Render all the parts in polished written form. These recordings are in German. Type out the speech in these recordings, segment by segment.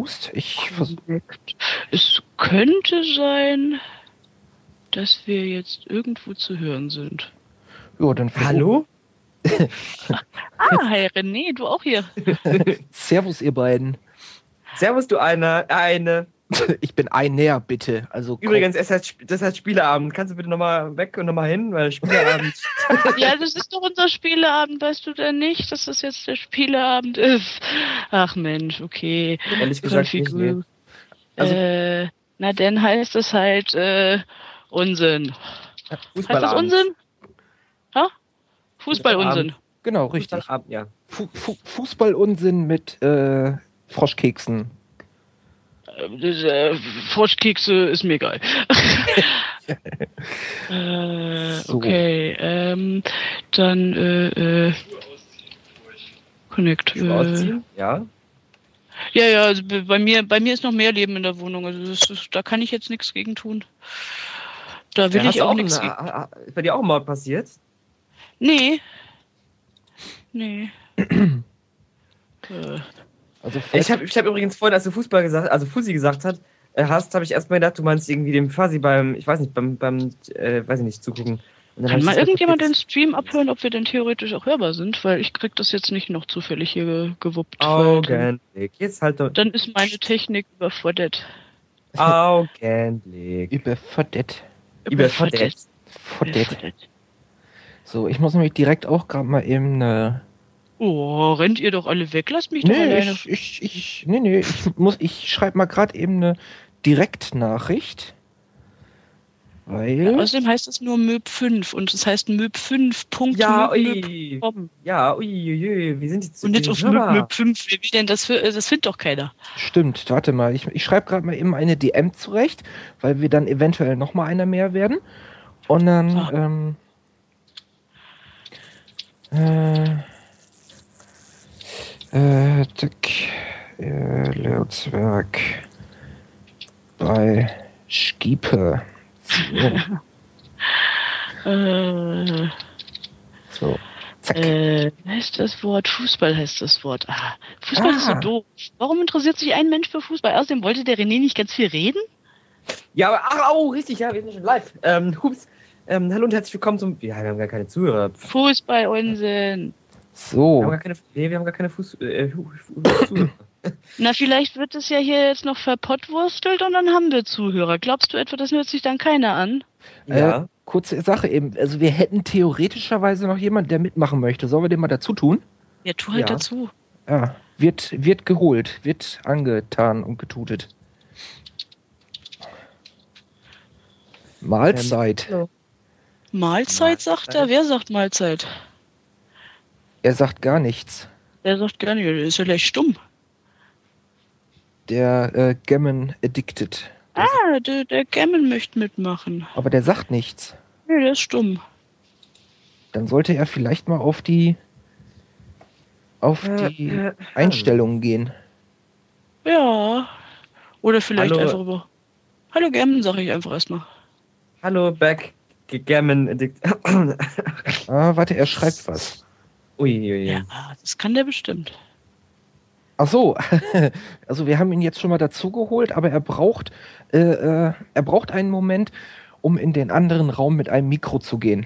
Hust? Es könnte sein, dass wir jetzt irgendwo zu hören sind. Ja, dann Hallo? Hi René, du auch hier. Servus, ihr beiden. Servus, du eine. Ich bin einer, bitte. Also Übrigens, das heißt Spieleabend. Kannst du bitte nochmal weg und nochmal hin? Weil Spieleabend... Ja, das ist doch unser Spieleabend. Weißt du denn nicht, dass das jetzt der Spieleabend ist? Ach Mensch, okay. Ehrlich gesagt nicht, nee. Also, na, dann heißt es halt Unsinn. Heißt das Unsinn? Ha? Fußballunsinn. Genau, richtig. Ja. Fußballunsinn mit Froschkeksen. Froschkekse ist mir egal. So. Okay, dann Connect. Ja. Ja, also bei mir ist noch mehr Leben in der Wohnung. Also da kann ich jetzt nichts gegen tun. Da will ich auch nichts gegen. Ist bei dir auch ein Mord passiert? Nee. Also ich hab übrigens vorhin, als du Fußball gesagt, also Fussi gesagt hast, habe ich erstmal gedacht, du meinst irgendwie dem Fuzzy beim zugucken. Kann mal irgendjemand den Stream abhören, ob wir denn theoretisch auch hörbar sind? Weil ich krieg das jetzt nicht noch zufällig hier gewuppt. Augenblick. Jetzt halt doch. Dann ist meine Technik überfordert. Augenblick. Überfordert. Überfordert. So, ich muss nämlich direkt auch gerade mal eben eine... Oh, rennt ihr doch alle weg? Lasst mich doch alleine. Ich schreibe mal gerade eben eine Direktnachricht. Weil... Ja, außerdem heißt es nur Möb 5 und es heißt Möb 5. Ja, wir sind jetzt... Und jetzt auf Möb 5, wie denn das findet doch keiner. Stimmt, warte mal, ich schreibe gerade mal eben eine DM zurecht, weil wir dann eventuell nochmal einer mehr werden. Und dann... Leutzwerk bei Schiepe. So. Zack. Heißt das Wort? Fußball heißt das Wort. Fußball ist so doof. Warum interessiert sich ein Mensch für Fußball? Außerdem wollte der René nicht ganz viel reden? Ja, aber, richtig, ja, wir sind schon live. Hallo und herzlich willkommen zum... Ja, wir haben gar keine Zuhörer. Fußballunsinn. So. Wir haben gar keine Zuhörer. Na, vielleicht wird es ja hier jetzt noch verpottwurstelt und dann haben wir Zuhörer. Glaubst du etwa, das hört sich dann keiner an? Ja. Kurze Sache eben. Also wir hätten theoretischerweise noch jemanden, der mitmachen möchte. Sollen wir den mal dazu tun? Ja, tu halt dazu. Ja, wird geholt, wird angetan und getutet. Mahlzeit. Mahlzeit sagt er? Wer sagt Mahlzeit? Er sagt gar nichts. Der sagt gar nichts. Der ist ja gleich stumm. Der Gammon Addicted. Der Gammon möchte mitmachen. Aber der sagt nichts. Nee, der ist stumm. Dann sollte er vielleicht mal auf die Einstellungen gehen. Ja. Oder vielleicht einfach über... Hallo Gammon, sag ich einfach erstmal. Hallo, Gammon Addicted. Warte, er schreibt was. Ui. Ja, das kann der bestimmt. Ach so, also wir haben ihn jetzt schon mal dazu geholt, aber er braucht einen Moment, um in den anderen Raum mit einem Mikro zu gehen.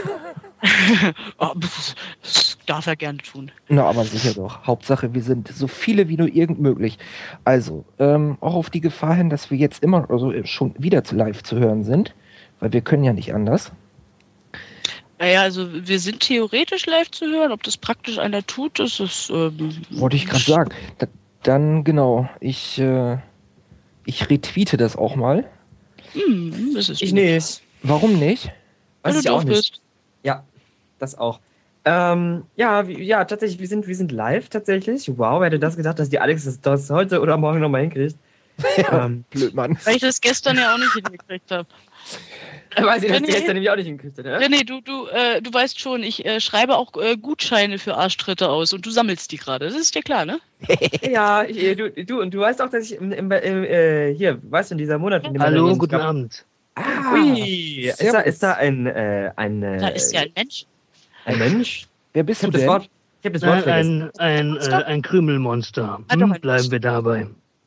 Das darf er gerne tun. Na, aber sicher doch. Hauptsache, wir sind so viele wie nur irgend möglich. Also, auch auf die Gefahr hin, dass wir jetzt immer schon wieder live zu hören sind, weil wir können ja nicht anders. Naja, also wir sind theoretisch live zu hören. Ob das praktisch einer tut, das ist... Wollte ich gerade sagen. Dann, genau, ich retweete das auch mal. Das ist ich nicht. Warum nicht? Weil du auch nicht. Bist. Ja, das auch. Tatsächlich, wir sind live tatsächlich. Wow, wer hätte das gedacht, dass die Alex das heute oder morgen nochmal hinkriegt? Blöd, Mann. Weil ich das gestern ja auch nicht hingekriegt habe. Weil sie das gestern nämlich auch nicht hingekriegt hat, ne? René, du weißt schon, ich schreibe auch Gutscheine für Arschtritte aus und du sammelst die gerade. Das ist dir klar, ne? Ja, du weißt auch, dass ich hier, weißt du, in dieser Monat... Hallo, guten Abend. Ui, ist da ein... Da ist ja ein Mensch. Ein Mensch? Wer bist du denn? Ich hab das Wort vergessen. Ein Krümelmonster. Bleiben wir dabei.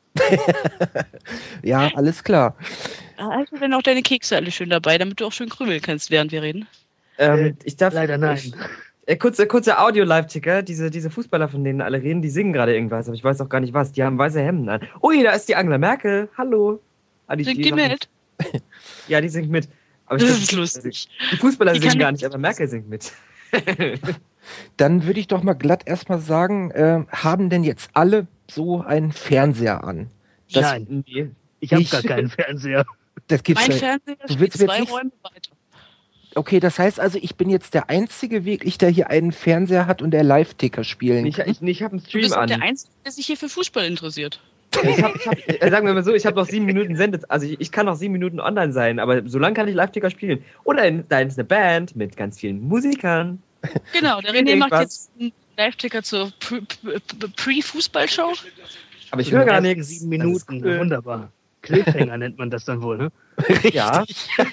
Ja, alles klar. Hast du denn auch deine Kekse alle schön dabei, damit du auch schön krümeln kannst, während wir reden? Ich darf. Leider nein. Kurzer Audio-Live-Ticker. Diese Fußballer, von denen alle reden, die singen gerade irgendwas, aber ich weiß auch gar nicht was. Die haben weiße Hemden an. Ui, da ist die Angela Merkel. Hallo. Singt die mit? Ja, die singt mit. Aber Das glaub, ist lustig. Die Fußballer Die singen kann gar nicht- nicht, aber Merkel singt mit. Dann würde ich doch mal glatt erstmal sagen, haben denn jetzt alle so einen Fernseher an? Das, Nein, Nee. ich habe ich- gar keinen Fernseher. das gibt's Mein ja. Fernseher Du steht willst mir jetzt 2 nicht- Räume weiter. Okay, das heißt also, ich bin jetzt der Einzige wirklich, der hier einen Fernseher hat und der Live-Ticker spielen Ich, kann. ich habe einen Du Stream bist auch an. der Einzige, der sich hier für Fußball interessiert. Sagen wir mal so, ich habe noch 7 Minuten Sendet. Also ich kann noch 7 Minuten online sein, aber so lange kann ich Live-Ticker spielen. Oder da ist eine Band mit ganz vielen Musikern. Genau, der Spielt René macht irgendwas. jetzt einen Live-Ticker zur Pre-Fußball-Show. Aber ich In höre den gar ersten nichts. 7 Minuten, Das ist cool. wunderbar. Cliffhanger nennt man das dann wohl, ne? Ja,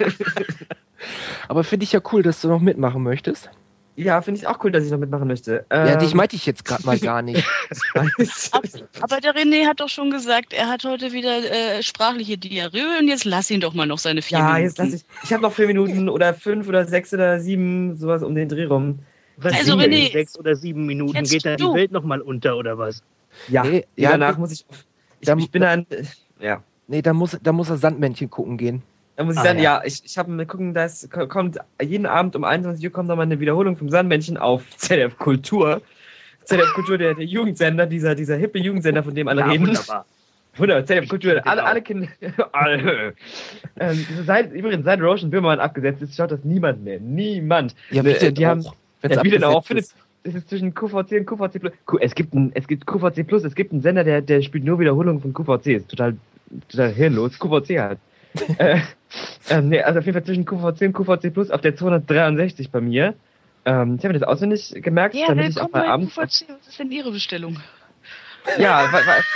Aber finde ich ja cool, dass du noch mitmachen möchtest. ja, finde ich auch cool, dass ich noch mitmachen möchte. Ja, dich meinte ich jetzt gerade mal gar nicht. Aber der René hat doch schon gesagt, er hat heute wieder sprachliche Diarrhoe und jetzt lass ihn doch mal noch seine 4 Ja, Minuten. jetzt lasse ich. Ich habe noch 4 Minuten oder 5 oder 6 oder 7, sowas um den Dreh rum. Was Also, sind denn René, 6 oder 7 Minuten? jetzt Geht da die du. Welt nochmal unter oder was? Ja, Nee, ja, danach nee. muss ich. Da- Ich bin ein. Ja. Nee, da muss er Sandmännchen gucken gehen. Da muss ich Ah, sagen, ja. ja, ich habe mir gucken, kommt jeden Abend um 21 Uhr kommt nochmal eine Wiederholung vom Sandmännchen auf ZDF Kultur. ZDF Kultur, der Jugendsender, dieser hippe Jugendsender, von dem alle Ja, reden. wunderbar. Wunderbar, ZDF Kultur, Genau. alle Kinder. alle. Übrigens, seit Roshan Böhmermann abgesetzt ist, schaut das niemand mehr. Niemand. Ja, wie denn die haben. auch, wenn's Ja, wie denn auch? abgesetzt ist. Es ist zwischen QVC und QVC Plus. Es gibt QVC Plus, es gibt einen Sender, der spielt nur Wiederholungen von QVC. Ist total hirnlos. QVC halt. Nee, also auf jeden Fall zwischen QVC und QVC Plus auf der 263 bei mir. Ich habe mir das auswendig gemerkt, Ja, damit ich auch willkommen mal bei abends. QVC. Was ist denn Ihre Bestellung? Ja,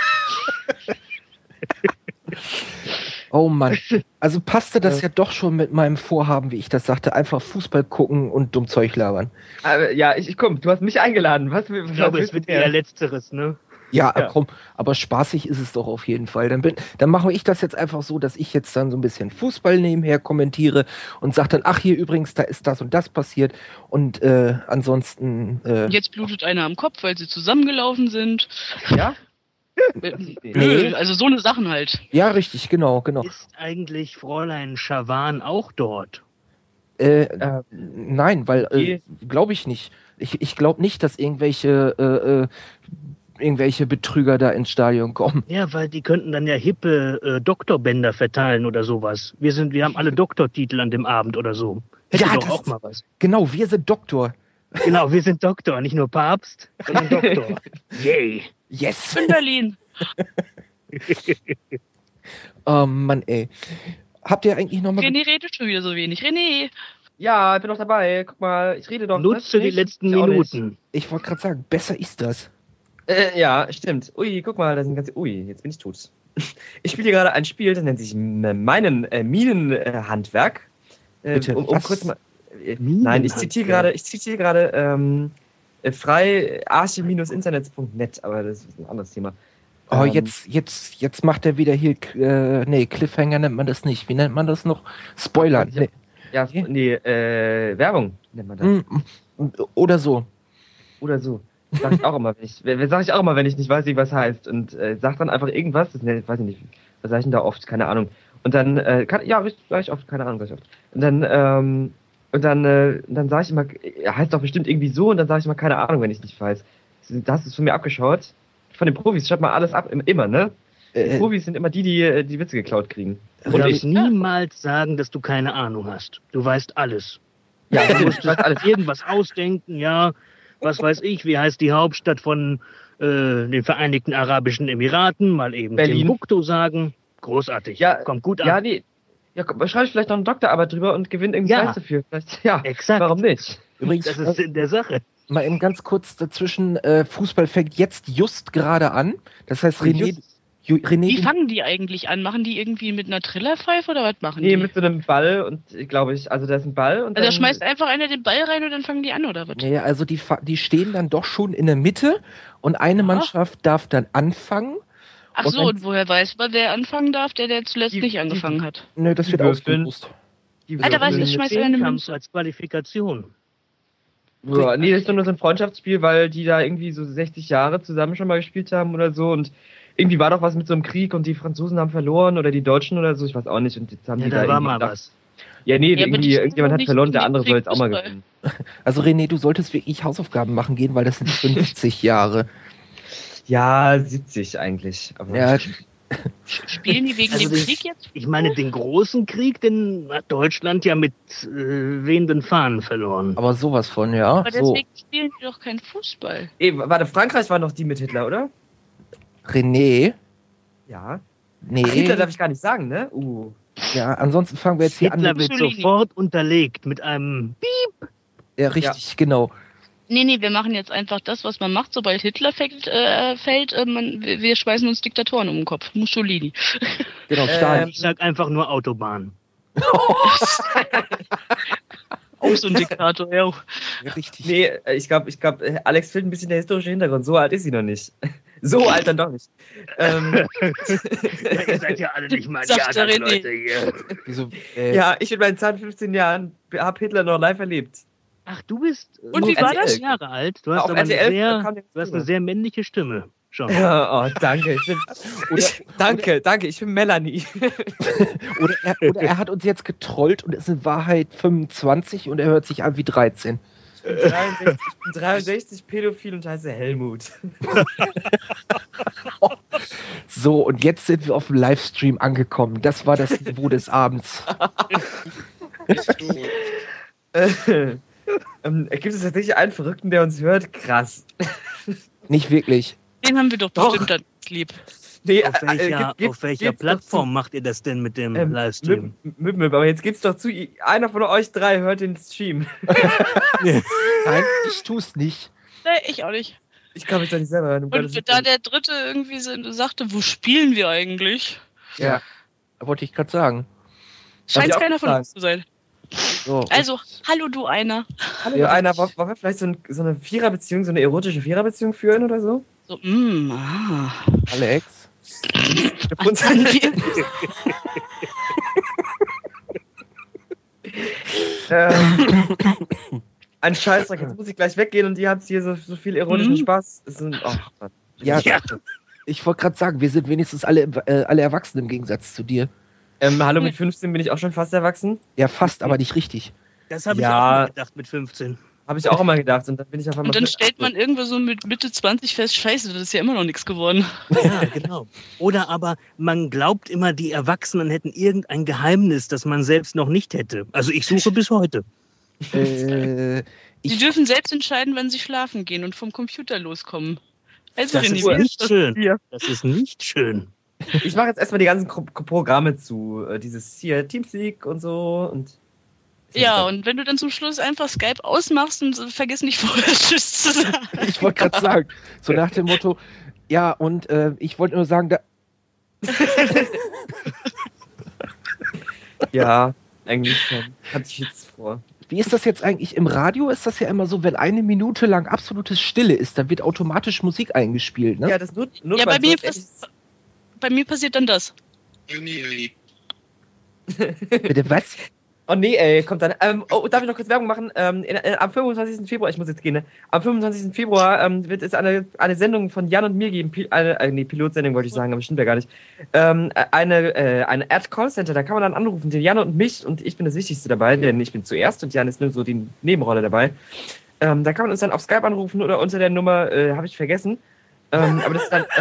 Oh Mann. Also passte das ja doch schon mit meinem Vorhaben, wie ich das sagte, einfach Fußball gucken und dumm Zeug labern. ja, ich komm, du hast mich eingeladen. Was Ich glaube, es wird eher Letzteres, ne? Ja, Ja. komm, aber spaßig ist es doch auf jeden Fall. Dann mache ich das jetzt einfach so, dass ich jetzt dann so ein bisschen Fußball nebenher kommentiere und sage dann, ach hier übrigens, da ist das und das passiert. Und ansonsten, Jetzt blutet einer am Kopf, weil sie zusammengelaufen sind. Ja? Nö, also so eine Sachen halt. ja, richtig, genau. Ist eigentlich Fräulein Schawan auch dort? Nein, weil Okay. glaube ich nicht. Ich glaube nicht, dass irgendwelche Betrüger da ins Stadion kommen. Ja, weil die könnten dann ja hippe Doktorbänder verteilen oder sowas. Wir haben alle Doktortitel an dem Abend oder so. Hätte Ja, doch das- auch mal was. Genau, wir sind Doktor. Genau, wir sind Doktor, nicht nur Papst, sondern Doktor. Yay. Yes! In Berlin. Oh Mann, ey. Habt ihr eigentlich noch mal... René redet schon wieder so wenig. René! Ja, ich bin doch dabei. Guck mal, ich rede doch. Nutze die nicht? letzten Ich auch nicht. Minuten. Ich wollte gerade sagen, besser ist das. Ja, stimmt. Ui, guck mal, da sind ganz. Ui, jetzt bin ich tot. Ich spiele hier gerade ein Spiel, das nennt sich Minenhandwerk. Bitte, was? Kurz mal. Nein, ich zitiere gerade frei arche-internets.net, aber das ist ein anderes Thema. Oh, jetzt macht er wieder hier, nee, Cliffhanger nennt man das nicht. Wie nennt man das noch? Spoiler. Ja. Ja, nee, Werbung nennt man das. Oder so. Oder so. Sag ich auch immer, wenn ich nicht weiß, wie was heißt. Und sag dann einfach irgendwas, weiß ich nicht, was sag ich denn da oft, keine Ahnung. Und dann, sag ich oft, keine Ahnung, sag ich oft. Und dann sag ich immer, heißt doch bestimmt irgendwie so, und dann sag ich mal, keine Ahnung, wenn ich nicht weiß. Da hast du es von mir abgeschaut. Von den Profis schreibt mal alles ab, immer, ne? Die Profis sind immer die Witze geklaut kriegen. Du Und darfst ich. niemals sagen, dass du keine Ahnung hast. Du weißt alles. Ja, Du musst alles irgendwas ausdenken, ja. Was weiß ich, wie heißt die Hauptstadt von den Vereinigten Arabischen Emiraten? Mal eben Berlin. Timbuktu sagen. Großartig. Ja, Kommt gut an. Ja, nee. Ja, schreibe ich vielleicht noch eine Doktorarbeit drüber und gewinne irgendwie Ja. Preis dafür. Vielleicht, ja, Exakt. warum nicht? Übrigens, Das ist in der Sache. mal eben ganz kurz dazwischen, Fußball fängt jetzt just gerade an. Das heißt, René, Wie fangen die eigentlich an? Machen die irgendwie mit einer Trillerpfeife oder was machen Nee, die? mit so einem Ball und glaube ich, also da ist ein Ball und Also da dann, schmeißt einfach einer den Ball rein und dann fangen die an, oder was? nee, also die stehen dann doch schon in der Mitte und eine Aha. Mannschaft darf dann anfangen Ach so, und woher weiß man, wer anfangen darf, der zuletzt nicht angefangen hat? Nö, das Die wird Würfeln. ausgelost. Alter, weißt du, Würfeln ich schmeiß mit eine Zehnkampf Münze. als Qualifikation. Ja, nee, das ist doch nur so ein Freundschaftsspiel, weil die da irgendwie so 60 Jahre zusammen schon mal gespielt haben oder so und irgendwie war doch was mit so einem Krieg und die Franzosen haben verloren oder die Deutschen oder so, ich weiß auch nicht. Und jetzt haben Ja, die da war irgendwie mal gedacht, was. ja, nee, Ja, aber die irgendwie, spielen irgendjemand doch hat nicht verloren, der gegen andere soll jetzt auch mal Fußball. gewinnen. Also René, du solltest wirklich Hausaufgaben machen gehen, weil das sind 50 Jahre. Ja, 70 eigentlich. Aber Ja, Spielen die wegen Also dem den- Krieg jetzt? Ich meine, den großen Krieg, den hat Deutschland ja mit wehenden Fahnen verloren. aber sowas von, ja. Aber So, deswegen spielen die doch keinen Fußball. warte, Frankreich war noch die mit Hitler, oder? René, Ja. nee, Ach, Hitler darf ich gar nicht sagen, ne? ja, ansonsten fangen wir jetzt hier Hitler an. wird Mussolini. sofort unterlegt mit einem Ja, richtig, genau. Nee, wir machen jetzt einfach das, was man macht, sobald Hitler fällt. Wir schmeißen uns Diktatoren um den Kopf. Mussolini. Genau, Stalin. Ich sag einfach nur Autobahn. Auch so ein Diktator, ja. Richtig. Nee, ich glaube, Alex fehlt ein bisschen der historische Hintergrund. So alt ist sie noch nicht. So alt dann doch nicht. Ja, ihr seid ja alle nicht mal Sagt der René. Leute hier. Wieso, Ja, ich in meinen 15 Jahren habe Hitler noch live erlebt. Ach, du bist Und wie war das? Jahre alt. Du hast Auf aber eine RTL sehr, kam der du hast drüber. eine sehr männliche Stimme. Schon. Ja, oh, danke. Danke, ich bin Melanie. oder er hat uns jetzt getrollt und ist in Wahrheit 25 und er hört sich an wie 13. Ich bin 63 pädophil und heiße Helmut. So, und jetzt sind wir auf dem Livestream angekommen. Das war das Niveau des Abends. Gibt es tatsächlich einen Verrückten, der uns hört? Krass. Nicht wirklich. Den haben wir doch Doch. bestimmt dann lieb. Nee, Auf welcher geht's Plattform macht ihr das denn mit dem Livestream? Aber jetzt gibt's doch zu, einer von euch drei hört den Stream. Nein, ich tu's nicht. Nee, ich auch nicht. Ich kann mich doch nicht selber hören. Und da der Dritte irgendwie sagte, wo spielen wir eigentlich? Ja, wollte ich gerade sagen. Scheint ich auch keiner von sagen. uns zu sein. So, Also, hallo du einer. Hallo, Ja, einer, wollen wir vielleicht so eine Viererbeziehung, so eine erotische Viererbeziehung führen oder so? So, ah. Alex. Uns ein Scheißdreck, jetzt muss ich gleich weggehen und die hat hier so viel erotischen Spaß. Es sind, oh Gott. Ja, Ja. ich wollte gerade sagen, wir sind wenigstens alle erwachsen im Gegensatz zu dir. Hallo, mit 15 bin ich auch schon fast erwachsen. Ja, fast, aber nicht richtig. Das habe ich Ja. auch mal gedacht mit 15. Habe ich auch immer gedacht. Und dann bin ich auf einmal. Und dann stellt man irgendwo so mit Mitte 20 fest, scheiße, das ist ja immer noch nichts geworden. Ja, genau. Oder aber man glaubt immer, die Erwachsenen hätten irgendein Geheimnis, das man selbst noch nicht hätte. Also ich suche bis heute. Sie Ich, dürfen selbst entscheiden, wann sie schlafen gehen und vom Computer loskommen. Also Das René, ist wie nicht das schön. hier? Das ist nicht schön. Ich mache jetzt erstmal die ganzen Programme zu. Dieses hier, Teamspeak und so. Und Ja, und wenn du dann zum Schluss einfach Skype ausmachst und vergiss nicht vorher Tschüss zu sagen. ich wollte gerade sagen, so nach dem Motto, ja, und ich wollte nur sagen, ja, eigentlich schon. Hatte ich jetzt vor. wie ist das jetzt eigentlich? Im Radio ist das ja immer so, wenn eine Minute lang absolute Stille ist, dann wird automatisch Musik eingespielt, ne? Ja, das nur Ja, bei mir, sowas bei mir passiert dann das. Bitte was? Oh nee, ey, kommt dann. Darf ich noch kurz Werbung machen? Am 25. Februar, ich muss jetzt gehen, ne? Am 25. Februar wird es eine Sendung von Jan und mir geben. Pilotsendung wollte ich sagen, aber stimmt ja gar nicht. Eine Ad-Call-Center, da kann man dann anrufen, den Jan und mich, und ich bin das Wichtigste dabei, denn ich bin zuerst und Jan ist nur so die Nebenrolle dabei. Da kann man uns dann auf Skype anrufen oder unter der Nummer, habe ich vergessen. Aber das ist dann,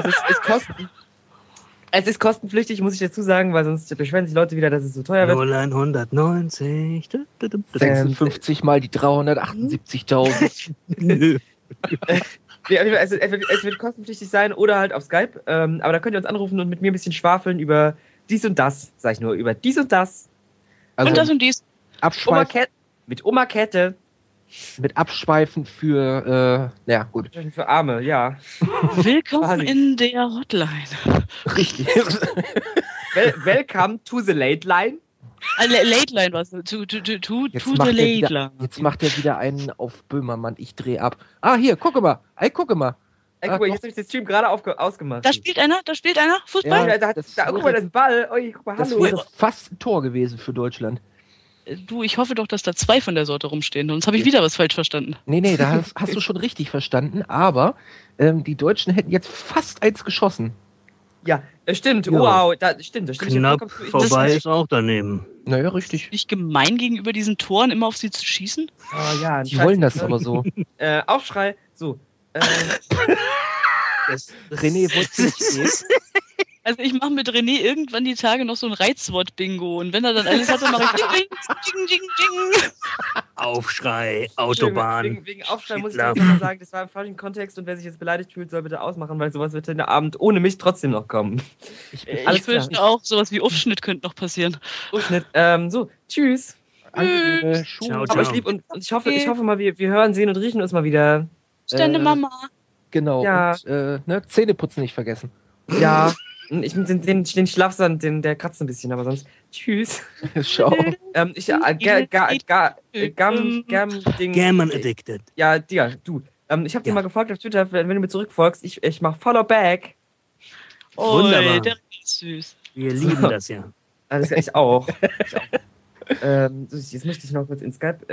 es ist kostenpflichtig, muss ich dazu sagen, weil sonst beschweren sich Leute wieder, dass es so teuer wird. 0190. 56 mal die 378.000. Nee, es wird kostenpflichtig sein oder halt auf Skype. Aber da könnt ihr uns anrufen und mit mir ein bisschen schwafeln über dies und das, sag ich nur, über dies und das. Also und das und dies. Abschweifen, Mit Oma-Kette. mit Abschweifen für, ja, gut. Für Arme, ja. Willkommen Quasi. in der Hotline. Richtig. Welcome to the Late Line. Late Line was. To Jetzt the macht, er Late wieder, Line. jetzt macht er wieder einen auf Böhmermann. Ich dreh ab. Ah, hier, gucke mal. Ey, gucke mal. Ey, guck mal, jetzt habe ich den Stream gerade ausgemacht. Da spielt einer, Fußball. Ja, guck mal, das ist ein Ball. Ui, guck mal, Das hallo. wäre fast ein Tor gewesen für Deutschland. Du, ich hoffe doch, dass da 2 von der Sorte rumstehen, sonst habe ich wieder was falsch verstanden. Nee, da hast du schon richtig verstanden, aber die Deutschen hätten jetzt fast eins geschossen. Ja, stimmt. Ja. Wow, da stimmt. Da stimme ich dir Knapp vollkommen zu. vorbei ist auch daneben. Naja, richtig. Nicht gemein gegenüber diesen Toren, immer auf sie zu schießen? Oh, ja, Die wollen das aber so. Aufschrei. So. René wollte nicht sehen. Also ich mache mit René irgendwann die Tage noch so ein Reizwort-Bingo und wenn er dann alles hat, dann mache ich ding, ding, ding, ding. Aufschrei, Autobahn. Wegen Aufschrei muss ich Hitler. jetzt mal sagen, das war im falschen Kontext und wer sich jetzt beleidigt fühlt, soll bitte ausmachen, weil sowas wird in der Abend ohne mich trotzdem noch kommen. Ich fürchte auch, sowas wie Aufschnitt könnte noch passieren. Durchschnitt. So, tschüss. Angenehme Ciao, Aber ich ciao. lieb und ich hoffe mal, wir hören, sehen und riechen uns mal wieder. Deine Mama. Genau. Ja. Und Zähneputzen nicht vergessen. Ja. Ich den Schlafsand, der kratzt ein bisschen, aber sonst. Tschüss. Schau. Gammon addicted. Ja, Digga, du. Ich hab dir mal gefolgt auf Twitter, wenn du mir zurückfolgst, ich mach Follow back. Wunderbar. Der ist süß. Wir lieben das ja. Das kann ich auch. Jetzt möchte ich noch kurz in Skype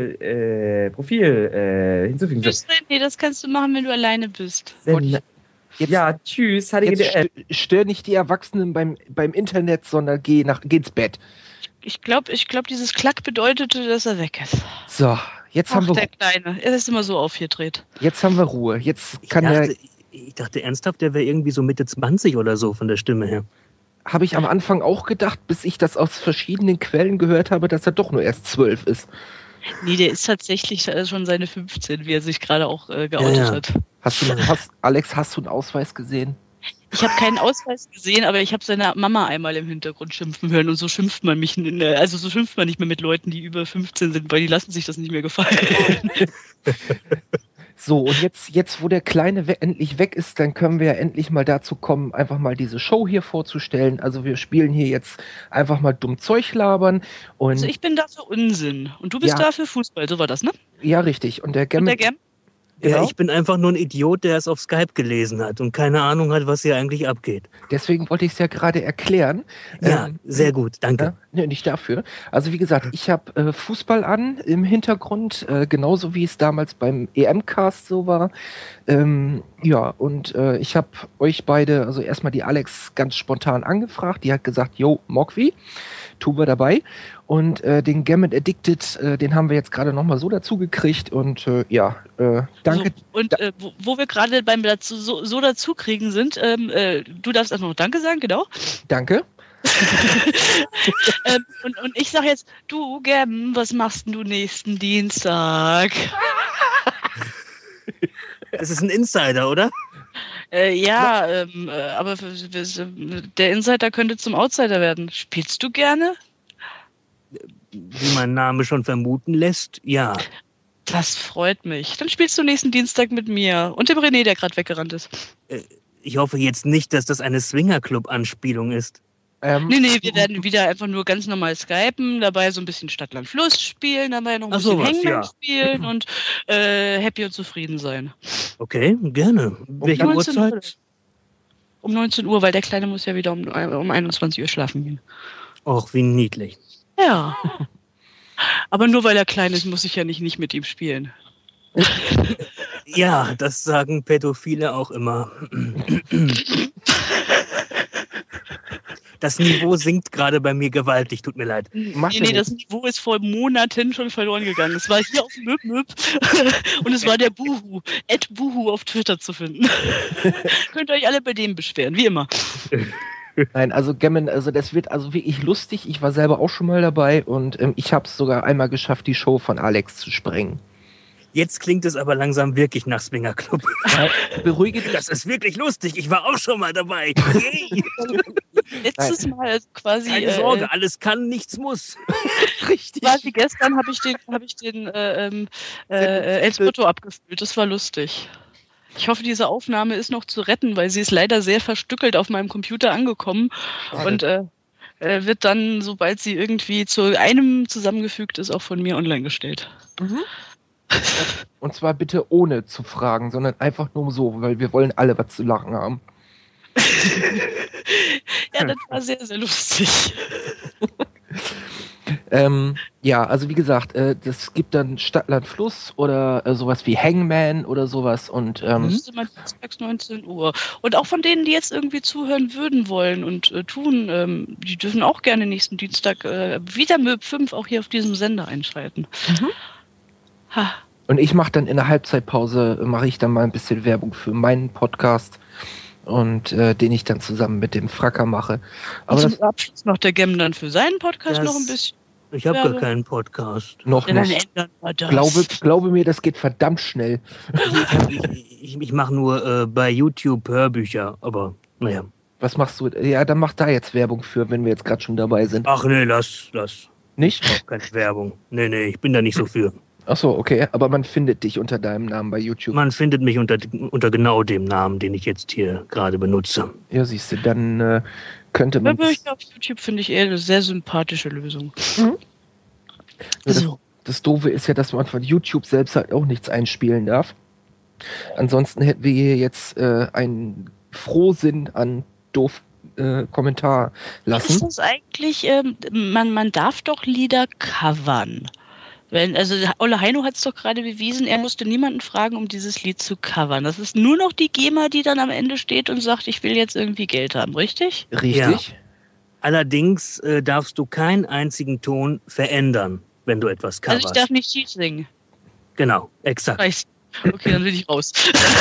Profil hinzufügen. Tschüss, René, das kannst du machen, wenn du alleine bist. Jetzt, Ja, tschüss. jetzt stör nicht die Erwachsenen beim Internet, sondern geh ins Bett. Ich glaube, dieses Klack bedeutete, dass er weg ist. So, jetzt haben Der wir Kleine. Er ist immer so aufgedreht. Ruhe. Jetzt kann Ich dachte ernsthaft, der wäre irgendwie so Mitte 20 oder so von der Stimme her. habe ich am Anfang auch gedacht, bis ich das aus verschiedenen Quellen gehört habe, dass er doch nur erst 12 ist. Nee, der ist tatsächlich schon seine 15, wie er sich gerade auch geoutet Ja. hat. Alex, hast du einen Ausweis gesehen? Ich habe keinen Ausweis gesehen, aber ich habe seine Mama einmal im Hintergrund schimpfen hören und so schimpft man nicht mehr mit Leuten, die über 15 sind, weil die lassen sich das nicht mehr gefallen. So, und jetzt wo der Kleine endlich weg ist, dann können wir ja endlich mal dazu kommen, einfach mal diese Show hier vorzustellen. Also wir spielen hier jetzt einfach mal dumm Zeug labern. Und Also ich bin da für Unsinn und du bist Ja. da für Fußball, so war das, ne? ja, richtig. Und der Und Gam, der Gam? genau, Ja, ich bin einfach nur ein Idiot, der es auf Skype gelesen hat und keine Ahnung hat, was hier eigentlich abgeht. deswegen wollte ich es ja gerade erklären. Ja, sehr gut, danke. Ja, nee, nicht dafür. Also wie gesagt, ich habe Fußball an im Hintergrund, genauso wie es damals beim EM-Cast so war. Ja, und ich habe euch beide, also erstmal die Alex ganz spontan angefragt. Die hat gesagt, yo, Mogwi, tun wir dabei. Und den Gammon Addicted, den haben wir jetzt gerade nochmal so dazu gekriegt. Und danke. So, und wo wir gerade beim so dazu kriegen sind, du darfst erst noch Danke sagen, genau. Danke. Und ich sage jetzt, du Gam, was machst denn du nächsten Dienstag? Das ist ein Insider, oder? Aber der Insider könnte zum Outsider werden. Spielst du gerne? Wie mein Name schon vermuten lässt, ja. Das freut mich. Dann spielst du nächsten Dienstag mit mir und dem René, der gerade weggerannt ist. Ich hoffe jetzt nicht, dass das eine Swingerclub-Anspielung ist. Nee, wir werden wieder einfach nur ganz normal skypen, dabei so ein bisschen Stadt, Land, Fluss spielen, dabei noch ein Ach, bisschen sowas, Hangman ja. spielen und happy und zufrieden sein. Okay, gerne. Welche 19 Uhr. Uhrzeit? Um 19 Uhr, weil der Kleine muss ja wieder um 21 Uhr schlafen gehen. Och, wie niedlich. Ja. Aber nur weil er klein ist, muss ich ja nicht mit ihm spielen. Ja, das sagen Pädophile auch immer. Das Niveau sinkt gerade bei mir gewaltig, tut mir leid. Nee, das Niveau ist vor Monaten schon verloren gegangen. Es war hier auf Möb und es war der Buhu, @Buhu auf Twitter zu finden. Könnt ihr euch alle bei dem beschweren, wie immer. Nein, also Gammon, also das wird also wirklich lustig. Ich war selber auch schon mal dabei und ich habe es sogar einmal geschafft, die Show von Alex zu sprengen. Jetzt klingt es aber langsam wirklich nach Swingerclub. Ja, beruhige dich. Das ist wirklich lustig. Ich war auch schon mal dabei. Yay. Letztes Mal quasi. Keine Sorge, alles kann, nichts muss. Richtig. Quasi gestern habe ich den El Spotto abgefüllt. Das war lustig. Ich hoffe, diese Aufnahme ist noch zu retten, weil sie ist leider sehr verstückelt auf meinem Computer angekommen. Schade. Und wird dann, sobald sie irgendwie zu einem zusammengefügt ist, auch von mir online gestellt. Mhm. Und zwar bitte ohne zu fragen, sondern einfach nur so, weil wir wollen alle was zu lachen haben. Ja, das war sehr, sehr lustig. Ja, also wie gesagt, das gibt dann Stadtland Fluss oder sowas wie Hangman oder sowas und Das ist immer dienstags 19 Uhr. Und auch von denen, die jetzt irgendwie zuhören würden wollen und tun, die dürfen auch gerne nächsten Dienstag wieder Möb 5 auch hier auf diesem Sender einschalten. Ha. und ich mache dann in der Halbzeitpause, mache ich dann mal ein bisschen Werbung für meinen Podcast und den ich dann zusammen mit dem Fracker mache. Aber Und das zum Abschluss noch der Gem dann für seinen Podcast Das- noch ein bisschen. Ich habe gar Werbung. keinen Podcast. noch Ja, dann nicht. ändern wir das. Glaube mir, das geht verdammt schnell. Ich mache nur bei YouTube Hörbücher, aber naja. Was machst du? Ja, dann mach da jetzt Werbung für, wenn wir jetzt gerade schon dabei sind. Ach nee, lass. Nicht? Ich brauch keine Werbung. Nee, ich bin da nicht so für. Achso, okay. Aber man findet dich unter deinem Namen bei YouTube. Man findet mich unter genau dem Namen, den ich jetzt hier gerade benutze. Ja, siehst du, dann könnte man. Hörbücher auf YouTube finde ich eher eine sehr sympathische Lösung. Das, So. das Doofe ist ja, dass man von YouTube selbst halt auch nichts einspielen darf. Ansonsten hätten wir hier jetzt einen Frohsinn an doof Kommentar Was ist lassen. das eigentlich? Man darf doch Lieder covern. Also Olle Heino hat es doch gerade bewiesen, er musste niemanden fragen, um dieses Lied zu covern. Das ist nur noch die GEMA, die dann am Ende steht und sagt, ich will jetzt irgendwie Geld haben, richtig? Richtig? Allerdings darfst du keinen einzigen Ton verändern, wenn du etwas coverst. Also ich darf nicht schief singen. Genau, exakt. Weiß. Okay, dann bin ich raus.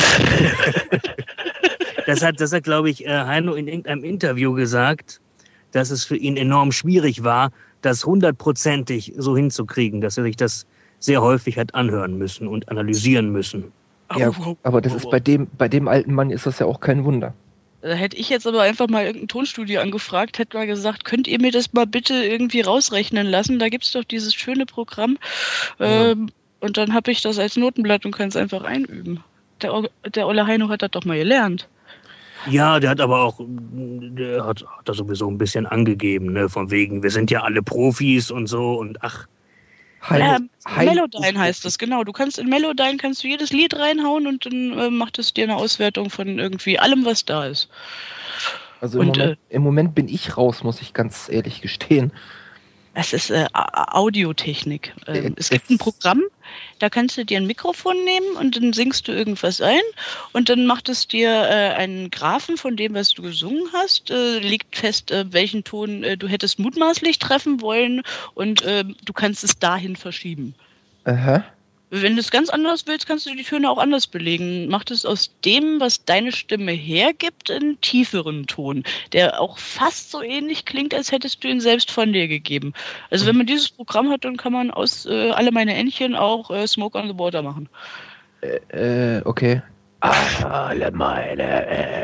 Das hat glaube ich, Heino in irgendeinem Interview gesagt, dass es für ihn enorm schwierig war, das 100%ig so hinzukriegen, dass er sich das sehr häufig hat anhören müssen und analysieren müssen. Ja, aber das ist bei dem alten Mann ist das ja auch kein Wunder. Da hätte ich jetzt aber einfach mal irgendein Tonstudio angefragt, hätte mal gesagt, könnt ihr mir das mal bitte irgendwie rausrechnen lassen? Da gibt es doch dieses schöne Programm. Und dann habe ich das als Notenblatt und kann es einfach einüben. Der Olle Heino hat das doch mal gelernt. Ja, der hat aber auch, der hat da sowieso ein bisschen angegeben, ne, von wegen, wir sind ja alle Profis und so und ach. Melodyne heißt das, genau. Du kannst in Melodyne kannst du jedes Lied reinhauen und dann macht es dir eine Auswertung von irgendwie allem, was da ist. Also Und, im Moment bin ich raus, muss ich ganz ehrlich gestehen. Es ist Audiotechnik. Es gibt ein Programm, da kannst du dir ein Mikrofon nehmen und dann singst du irgendwas ein und dann macht es dir einen Graphen von dem, was du gesungen hast, legt fest, welchen Ton du hättest mutmaßlich treffen wollen und du kannst es dahin verschieben. Aha. Wenn du es ganz anders willst, kannst du die Töne auch anders belegen. Macht es aus dem, was deine Stimme hergibt, einen tieferen Ton, der auch fast so ähnlich klingt, als hättest du ihn selbst von dir gegeben. Also wenn man dieses Programm hat, dann kann man aus Alle meine Entchen auch Smoke on the Water machen. Okay. Alle meine.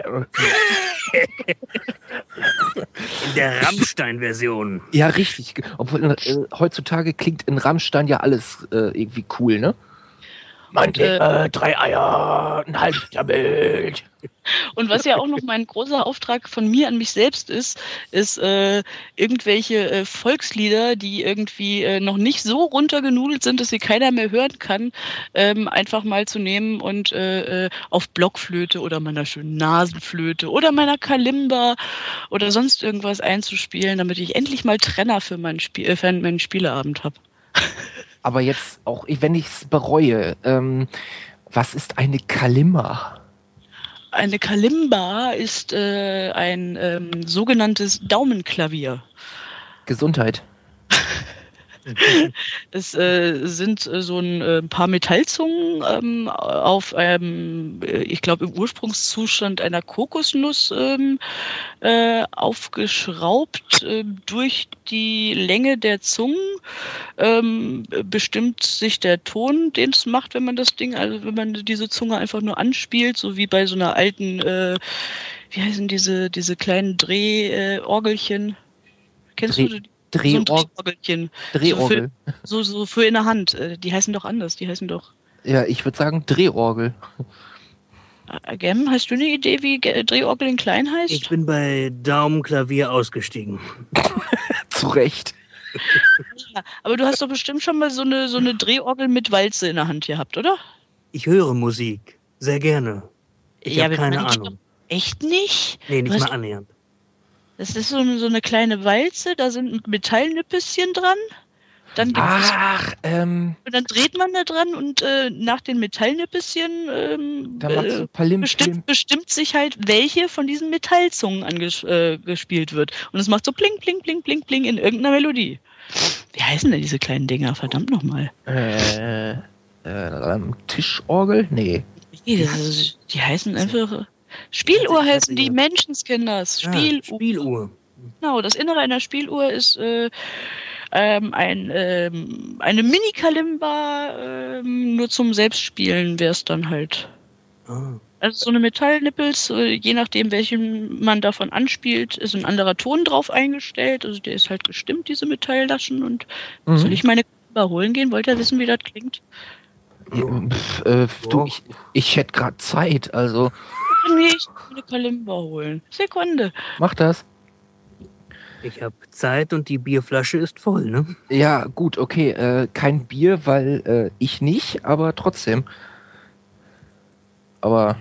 In der Rammstein-Version. Ja, richtig. Obwohl heutzutage klingt in Rammstein ja alles irgendwie cool, ne? Und, 3 Eier, ein halbes Bild. Und was ja auch noch mein großer Auftrag von mir an mich selbst ist irgendwelche Volkslieder, die irgendwie noch nicht so runtergenudelt sind, dass sie keiner mehr hören kann, einfach mal zu nehmen und auf Blockflöte oder meiner schönen Nasenflöte oder meiner Kalimba oder sonst irgendwas einzuspielen, damit ich endlich mal Trenner für meinen Spieleabend habe. Aber jetzt auch, wenn ich es bereue, was ist eine Kalimba? Eine Kalimba ist ein sogenanntes Daumenklavier. Gesundheit. Es sind so ein paar Metallzungen auf einem, ich glaube, im Ursprungszustand einer Kokosnuss aufgeschraubt. Durch die Länge der Zungen bestimmt sich der Ton, den es macht, wenn man das Ding, also wenn man diese Zunge einfach nur anspielt, so wie bei so einer alten, wie heißen diese kleinen Drehorgelchen? Kennst du die? So ein Drehorgelchen. Drehorgel. So für in der Hand. Die heißen doch anders. Die heißen doch. Ja, ich würde sagen Drehorgel. Gem, hast du eine Idee, wie Drehorgel in klein heißt? Ich bin bei Daumenklavier ausgestiegen. Zu Recht. Ja, aber du hast doch bestimmt schon mal so eine Drehorgel mit Walze in der Hand gehabt, oder? Ich höre Musik. Sehr gerne. Ich habe aber keine meine ich doch Ahnung. echt nicht? Nee, Du nicht mal hast, annähernd. das ist so eine kleine Walze, da sind Metallnüppeschen dran. Dann gibt es Ach, und dann dreht man da dran und nach den Metallnüppeschen da machst du Palim, bestimmt sich halt, welche von diesen Metallzungen gespielt wird. Und es macht so pling, pling, pling, pling, pling in irgendeiner Melodie. Wie heißen denn diese kleinen Dinger? Verdammt nochmal. Tischorgel? Nee. Die heißen einfach... Spieluhr heißen die, Menschenskinders. Spieluhr. Spieluhr. Genau, das Innere einer Spieluhr ist eine Mini-Kalimba, nur zum Selbstspielen wäre es dann halt. Ah. Also so eine Metallnippels, je nachdem, welchen man davon anspielt, ist ein anderer Ton drauf eingestellt. Also der ist halt gestimmt, diese Metalltaschen. Und soll ich meine Kalimba holen gehen? Wollt ihr wissen, wie das klingt? Du, ich hätte gerade Zeit, also. Nee, ich will eine Kalimba holen. Sekunde. Mach das. Ich habe Zeit und die Bierflasche ist voll, ne? Ja, gut, okay. Kein Bier, weil ich nicht, aber trotzdem. Aber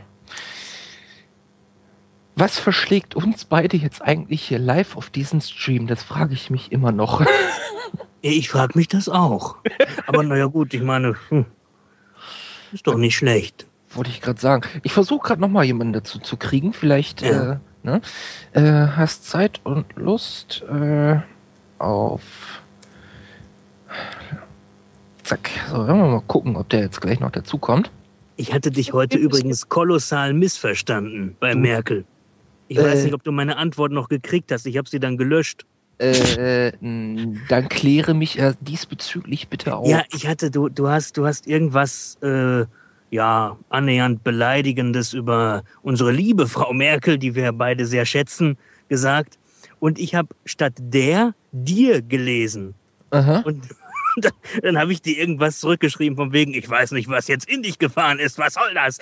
was verschlägt uns beide jetzt eigentlich hier live auf diesen Stream? Das frage ich mich immer noch. Ich frage mich das auch. Aber naja gut, ich meine, ist doch nicht schlecht. Wollte ich gerade sagen. Ich versuche gerade nochmal jemanden dazu zu kriegen. Vielleicht Ja. hast Zeit und Lust auf... Zack. So, wollen wir mal gucken, ob der jetzt gleich noch dazu kommt. Ich hatte dich heute übrigens kolossal missverstanden bei Merkel. Ich weiß nicht, ob du meine Antwort noch gekriegt hast. Ich habe sie dann gelöscht. Dann kläre mich diesbezüglich bitte auf. Ja, du hast irgendwas, annähernd Beleidigendes über unsere liebe Frau Merkel, die wir beide sehr schätzen, gesagt. Und ich habe statt dir gelesen. Aha. Und dann habe ich dir irgendwas zurückgeschrieben von wegen, ich weiß nicht, was jetzt in dich gefahren ist. Was soll das?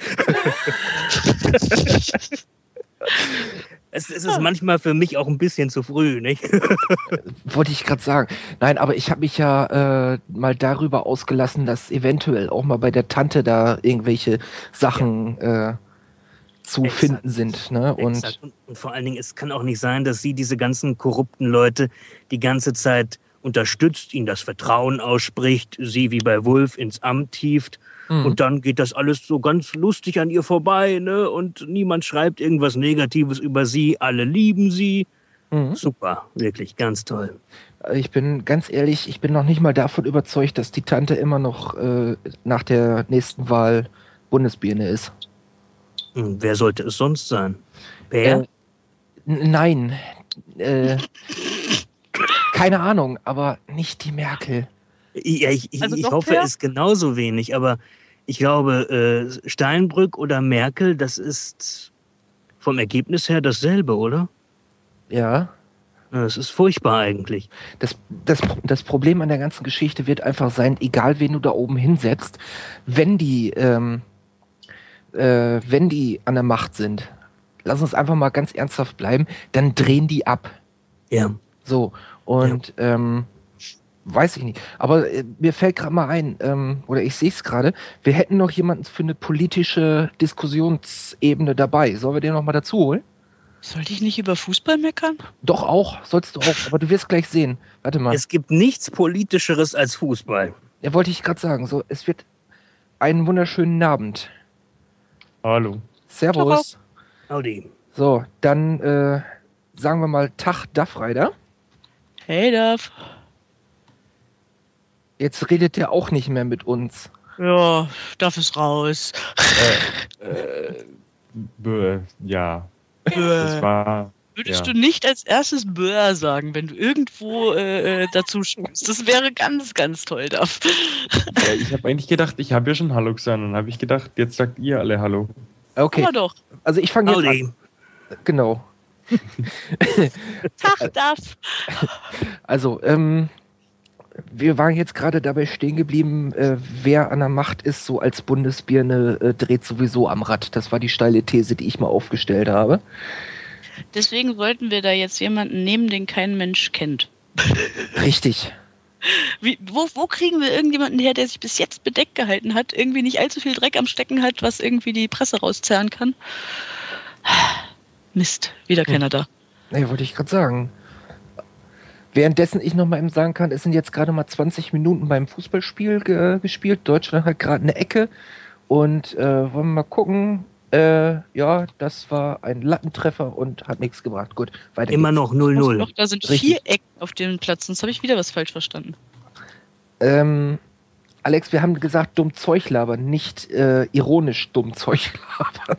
Es ist manchmal für mich auch ein bisschen zu früh, nicht? Wollte ich gerade sagen. Nein, aber ich habe mich ja mal darüber ausgelassen, dass eventuell auch mal bei der Tante da irgendwelche Sachen zu finden sind. Ne? Und vor allen Dingen, es kann auch nicht sein, dass sie diese ganzen korrupten Leute die ganze Zeit unterstützt, ihnen das Vertrauen ausspricht, sie wie bei Wulff ins Amt hieft. Und dann geht das alles so ganz lustig an ihr vorbei, ne? Und niemand schreibt irgendwas Negatives über sie, alle lieben sie. Super, wirklich, ganz toll. Ich bin ganz ehrlich, ich bin noch nicht mal davon überzeugt, dass die Tante immer noch nach der nächsten Wahl Bundesbirne ist. Wer sollte es sonst sein? Wer? Nein. Keine Ahnung, aber nicht die Merkel. Ich hoffe es genauso wenig, aber ich glaube, Steinbrück oder Merkel, das ist vom Ergebnis her dasselbe, oder? Ja. Das ist furchtbar eigentlich. Das Problem an der ganzen Geschichte wird einfach sein, egal wen du da oben hinsetzt, wenn die an der Macht sind, lass uns einfach mal ganz ernsthaft bleiben, dann drehen die ab. Ja. So, und weiß ich nicht. Aber mir fällt gerade mal ein, oder ich sehe es gerade, wir hätten noch jemanden für eine politische Diskussionsebene dabei. Sollen wir den noch mal dazu holen? Sollte ich nicht über Fußball meckern? Doch auch, sollst du auch. Aber du wirst gleich sehen. Warte mal. Es gibt nichts Politischeres als Fußball. Ja, wollte ich gerade sagen. So, es wird einen wunderschönen Abend. Hallo. Servus. Howdy. So, dann sagen wir mal Tag Daffreiter. Hey, Duff. Jetzt redet der auch nicht mehr mit uns. Ja, Duff ist raus. Ja. Das war. Würdest du nicht als erstes Böhr sagen, wenn du irgendwo dazu stimmst? Das wäre ganz, ganz toll, Duff. Ja, ich habe eigentlich gedacht, ich habe ja schon Hallo gesagt. Und dann habe ich gedacht, jetzt sagt ihr alle Hallo. Okay. Aber doch. Also ich fange jetzt an. Genau. Tag, Duff. Also, wir waren jetzt gerade dabei stehen geblieben, wer an der Macht ist, so als Bundesbirne dreht sowieso am Rad. Das war die steile These, die ich mal aufgestellt habe. Deswegen wollten wir da jetzt jemanden nehmen, den kein Mensch kennt. Richtig. Wo kriegen wir irgendjemanden her, der sich bis jetzt bedeckt gehalten hat, irgendwie nicht allzu viel Dreck am Stecken hat, was irgendwie die Presse rauszerren kann? Mist, wieder keiner da. Nee, wollte ich gerade sagen. Währenddessen ich noch mal eben sagen kann, es sind jetzt gerade mal 20 Minuten beim Fußballspiel gespielt. Deutschland hat gerade eine Ecke. Und wollen wir mal gucken. Ja, das war ein Lattentreffer und hat nichts gebracht. Gut, weiter Immer geht's. noch 0-0. Doch, da sind Richtig. 4 Ecken auf dem Platz, sonst habe ich wieder was falsch verstanden. Alex, wir haben gesagt, dumm Zeug labern, nicht ironisch dumm Zeug labern.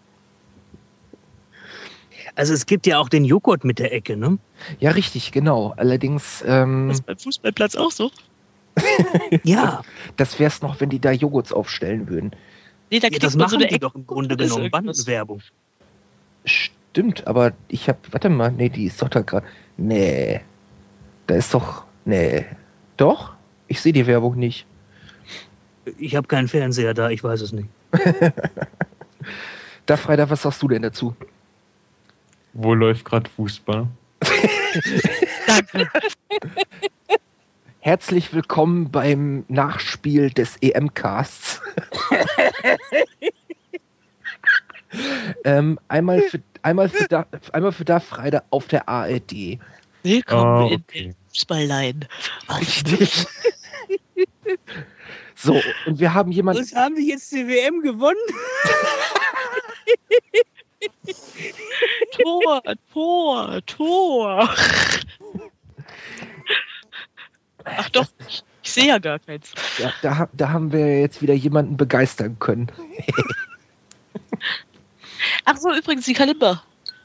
Also es gibt ja auch den Joghurt mit der Ecke, ne? Ja, richtig, genau. Allerdings, Das ist beim Fußballplatz auch so. Ja, das wär's noch, wenn die da Joghurts aufstellen würden. Nee, da ja kriegt das man so machen eine die Ecke. doch im Grunde Das ist genommen. irgendwas. Bandenwerbung. Stimmt, aber ich hab, warte mal, nee, die ist doch da gerade. Nee, da ist doch, nee, doch? Ich sehe die Werbung nicht. Ich habe keinen Fernseher da, ich weiß es nicht. Da, Freitag, was sagst du denn dazu? Wo läuft gerade Fußball? Danke. Herzlich willkommen beim Nachspiel des EM-Casts. einmal für da Freitag auf der ARD. Willkommen in Okay. den Fußballlein. Richtig. So, und wir haben jemanden. Was haben die jetzt die WM gewonnen? Tor. Ach doch, ich sehe ja gar keins. Ja, da haben wir jetzt wieder jemanden begeistern können. Ach so, übrigens die Kalimba.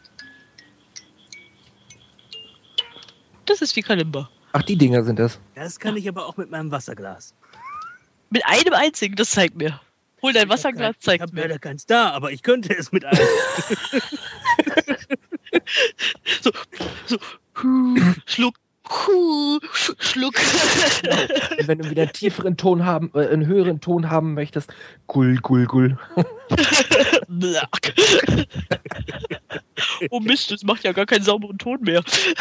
Das ist die Kalimba. Ach, die Dinger sind das. Das kann ich aber auch mit meinem Wasserglas. Mit einem einzigen, das zeigt mir. Hol dein Wasserglas, Ich zeigt habe mir. leider keins da, aber ich könnte es mit einem. So, Schluck, Schluck. Und wenn du wieder einen tieferen Ton haben, einen höheren Ton haben möchtest, gull. Black. Oh Mist, das macht ja gar keinen sauberen Ton mehr.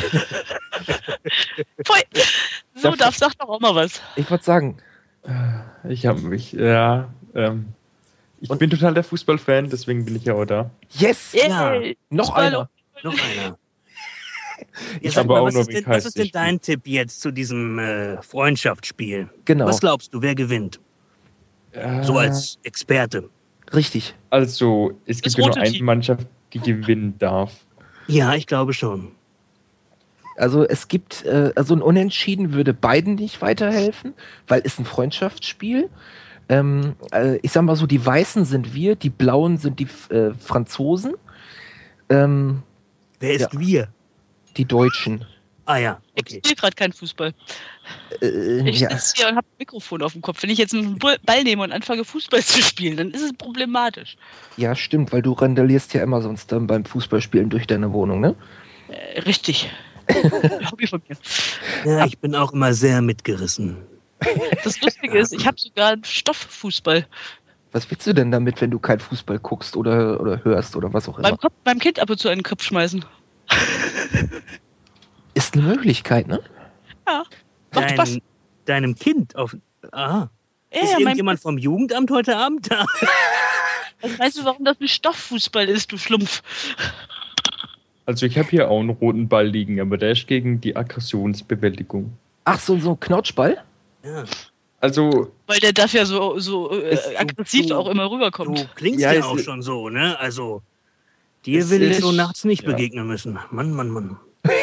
Voll. So, sag doch auch mal was. Ich würde sagen, Ich habe mich, ja, ich bin total der Fußballfan, deswegen bin ich ja auch da. yes! Ja. Yay. Noch Fußball- einer. Noch einer. Ich sag habe mal, auch was nur ist wegen was ist denn Heißig. dein Tipp jetzt zu diesem Freundschaftsspiel? Genau, Was glaubst du, wer gewinnt? So als Experte. richtig. Also, es Das gibt ja nur rote eine Team. Mannschaft, die gewinnen darf. Ja, ich glaube schon. Also es gibt, also ein Unentschieden würde beiden nicht weiterhelfen, weil es ein Freundschaftsspiel. Ich sag mal so, die Weißen sind wir, die Blauen sind die Franzosen, Wer ist Ja. wir? die Deutschen. Ah ja, Ich okay. spiele gerade keinen Fußball. Ich Ja, sitze hier und habe ein Mikrofon auf dem Kopf. Wenn ich jetzt einen Ball nehme und anfange Fußball zu spielen, dann ist es problematisch. ja, stimmt, weil du randalierst ja immer sonst dann beim Fußballspielen durch deine Wohnung, ne? Richtig. Hobby von mir. Ja, ich bin auch immer sehr mitgerissen. Das Lustige ist, ich habe sogar einen Stofffußball. Was willst du denn damit, wenn du kein Fußball guckst oder hörst oder was auch immer? Beim Kind ab und zu einen Kopf schmeißen. Ist eine Möglichkeit, ne? Ja. Macht Spaß. Deinem Kind auf. Aha. Ja, Ist ja, irgendjemand vom Jugendamt heute Abend da? weißt du, warum das ein Stofffußball ist, du Schlumpf? Also, ich habe hier auch einen roten Ball liegen, aber der ist gegen die Aggressionsbewältigung. Ach, so ein Knautschball? Ja. Also, Weil der darf ja so Es- aggressiv du- auch immer Du rüberkommt. klingst Ja, ja, es auch ist- schon so, ne? Also, dir Es will ich ist- so nachts nicht ja. begegnen müssen. Mann.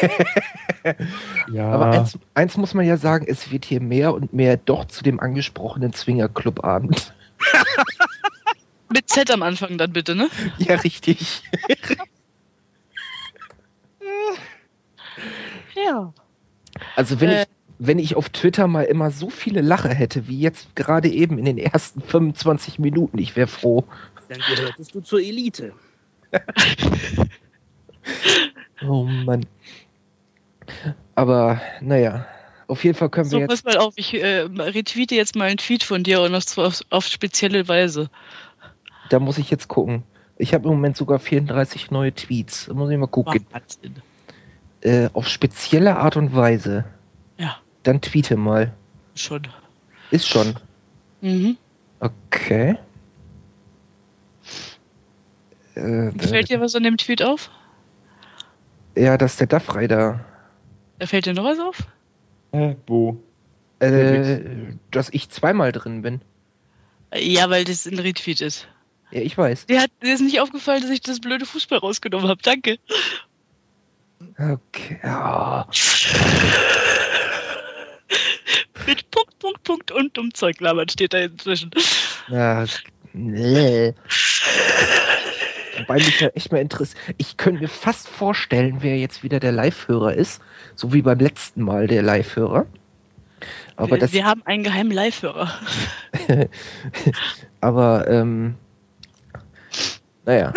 ja. Aber eins muss man ja sagen, es wird hier mehr und mehr doch zu dem angesprochenen Zwingerclub-Abend. Mit Z am Anfang dann bitte, ne? Ja, richtig. Ja. Also wenn ich auf Twitter mal immer so viele Lacher hätte, wie jetzt gerade eben in den ersten 25 Minuten, ich wäre froh. Dann gehörtest du zur Elite. Oh Mann. Aber naja, auf jeden Fall können So, wir pass jetzt. mal auf, ich retweete jetzt mal einen Tweet von dir und das auf spezielle Weise. Da muss ich jetzt gucken. Ich habe im Moment sogar 34 neue Tweets. Da muss ich mal gucken. Wahnsinn. Auf spezielle Art und Weise. Ja. Dann tweete mal. Schon. Ist schon. Mhm. Okay. Fällt dir was an dem Tweet auf? Ja, dass der Duff Rider. Da fällt dir noch was auf? Wo? Dass ich zweimal drin bin. Ja, weil das ein Retweet ist. Ja, ich weiß. Dir ist nicht aufgefallen, dass ich das blöde Fußball rausgenommen habe. Danke. Okay. Ja. Mit Punkt und Dummzeug labern steht da inzwischen. Ja, nee. Wobei mich ja echt mal interessiert. Ich könnte mir fast vorstellen, wer jetzt wieder der Live-Hörer ist. So wie beim letzten Mal der Live-Hörer. Aber Wir haben einen geheimen Live-Hörer. Aber, naja.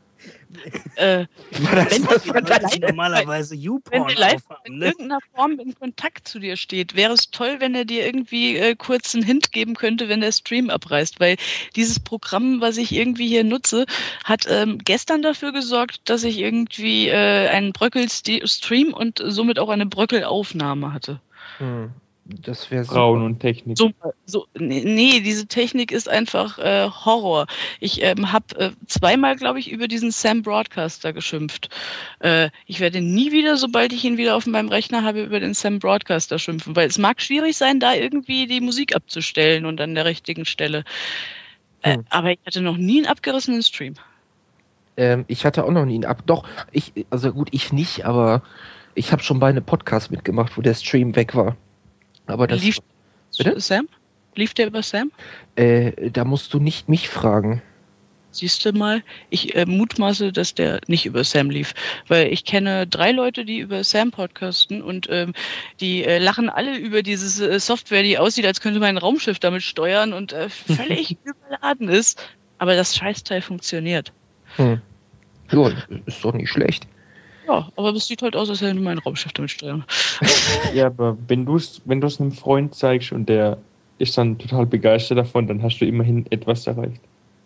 Normalerweise Wenn YouPorn der live aufhaben, in ne? irgendeiner Form in Kontakt zu dir steht, wäre es toll, wenn er dir irgendwie kurz einen Hint geben könnte, wenn der Stream abreißt. Weil dieses Programm, was ich irgendwie hier nutze, hat gestern dafür gesorgt, dass ich irgendwie einen Bröckel-Stream und somit auch eine Bröckel-Aufnahme hatte. Das wäre Frauen super. und Technik. Nee, diese Technik ist einfach Horror. Ich habe zweimal, glaube ich, über diesen Sam Broadcaster geschimpft. Ich werde nie wieder, sobald ich ihn wieder auf meinem Rechner habe, über den Sam Broadcaster schimpfen, weil es mag schwierig sein, da irgendwie die Musik abzustellen und an der richtigen Stelle. Aber ich hatte noch nie einen abgerissenen Stream. Ich hatte auch noch nie einen Doch, also gut, ich nicht, aber ich habe schon bei einem Podcast mitgemacht, wo der Stream weg war. Aber das. Lief Bitte? Sam? Lief der über Sam? Da musst du nicht mich fragen. Siehst du mal, ich mutmaße, dass der nicht über Sam lief, weil ich kenne 3 Leute, die über Sam podcasten und die lachen alle über diese Software, die aussieht, als könnte man ein Raumschiff damit steuern und völlig überladen ist, aber das Scheißteil funktioniert. Ja, ist doch nicht schlecht. Ja, aber es sieht halt aus, als könnte man ein Raumschiff damit steuern. Ja, aber wenn du es einem Freund zeigst und der ist dann total begeistert davon, dann hast du immerhin etwas erreicht.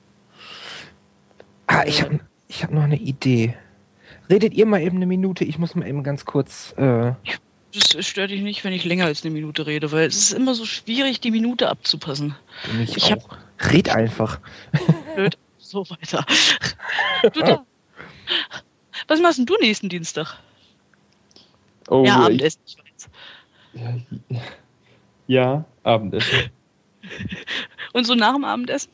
Ich hab noch eine Idee. Redet ihr mal eben eine Minute, ich muss mal eben ganz kurz. Das stört dich nicht, wenn ich länger als eine Minute rede, weil es ist immer so schwierig, die Minute abzupassen. Ich auch. Red einfach. Blöd, so weiter. Was machst denn du nächsten Dienstag? Oh, Ja, Abendessen, ich weiß. Ja, Abendessen. Und so nach dem Abendessen?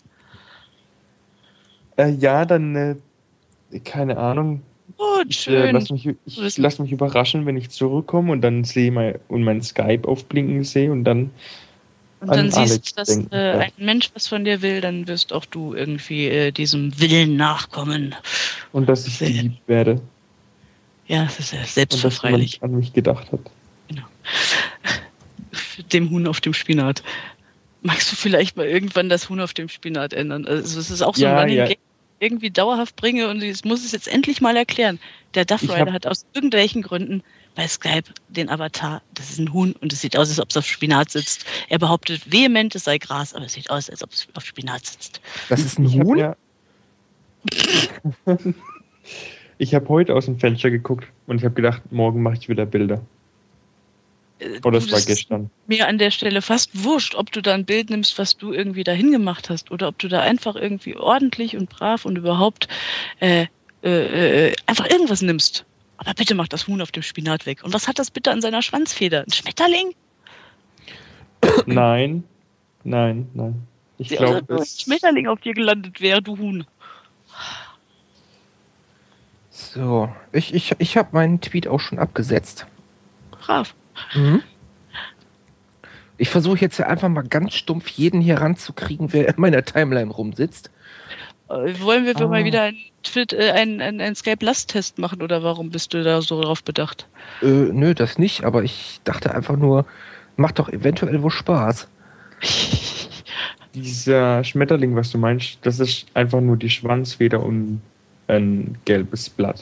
Ja, dann, keine Ahnung. Oh, schön. Ich lass mich überraschen, wenn ich zurückkomme und dann mein Skype aufblinken sehe und dann. Und dann Alex siehst, dass ein Mensch was von dir will, dann wirst auch du irgendwie diesem Willen nachkommen. Und dass ich geliebt werde. Ja, das ist ja selbstverfreilich. Und dass jemand an mich gedacht hat. Genau. Dem Huhn auf dem Spinat. Magst du vielleicht mal irgendwann das Huhn auf dem Spinat ändern? Also es ist auch so ein Running Gag, irgendwie dauerhaft bringe und ich muss es jetzt endlich mal erklären. Der Duff Rider hat aus irgendwelchen Gründen bei Skype den Avatar, das ist ein Huhn und es sieht aus, als ob es auf Spinat sitzt. Er behauptet vehement, es sei Gras, aber es sieht aus, als ob es auf Spinat sitzt. Das ist ein Huhn? Ich habe heute aus dem Fenster geguckt und ich habe gedacht, morgen mache ich wieder Bilder. Oder das war gestern. Mir an der Stelle fast wurscht, ob du da ein Bild nimmst, was du irgendwie dahin gemacht hast oder ob du da einfach irgendwie ordentlich und brav und überhaupt einfach irgendwas nimmst. Aber bitte mach das Huhn auf dem Spinat weg. Und was hat das bitte an seiner Schwanzfeder? Ein Schmetterling? Nein. Ich glaube, ein Schmetterling auf dir gelandet wäre, du Huhn. So, ich habe meinen Tweet auch schon abgesetzt. Brav. Ich versuche jetzt ja einfach mal ganz stumpf jeden hier ranzukriegen, wer in meiner Timeline rumsitzt. Wollen wir mal wieder einen Skype-Last-Test machen oder warum bist du da so drauf bedacht? Nö, das nicht, aber ich dachte einfach nur, macht doch eventuell wohl Spaß. Dieser Schmetterling, was du meinst, das ist einfach nur die Schwanzfeder und ein gelbes Blatt.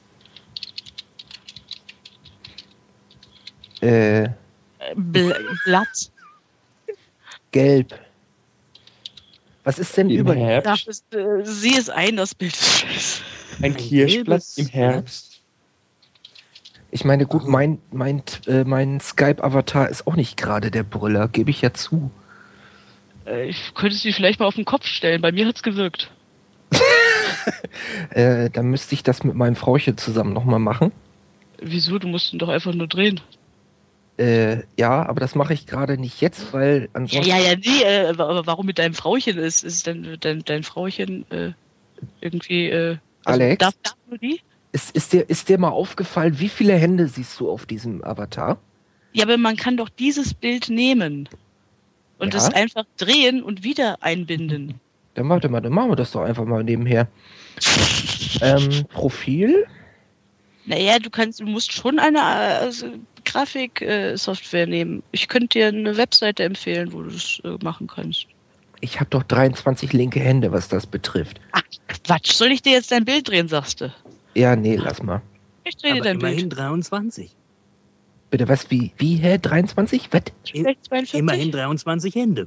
Blatt. Gelb. Was ist denn über Herbst? Sieh es ein, das Bild ist scheiße. Ein Kirschblatt im Herbst. Ich meine, gut, mein Skype-Avatar ist auch nicht gerade der Brüller, gebe ich ja zu. Ich könnte sie vielleicht mal auf den Kopf stellen. Bei mir hat's gewirkt. Dann müsste ich das mit meinem Frauchen zusammen nochmal machen. Wieso? Du musst ihn doch einfach nur drehen. Ja, aber das mache ich gerade nicht jetzt, weil ansonsten... Nee, aber warum mit deinem Frauchen ist? Ist dein Frauchen irgendwie... Alex? Darf nur die? Ist dir mal aufgefallen, wie viele Hände siehst du auf diesem Avatar? Ja, aber man kann doch dieses Bild nehmen und es einfach drehen und wieder einbinden. Dann warte mal, dann machen wir das doch einfach mal nebenher. Profil? Naja, du musst schon eine Grafiksoftware nehmen. Ich könnte dir eine Webseite empfehlen, wo du das machen kannst. Ich habe doch 23 linke Hände, was das betrifft. Ach, Quatsch. Soll ich dir jetzt dein Bild drehen, sagst du? Ja, nee, lass mal. Ich drehe dir dein immerhin Bild. 23. Bitte, was, wie, hä, 23? Was? Vielleicht 42? Immerhin 23 Hände.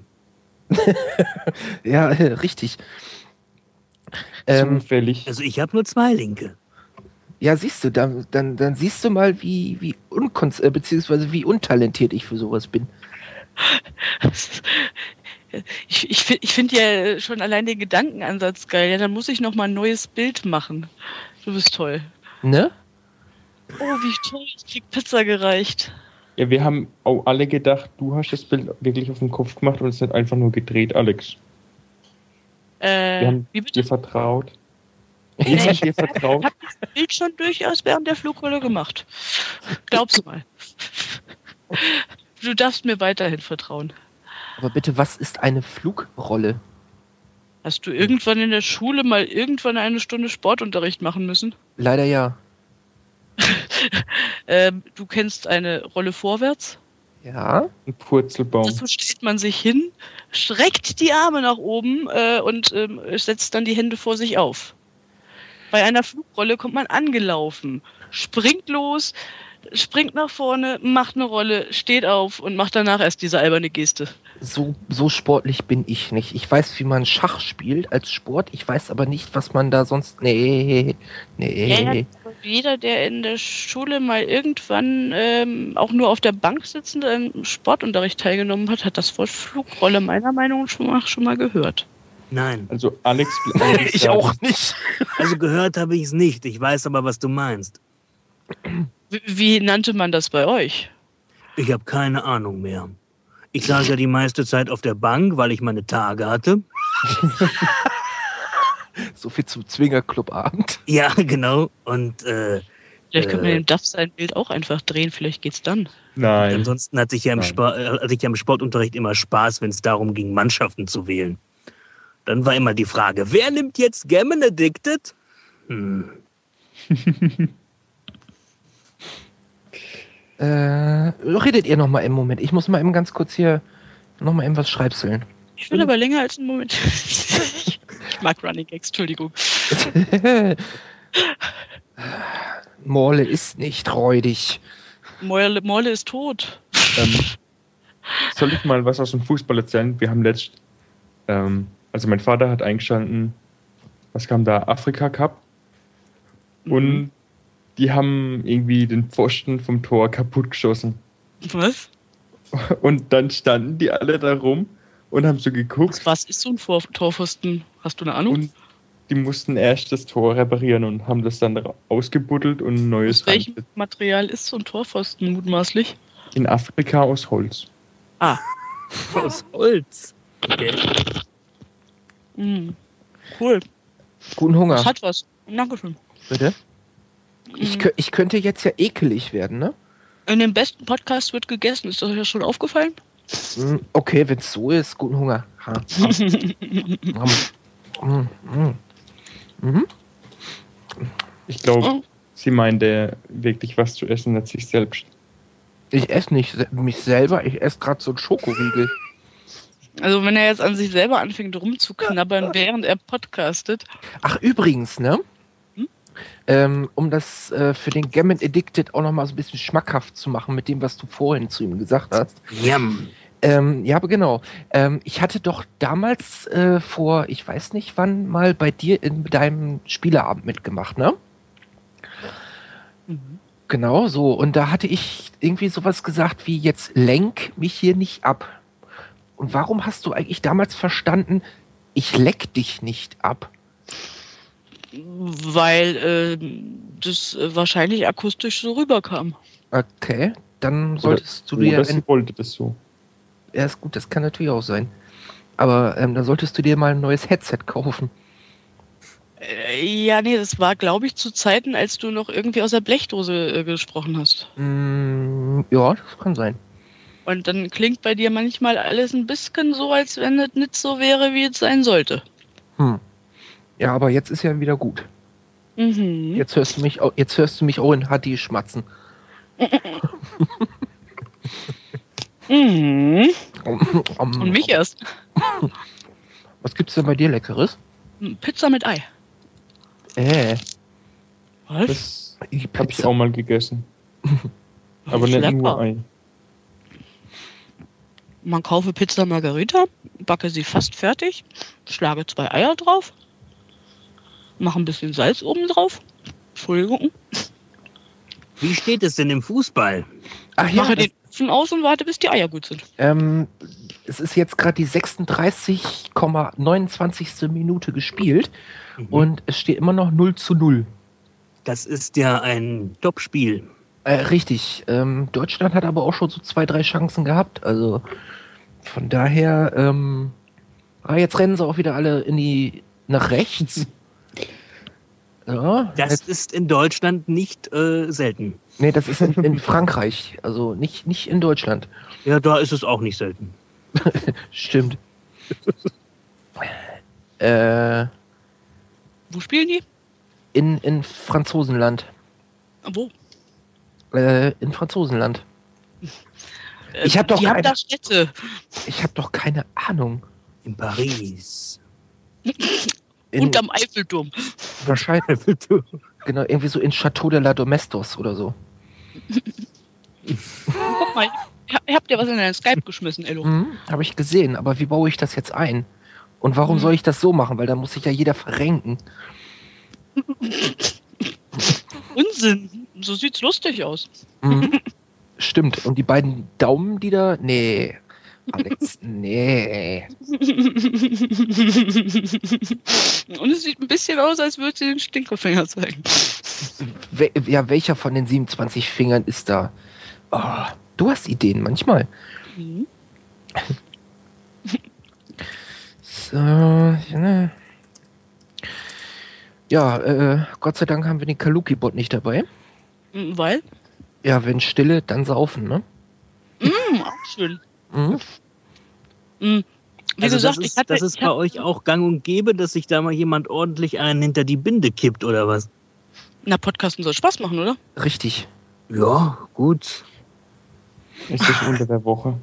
Ja, richtig. Zufällig. Also ich habe nur 2 linke. Ja, siehst du, dann siehst du mal, wie beziehungsweise wie untalentiert ich für sowas bin. Ich finde ja schon allein den Gedankenansatz geil. Ja, dann muss ich noch mal ein neues Bild machen. Du bist toll. Ne? Oh, wie toll. Ich krieg Pizza gereicht. Ja, wir haben auch alle gedacht, du hast das Bild wirklich auf den Kopf gemacht und es nicht einfach nur gedreht, Alex. Wir haben wie bitte? dir vertraut. Wir haben dir vertraut. Ich habe das Bild schon durchaus während der Flugrolle gemacht. Glaub's mal. Du darfst mir weiterhin vertrauen. Aber bitte, was ist eine Flugrolle? Hast du irgendwann in der Schule mal irgendwann eine Stunde Sportunterricht machen müssen? Leider ja. Du kennst eine Rolle vorwärts? Ja. Ein Purzelbaum. Dazu stellt man sich hin, streckt die Arme nach oben und setzt dann die Hände vor sich auf. Bei einer Flugrolle kommt man angelaufen, springt los, springt nach vorne, macht eine Rolle, steht auf und macht danach erst diese alberne Geste. So sportlich bin ich nicht. Ich weiß, wie man Schach spielt als Sport. Ich weiß aber nicht, was man da sonst... Nee. Ja, jeder, der in der Schule mal irgendwann auch nur auf der Bank sitzend im Sportunterricht teilgenommen hat, hat das Wort Flugrolle meiner Meinung nach schon mal gehört. Nein. Also Alex will eigentlich Ich sagen, auch nicht. Also gehört habe ich es nicht. Ich weiß aber, was du meinst. Wie nannte man das bei euch? Ich habe keine Ahnung mehr. Ich saß ja die meiste Zeit auf der Bank, weil ich meine Tage hatte. So viel zum Zwingerclub-Abend. Ja, genau. Und Vielleicht kann man dem Duff sein Bild auch einfach drehen, vielleicht geht's dann. Nein. ansonsten hatte ich ja im Sportunterricht immer Spaß, wenn es darum ging, Mannschaften zu wählen. Dann war immer die Frage, wer nimmt jetzt Gammon Addicted? Redet ihr noch mal im Moment? Ich muss mal eben ganz kurz hier noch mal eben was schreibseln. Ich will aber länger als einen Moment. Ich mag Running Gags, Entschuldigung. Morle ist nicht räudig. Morle ist tot. Soll ich mal was aus dem Fußball erzählen? Wir haben also mein Vater hat eingeschalten, was kam da? Afrika Cup. Und die haben irgendwie den Pfosten vom Tor kaputt geschossen. Was? Und dann standen die alle da rum und haben so geguckt. Was ist so ein Torpfosten? Hast du eine Ahnung? Und die mussten erst das Tor reparieren und haben das dann ausgebuddelt und ein neues Aus welchem Material ist so ein Torpfosten mutmaßlich? in Afrika aus Holz. Ah. Aus Holz. Okay. Cool. Guten Hunger. Das hat was. Dankeschön. Bitte? Ich könnte jetzt ja ekelig werden, ne? In dem besten Podcast wird gegessen. Ist das euch schon aufgefallen? Okay, wenn es so ist, guten Hunger. Ich glaube, sie meinte wirklich was zu essen, nicht sich selbst. Ich esse nicht mich selber, ich esse gerade so einen Schokoriegel. Also wenn er jetzt an sich selber anfängt rumzuknabbern, während er podcastet. Ach, übrigens, ne? Um das für den Gammon Addicted auch nochmal so ein bisschen schmackhaft zu machen mit dem, was du vorhin zu ihm gesagt hast. Yum. Ja, aber genau. Ich hatte doch damals vor, ich weiß nicht wann, mal bei dir in deinem Spieleabend mitgemacht, ne? Genau so. Und da hatte ich irgendwie sowas gesagt wie, jetzt lenk mich hier nicht ab. Und warum hast du eigentlich damals verstanden, ich leck dich nicht ab? Weil das wahrscheinlich akustisch so rüberkam. Okay, dann solltest du dir Oder sie wollte das so. Ja, ist gut, das kann natürlich auch sein. Aber da solltest du dir mal ein neues Headset kaufen. Ja, nee, das war, glaube ich, zu Zeiten, als du noch irgendwie aus der Blechdose gesprochen hast. Ja, das kann sein. Und dann klingt bei dir manchmal alles ein bisschen so, als wenn es nicht so wäre, wie es sein sollte. Ja, aber jetzt ist ja wieder gut. Mhm. Jetzt hörst du mich auch in HD schmatzen. Mhm. Und mich erst. Was gibt's denn bei dir Leckeres? Pizza mit Ei. Was? Das Die habe ich Pizza. auch mal gegessen. Aber Ist nicht lecker. nur Ei. Man kaufe Pizza Margherita, backe sie fast fertig, schlage 2 Eier drauf, mache ein bisschen Salz oben drauf. Entschuldigung. Wie steht es denn im Fußball? Ach ja, Mache den Ofen aus und warte, bis die Eier gut sind. es ist jetzt gerade die 36,29. Minute gespielt und es steht immer noch 0:0. Das ist ja ein Top-Spiel. Richtig. Deutschland hat aber auch schon so 2, 3 Chancen gehabt. Also von daher, jetzt rennen sie auch wieder alle nach rechts. Ja, Das ist in Deutschland nicht selten. nee, das ist in Frankreich, also nicht in Deutschland. Ja, da ist es auch nicht selten. Stimmt. Wo spielen die? In Franzosenland. Wo? In Franzosenland. Ich hab doch die haben keine- da Städte. Ich habe doch keine Ahnung. In Paris. Unterm Eiffelturm. Wahrscheinlich, genau, irgendwie so in Château de la Domestos oder so. Guck mal, ich hab dir was in deinen Skype geschmissen, Ello. Habe ich gesehen, aber wie baue ich das jetzt ein? Und warum soll ich das so machen? Weil da muss sich ja jeder verrenken. Unsinn. So sieht's lustig aus. Stimmt. Und die beiden Daumen, die da. Nee. Alex, nee. Und es sieht ein bisschen aus, als würde sie den Stinkefinger zeigen. Welcher von den 27 Fingern ist da? Oh, du hast Ideen manchmal. Mhm. So, ne. Ja, Gott sei Dank haben wir den Kaluki-Bot nicht dabei. Weil? Ja, wenn Stille, dann saufen, ne? Auch schön. Mhm. Wie Also gesagt, das ist bei euch auch gang und gäbe, dass sich da mal jemand ordentlich einen hinter die Binde kippt, oder was? Na, Podcasten soll Spaß machen, oder? Richtig. Ja, gut. Ist das unter der Woche?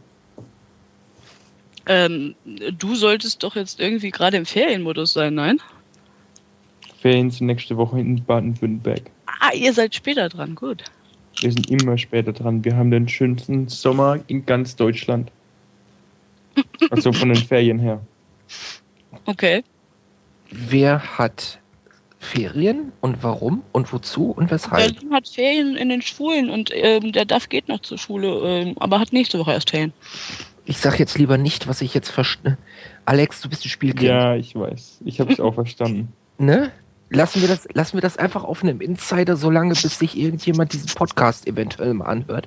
Du solltest doch jetzt irgendwie gerade im Ferienmodus sein, nein? Ferien sind nächste Woche in Baden-Württemberg. Ah, ihr seid später dran, gut. Wir sind immer später dran. Wir haben den schönsten Sommer in ganz Deutschland. Also von den Ferien her. Okay. Wer hat Ferien und warum und wozu und weshalb? Berlin hat Ferien in den Schulen und der DAF geht noch zur Schule, aber hat nächste Woche erst Ferien. Ich sag jetzt lieber nicht, was ich jetzt verstehe. Alex, du bist ein Spielkind. Ja, ich weiß. Ich habe es auch verstanden. Ne? Lassen wir das einfach auf einem Insider, solange bis sich irgendjemand diesen Podcast eventuell mal anhört.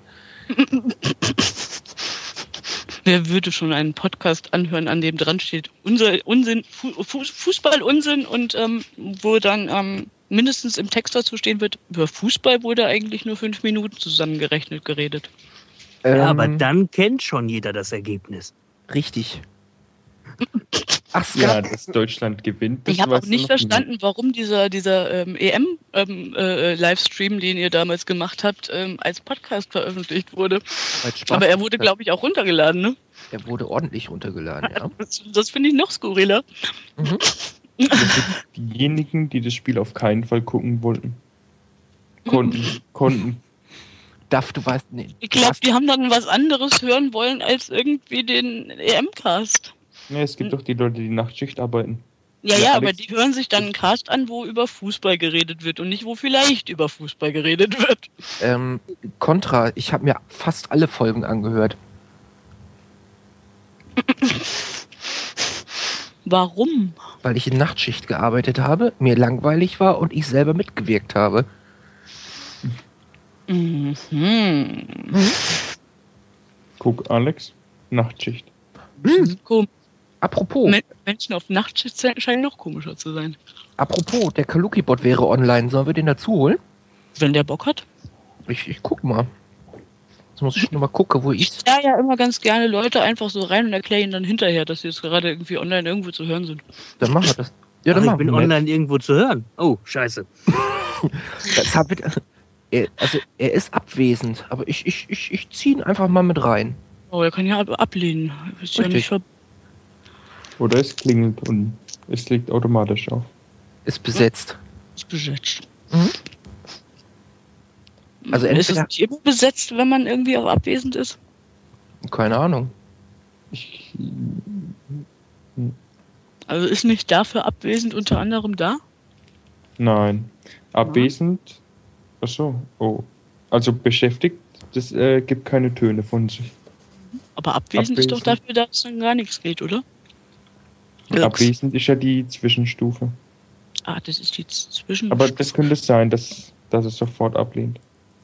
Wer würde schon einen Podcast anhören, an dem dran steht Unsinn, Fußball-Unsinn und wo dann mindestens im Text dazu stehen wird, über Fußball wurde eigentlich nur 5 Minuten zusammengerechnet geredet. Ja, aber dann kennt schon jeder das Ergebnis. Richtig. Ach, es Ja, gab, dass Deutschland gewinnt. Das Ich habe auch weiß nicht noch verstanden, warum dieser EM-Livestream, den ihr damals gemacht habt, als Podcast veröffentlicht wurde. weil Spaß Aber er wurde, gemacht glaube ich, auch runtergeladen, ne? hat. Er wurde ordentlich runtergeladen, ja. Das finde ich noch skurriler. Mhm. Das sind diejenigen, die das Spiel auf keinen Fall gucken wollten. Konnten. Duff, du weißt nicht. Ich glaube, die haben dann was anderes hören wollen als irgendwie den EM-Cast. Ja, es gibt doch die Leute, die Nachtschicht arbeiten. Ja, aber Alex, die hören sich dann einen Cast an, wo über Fußball geredet wird und nicht, wo vielleicht über Fußball geredet wird. Contra, ich habe mir fast alle Folgen angehört. Warum? Weil ich in Nachtschicht gearbeitet habe, mir langweilig war und ich selber mitgewirkt habe. Mhm. guck, Alex, Nachtschicht. Komisch. Apropos, Menschen auf Nachtschicht scheinen noch komischer zu sein. der Kaluki-Bot wäre online. Sollen wir den dazu holen? Wenn der Bock hat. Ich guck mal. Jetzt muss ich nur mal gucken, wo Ich ich... stelle ja immer ganz gerne Leute einfach so rein und erkläre ihnen dann hinterher, dass sie jetzt gerade irgendwie online irgendwo zu hören sind. Dann machen wir das. Ja, Ach, dann ich machen bin wir online irgendwo zu hören. Oh, scheiße. Er ist abwesend, aber ich ziehe ihn einfach mal mit rein. Oh, er kann ja ablehnen. Ist ja Richtig. nicht Oder es klingelt und es legt automatisch auf. Ist besetzt. besetzt. Mhm. Also Ist es entweder... nicht immer besetzt, wenn man irgendwie auch abwesend ist? Keine Ahnung. Ich, Also ist nicht dafür abwesend unter anderem da? nein. Abwesend. Achso. Oh. Also beschäftigt, das gibt keine Töne von sich. Aber abwesend ist doch Abwesend. dafür, dass dann gar nichts geht, oder? Abwesend ist ja die Zwischenstufe. Ah, das ist die Zwischen... Aber das könnte es sein, dass es sofort ablehnt.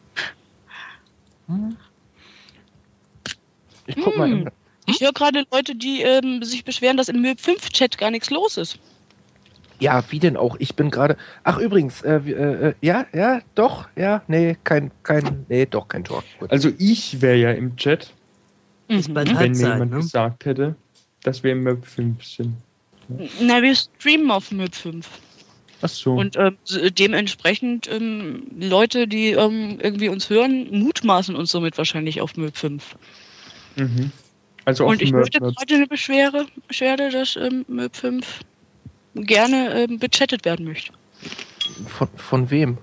Ich guck mal. Hm. Ich höre gerade Leute, die sich beschweren, dass im MÖB 5-Chat gar nichts los ist. Ja, wie denn auch? Ich bin gerade... Ach, übrigens, doch, nee, kein Tor. Gut. Also ich wäre ja im Chat, Ist bald wenn mir Halbzeit, jemand ne? gesagt hätte, dass wir im Map 5 sind. Na, wir streamen auf MÖB 5. Achso. Und dementsprechend Leute, die irgendwie uns hören, mutmaßen uns somit wahrscheinlich auf MÖB 5. Mhm. Also auf Und ich Map, möchte gerade eine Beschwerde, dass MÖB 5 gerne bechattet werden möchte. Von wem?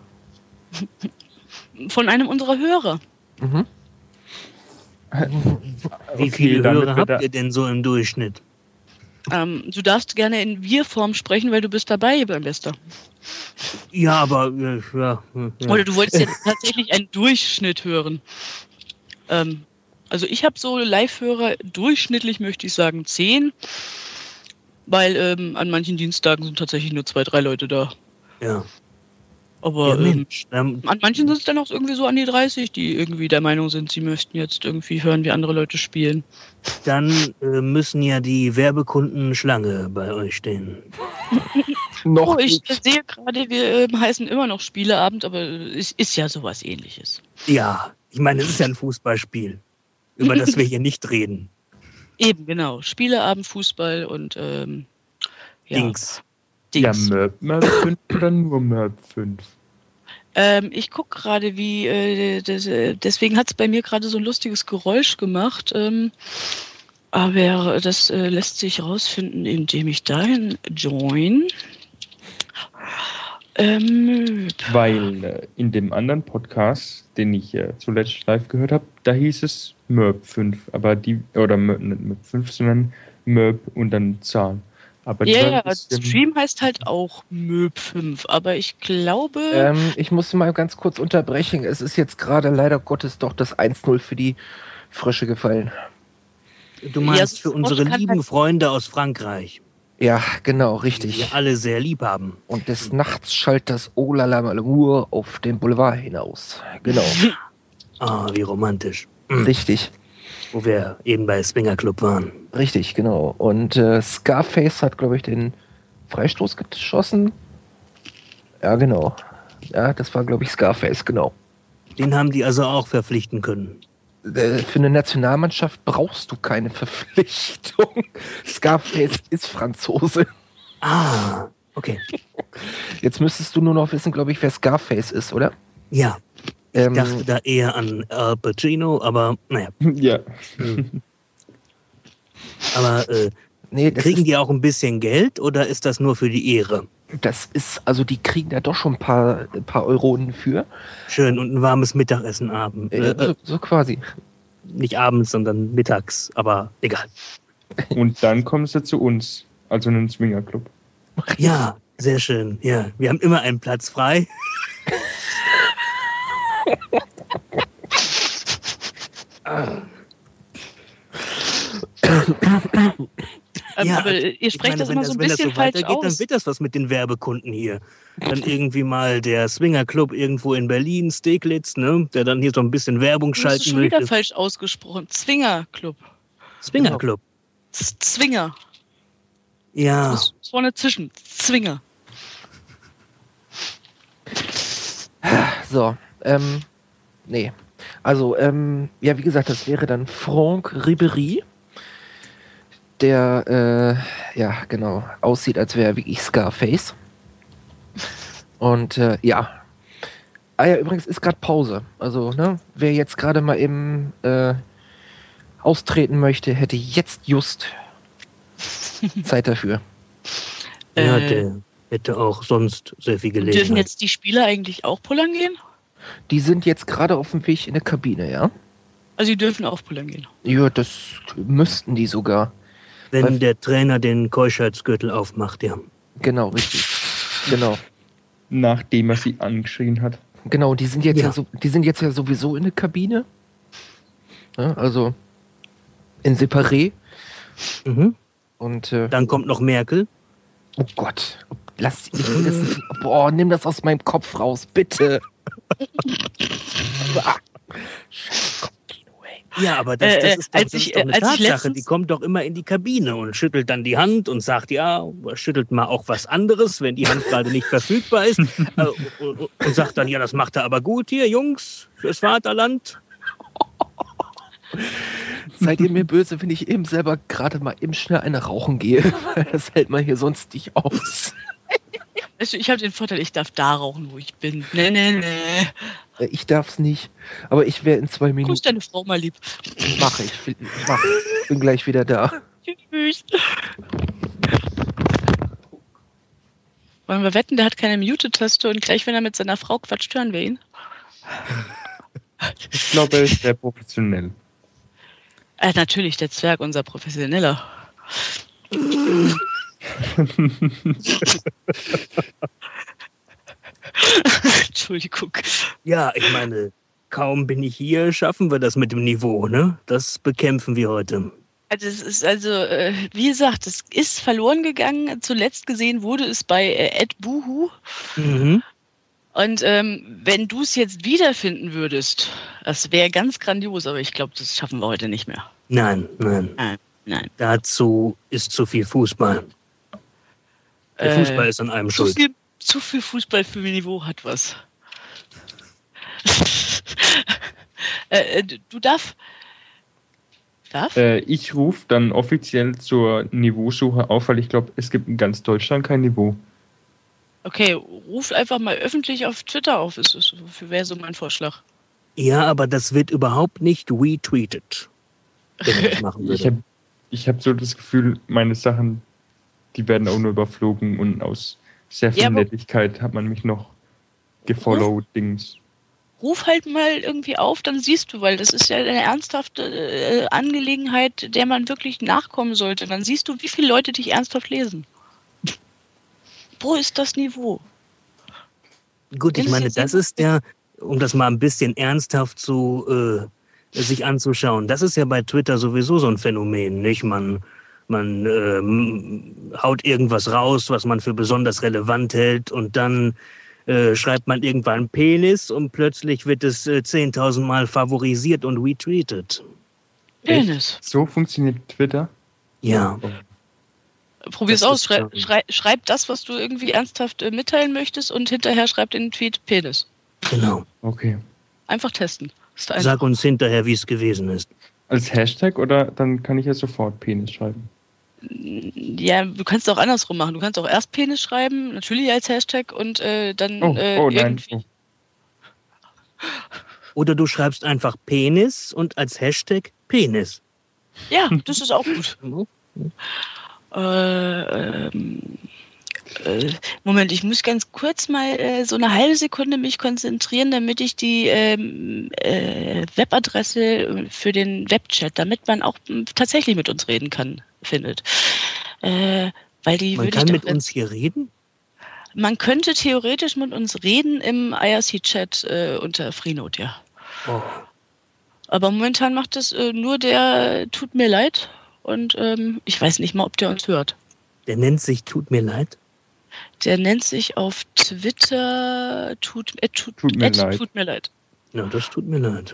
Von einem unserer Hörer. Mhm. Wie viele damit Hörer wird habt ihr denn so im Durchschnitt? Du darfst gerne in Wir-Form sprechen, weil du bist dabei, mein Bester. Ja, aber ja. Oder du wolltest jetzt tatsächlich einen Durchschnitt hören. Also ich habe so Live-Hörer, durchschnittlich möchte ich sagen 10, weil an manchen Dienstagen sind tatsächlich nur 2, 3 Leute da. Ja. Aber Ja, Mensch, an manchen sind es dann auch irgendwie so an die 30, die irgendwie der Meinung sind, sie möchten jetzt irgendwie hören, wie andere Leute spielen. dann müssen ja die Werbekunden Schlange bei euch stehen. Noch Oh, ich nicht. sehe gerade, wir heißen immer noch Spieleabend, aber es ist ja sowas Ähnliches. Ja, ich meine, es ist ja ein Fußballspiel, über das wir hier nicht reden. Eben, genau. Spieleabend, Fußball und Dings. Ja, Dings. Map 5 oder nur Map 5? Ich gucke gerade, wie deswegen hat es bei mir gerade so ein lustiges Geräusch gemacht. Aber das lässt sich rausfinden, indem ich dahin join. Weil in dem anderen Podcast, den ich zuletzt live gehört habe, da hieß es Map 5, aber oder nicht Map 5, sondern Map und dann Zahl. Aber das war ein Ja, bisschen- Stream heißt halt auch MÖB 5, aber ich glaube... Ich muss mal ganz kurz unterbrechen. Es ist jetzt gerade leider Gottes doch das 1-0 für die Frösche gefallen. Du meinst Ja, für unsere kann lieben halt- Freunde aus Frankreich, Ja, genau, die richtig. wir alle sehr lieb haben. Und des Nachts schallt das Oh la la Malamour auf den Boulevard hinaus. Genau, Ah, wie romantisch. richtig. Wo wir eben bei Swinger Club waren. Richtig, genau. Und Scarface hat, glaube ich, den Freistoß geschossen. Ja, genau. Ja, das war, glaube ich, Scarface, genau. Den haben die also auch verpflichten können. Für eine Nationalmannschaft brauchst du keine Verpflichtung. Scarface ist Franzose. Ah, okay. Jetzt müsstest du nur noch wissen, glaube ich, wer Scarface ist, oder? Ja, ich dachte da eher an Al Pacino, aber naja. Ja. Aber nee, das kriegen ist, die auch ein bisschen Geld oder ist das nur für die Ehre? also die kriegen da doch schon ein paar Euronen für. Schön, und ein warmes Mittagessen abends. So quasi. Nicht abends, sondern mittags, aber egal. Und dann kommen sie zu uns, also einen Swingerclub. Ja, sehr schön. Ja, wir haben immer einen Platz frei. Ja, aber ihr sprecht das immer so ein wenn das bisschen so falsch weitergeht, dann aus. wird das was mit den Werbekunden hier. Dann irgendwie mal der Swinger-Club irgendwo in Berlin, Steglitz, ne, der dann hier so ein bisschen Werbung Du hast es schalten schon wieder möchte. falsch ausgesprochen. Zwinger-Club. Swinger-Club. Zwinger. Ja. Das ist vorne zwischen. Zwinger. So, nee. Also, ja, wie gesagt, das wäre dann Franck Ribéry, der, ja, genau, aussieht, als wäre er wirklich Scarface. Und, ja. Ah ja, übrigens ist gerade Pause. Also, ne, wer jetzt gerade mal eben austreten möchte, hätte jetzt just Zeit dafür. Ja, der hätte auch sonst sehr viel Dürfen Gelegenheit. jetzt die Spieler eigentlich auch pullern gehen? Die sind jetzt gerade auf dem Weg in der Kabine, ja? Also die dürfen auch pullern gehen. Ja, das müssten die sogar. Wenn der Trainer den Keuschheitsgürtel aufmacht, ja. Genau, richtig. Genau. Nachdem er sie angeschrien hat. Genau, die sind jetzt Ja. die sind jetzt ja sowieso in der Kabine. Ja, also in Separé. Mhm. Und Dann kommt noch Merkel. oh Gott, nimm das aus meinem Kopf raus, bitte. Scheiß Kopfkino, ey. Ja, aber das ist doch, als das ich- ist doch eine als ich Tatsache. letztens- Die kommt doch immer in die Kabine und schüttelt dann die Hand und sagt, ja, schüttelt mal auch was anderes, wenn die Hand gerade nicht verfügbar ist. Und sagt dann, ja, das macht er aber gut hier, Jungs, fürs Vaterland. Seid ihr mir böse, wenn ich eben selber gerade mal eben schnell eine rauchen gehe? Weil das hält man hier sonst nicht aus. Weißt du, ich habe den Vorteil, ich darf da rauchen, wo ich bin. Nee. Ich darf's nicht. Aber ich wäre in 2 Grüß Minuten. deine Frau mal lieb. Mache ich. Bin gleich wieder da. Tschüss. Wollen wir wetten, der hat keine Mute-Taste und gleich, wenn er mit seiner Frau quatscht, hören wir ihn? Ich glaube, er ist sehr professionell. Natürlich, der Zwerg, unser Professioneller. Entschuldigung. Ja, ich meine, kaum bin ich hier, schaffen wir das mit dem Niveau, ne? Das bekämpfen wir heute. Also es ist wie gesagt, es ist verloren gegangen. Zuletzt gesehen wurde es bei Ed Buhu. Mhm. Und wenn du es jetzt wiederfinden würdest, das wäre ganz grandios, aber ich glaube, das schaffen wir heute nicht mehr. Nein. Nein. Dazu ist zu viel Fußball. Der Fußball ist an einem schuld. Zu viel Fußball für mein Niveau hat was. Du darf? Ich rufe dann offiziell zur Niveausuche auf, weil ich glaube, es gibt in ganz Deutschland kein Niveau. Okay, ruf einfach mal öffentlich auf Twitter auf. Wäre so mein Vorschlag. Ja, aber das wird überhaupt nicht retweetet, wenn ich das machen würde. Ich hab so das Gefühl, meine Sachen, die werden auch nur überflogen und aus sehr viel Ja, aber- Nettigkeit hat man mich noch gefollowt, Dings. Ruf halt mal irgendwie auf, dann siehst du, weil das ist ja eine ernsthafte Angelegenheit, der man wirklich nachkommen sollte. Dann siehst du, wie viele Leute dich ernsthaft lesen. Wo ist das Niveau? Gut, ich meine, das ist ja, um das mal ein bisschen ernsthaft sich anzuschauen, das ist ja bei Twitter sowieso so ein Phänomen, nicht? Man haut irgendwas raus, was man für besonders relevant hält und dann schreibt man irgendwann Penis und plötzlich wird es 10.000 Mal favorisiert und retweetet. Penis. So funktioniert Twitter? Ja. Probier's Das aus. ist Schreib das, was du irgendwie ernsthaft mitteilen möchtest und hinterher schreib den Tweet Penis. Genau. Okay. Einfach testen. Ist einfach. Sag uns hinterher, wie es gewesen ist. Als Hashtag oder dann kann ich ja sofort Penis schreiben? Ja, du kannst es auch andersrum machen. Du kannst auch erst Penis schreiben, natürlich als Hashtag und dann Oh nein. irgendwie. Oder du schreibst einfach Penis und als Hashtag Penis. Ja, das ist auch gut. Moment, ich muss ganz kurz mal so eine halbe Sekunde mich konzentrieren, damit ich die Webadresse für den Webchat, damit man auch tatsächlich mit uns reden kann, findet. Weil die Man würde kann ich mit doch, uns hier reden? man könnte theoretisch mit uns reden im IRC-Chat unter Freenode, ja. Oh. Aber momentan macht es nur der Tut mir leid und ich weiß nicht mal, ob der uns hört. Der nennt sich Tut mir leid. Der nennt sich auf Twitter Tut mir leid. Tut mir leid. Ja, das tut mir leid.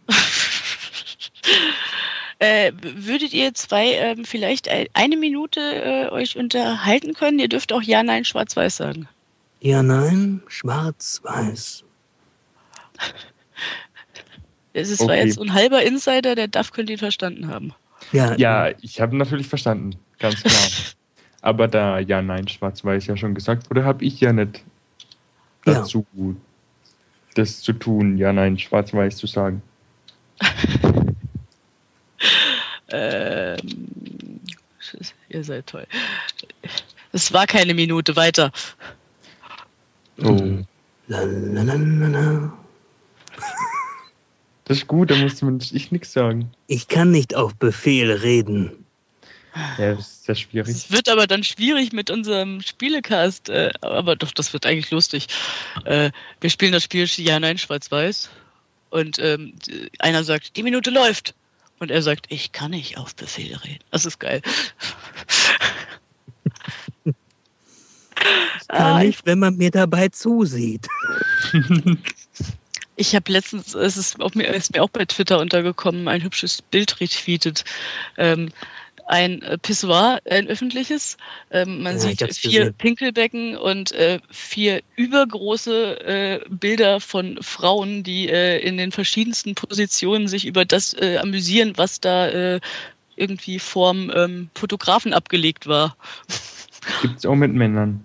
Würdet ihr zwei vielleicht eine Minute euch unterhalten können? Ihr dürft auch Ja, Nein, Schwarz-Weiß sagen. Ja, nein, schwarz-weiß. Es war Okay. jetzt so ein halber Insider, der Duff könnte ihn verstanden haben. Ja, ich habe natürlich verstanden, ganz klar. Aber da ja, nein, schwarz-weiß ja schon gesagt wurde, habe ich ja nicht dazu, das zu tun, ja, nein, schwarz-weiß zu sagen. Ihr seid toll. Es war keine Minute weiter. Oh. La, la, la, la, la. Das ist gut, da muss zumindest ich nichts sagen. Ich kann nicht auf Befehl reden. Ja, das ist sehr schwierig. Es wird aber dann schwierig mit unserem Spielecast, aber doch, das wird eigentlich lustig. Wir spielen das Spiel Ja, Nein, Schwarz-Weiß und einer sagt, die Minute läuft. Und er sagt, ich kann nicht auf Befehl reden. Das ist geil. Kann nicht, wenn man mir dabei zusieht. Ich habe letztens, es ist mir auch bei Twitter untergekommen, ein hübsches Bild retweetet. Ein Pissoir, ein öffentliches. Man sieht 4 gesehen. Pinkelbecken und 4 übergroße Bilder von Frauen, die in den verschiedensten Positionen sich über das amüsieren, was da irgendwie vorm Fotografen abgelegt war. Gibt es auch mit Männern.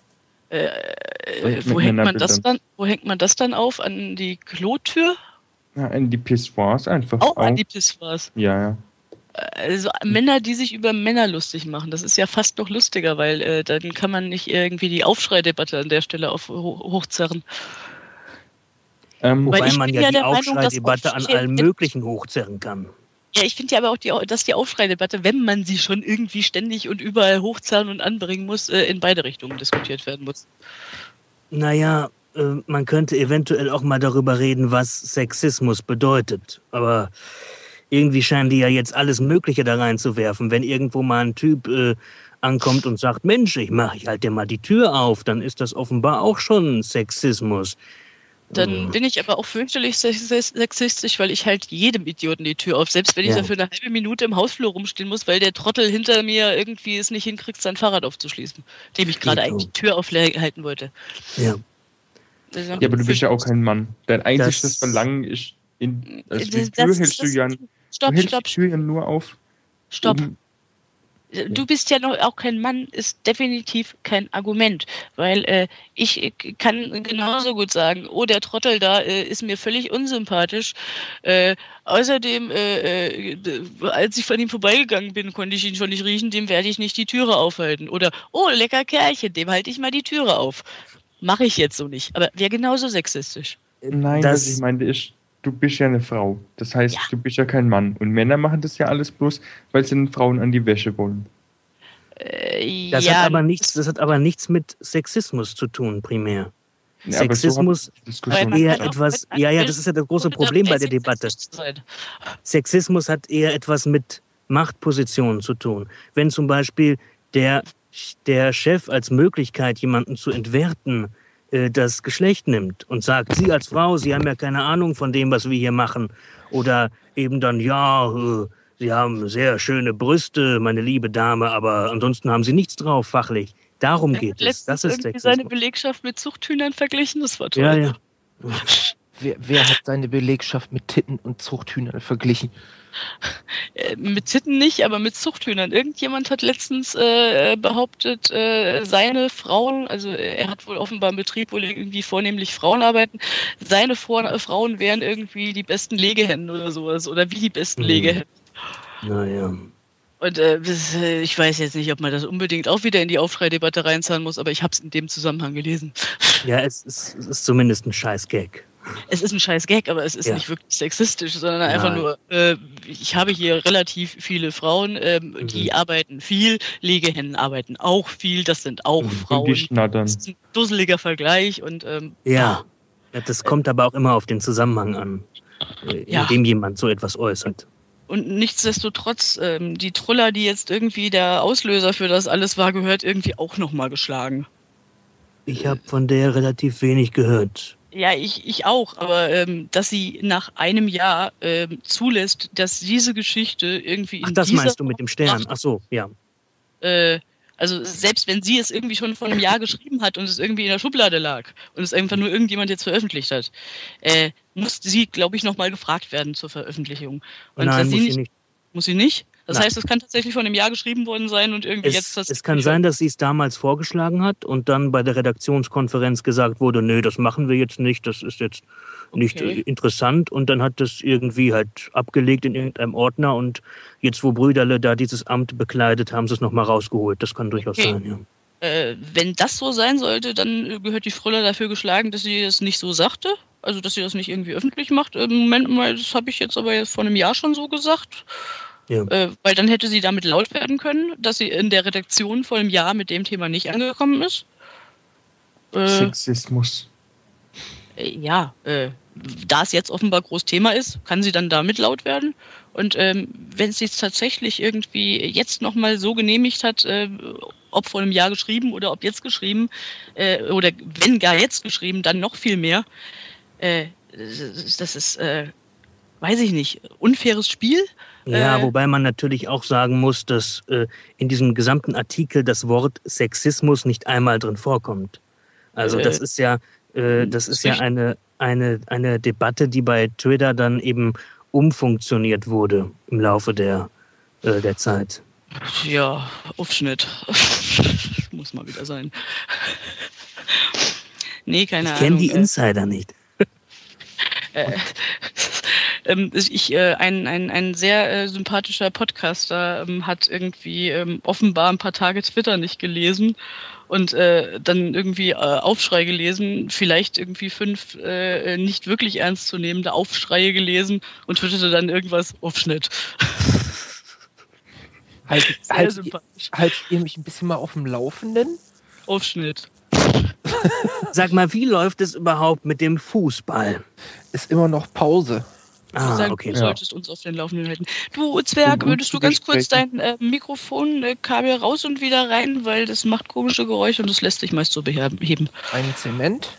Wo hängt man das dann auf? An die Klotür? Ja, an die Pissoirs einfach. Auch an die Pissoirs. Ja. Also Männer, die sich über Männer lustig machen. Das ist ja fast noch lustiger, weil dann kann man nicht irgendwie die Aufschreidebatte an der Stelle hochzerren. Wobei man ja die der Meinung, Aufschreidebatte an allem Möglichen hochzerren kann. Ja, ich finde ja aber auch, dass die Aufschreidebatte, wenn man sie schon irgendwie ständig und überall hochzerren und anbringen muss, in beide Richtungen diskutiert werden muss. Naja, man könnte eventuell auch mal darüber reden, was Sexismus bedeutet. Aber irgendwie scheinen die ja jetzt alles Mögliche da reinzuwerfen. Wenn irgendwo mal ein Typ ankommt und sagt, Mensch, ich halte dir mal die Tür auf, dann ist das offenbar auch schon Sexismus. Dann bin ich aber auch fürchterlich sexistisch, weil ich halt jedem Idioten die Tür auf, selbst wenn ich dafür eine halbe Minute im Hausflur rumstehen muss, weil der Trottel hinter mir irgendwie es nicht hinkriegt, sein Fahrrad aufzuschließen, dem ich gerade eigentlich die Tür aufhalten wollte. Ja. Also, Ja, aber du bist ja auch kein Mann. Dein einziges Verlangen ist, die Tür hältst du ja nur auf. Stopp. Du bist ja noch auch kein Mann, ist definitiv kein Argument, weil ich kann genauso gut sagen, oh, der Trottel da ist mir völlig unsympathisch. Außerdem, als ich von ihm vorbeigegangen bin, konnte ich ihn schon nicht riechen, dem werde ich nicht die Türe aufhalten. Oder, oh, lecker Kerlchen, dem halte ich mal die Türe auf. Mache ich jetzt so nicht, aber wäre genauso sexistisch. Nein, was ich meinte ist, du bist ja eine Frau. Das heißt, du bist ja kein Mann. Und Männer machen das ja alles bloß, weil sie den Frauen an die Wäsche wollen. Das hat aber nichts mit Sexismus zu tun, primär. Ja, Sexismus so eher etwas, das ist ja das große Problem bei der Debatte. Sexismus hat eher etwas mit Machtpositionen zu tun. Wenn zum Beispiel der Chef als Möglichkeit, jemanden zu entwerten, das Geschlecht nimmt und sagt, Sie als Frau, Sie haben ja keine Ahnung von dem, was wir hier machen. Oder eben dann, Sie haben sehr schöne Brüste, meine liebe Dame, aber ansonsten haben Sie nichts drauf fachlich. Darum geht es. Das ist Sexismus. Seine Belegschaft mit Zuchthühnern verglichen, das war toll. Ja. Wer hat seine Belegschaft mit Titten und Zuchthühnern verglichen? Mit Titten nicht, aber mit Zuchthühnern. Irgendjemand hat letztens behauptet, seine Frauen, also er hat wohl offenbar einen Betrieb, wo irgendwie vornehmlich Frauen arbeiten, seine Frauen wären irgendwie die besten Legehennen oder sowas oder wie die besten Legehennen. Naja. Und ich weiß jetzt nicht, ob man das unbedingt auch wieder in die Aufschreidebatte reinzahlen muss, aber ich habe es in dem Zusammenhang gelesen. Ja, es ist zumindest ein Scheiß-Gag. Es ist ein scheiß Gag, aber es ist Ja. nicht wirklich sexistisch, sondern Nein. einfach nur, ich habe hier relativ viele Frauen, die arbeiten viel, Legehennen arbeiten auch viel, das sind auch Und die Frauen. schnattern. Das ist ein dusseliger Vergleich und Ja. Ja, das kommt aber auch immer auf den Zusammenhang an, Ja. in dem jemand so etwas äußert. Und nichtsdestotrotz, die Truller, die jetzt irgendwie der Auslöser für das alles war, gehört irgendwie auch nochmal geschlagen. Ich habe von der relativ wenig gehört. Ja, ich auch, aber dass sie nach einem Jahr zulässt, dass diese Geschichte irgendwie Ach, in das dieser meinst du mit dem Stern? Ach so, ja. Also selbst wenn sie es irgendwie schon vor einem Jahr geschrieben hat und es irgendwie in der Schublade lag und es einfach nur irgendjemand jetzt veröffentlicht hat, muss sie, glaube ich, nochmal gefragt werden zur Veröffentlichung. Und Nein, dass muss sie nicht. Muss sie nicht? Das Nein. heißt, es kann tatsächlich vor einem Jahr geschrieben worden sein und irgendwie jetzt... Es kann sein, dass sie es damals vorgeschlagen hat und dann bei der Redaktionskonferenz gesagt wurde, nö, das machen wir jetzt nicht, das ist jetzt nicht Okay. interessant, und dann hat das irgendwie halt abgelegt in irgendeinem Ordner, und jetzt, wo Brüderle da dieses Amt bekleidet, haben sie es nochmal rausgeholt. Das kann durchaus Okay. sein, ja. Wenn das so sein sollte, dann gehört die Früller dafür geschlagen, dass sie es nicht so sagte. Also, dass sie das nicht irgendwie öffentlich macht. Moment mal, das habe ich jetzt aber jetzt vor einem Jahr schon so gesagt. Ja. Weil dann hätte sie damit laut werden können, dass sie in der Redaktion vor einem Jahr mit dem Thema nicht angekommen ist. Sexismus. Da es jetzt offenbar groß Thema ist, kann sie dann damit laut werden. Und wenn sie es tatsächlich irgendwie jetzt nochmal so genehmigt hat, ob vor einem Jahr geschrieben oder ob jetzt geschrieben, oder wenn gar jetzt geschrieben, dann noch viel mehr. Das ist, weiß ich nicht, unfaires Spiel. Ja, wobei man natürlich auch sagen muss, dass in diesem gesamten Artikel das Wort Sexismus nicht einmal drin vorkommt. Also das ist ja eine Debatte, die bei Twitter dann eben umfunktioniert wurde im Laufe der Zeit. Ja, Aufschnitt. Muss mal wieder sein. Nee, keine Ich kenne Ahnung. die Insider nicht. Ein sehr sympathischer Podcaster hat irgendwie offenbar ein paar Tage Twitter nicht gelesen und dann irgendwie Aufschrei gelesen, vielleicht irgendwie 5 nicht wirklich ernstzunehmende Aufschreie gelesen und twitterte dann irgendwas Aufschnitt. Haltet ihr mich ein bisschen mal auf dem Laufenden? Aufschnitt. Sag mal, wie läuft es überhaupt mit dem Fußball? Ist immer noch Pause. Du solltest uns auf den Laufenden halten. Du, Zwerg, würdest du ganz kurz dein Mikrofonkabel raus und wieder rein, weil das macht komische Geräusche und das lässt sich meist so beheben. Ein Zement.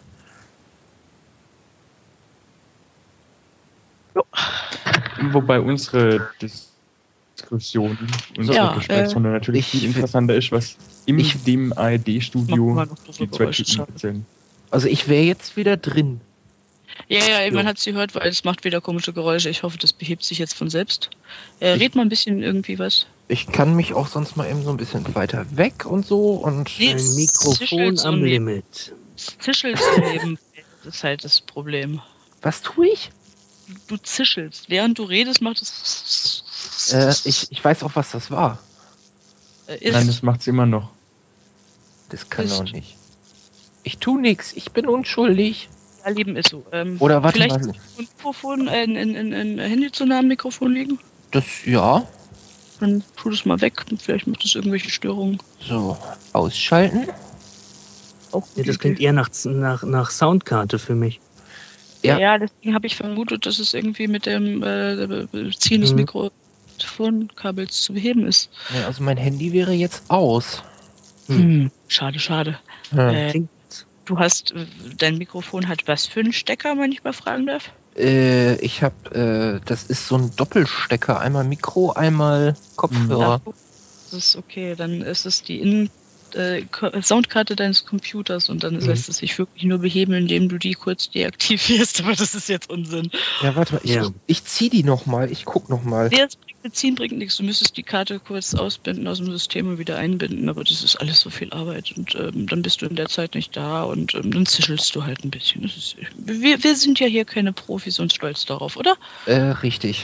Wobei unsere Diskussion, unsere Gesprächsrunde natürlich viel interessanter ist, was dem ARD-Studio die zwei Typen erzählen. Also ich wäre jetzt wieder drin. Ja, man hat es gehört, weil es macht wieder komische Geräusche. Ich hoffe, das behebt sich jetzt von selbst. Red mal ein bisschen irgendwie was. Ich kann mich auch sonst mal eben so ein bisschen weiter weg und so. Und ein Mikrofon am Limit. Zischelst daneben. Das ist halt das Problem. Was tue ich? Du zischelst. Während du redest, macht es... Ich weiß auch, was das war. Nein, das macht's immer noch. Das kann doch nicht. Ich tue nichts. Ich bin unschuldig. Ja, Leben ist so. Oder warte vielleicht mal. ein Mikrofon, ein Handy zu nah am Mikrofon liegen? Das, ja. Dann tu das mal weg. Vielleicht macht das irgendwelche Störungen. So, ausschalten. Auch Ja, das klingt eher nach Soundkarte für mich. Ja, deswegen habe ich vermutet, dass es irgendwie mit dem Ziehen des Mikrofonkabels zu beheben ist. Ja, also mein Handy wäre jetzt aus. Schade. Ja. Du hast, dein Mikrofon hat was für einen Stecker, wenn ich mal fragen darf? Ich habe, das ist so ein Doppelstecker. Einmal Mikro, einmal Kopfhörer. Das ist okay, dann ist es die Soundkarte deines Computers und dann lässt es sich wirklich nur beheben, indem du die kurz deaktivierst, aber das ist jetzt Unsinn. Ja, warte mal, ich zieh die nochmal, ich guck nochmal. Ziehen bringt nichts, du müsstest die Karte kurz ausbinden aus dem System und wieder einbinden, aber das ist alles so viel Arbeit und dann bist du in der Zeit nicht da und dann zischelst du halt ein bisschen. Wir sind ja hier keine Profis und stolz darauf, oder? Richtig.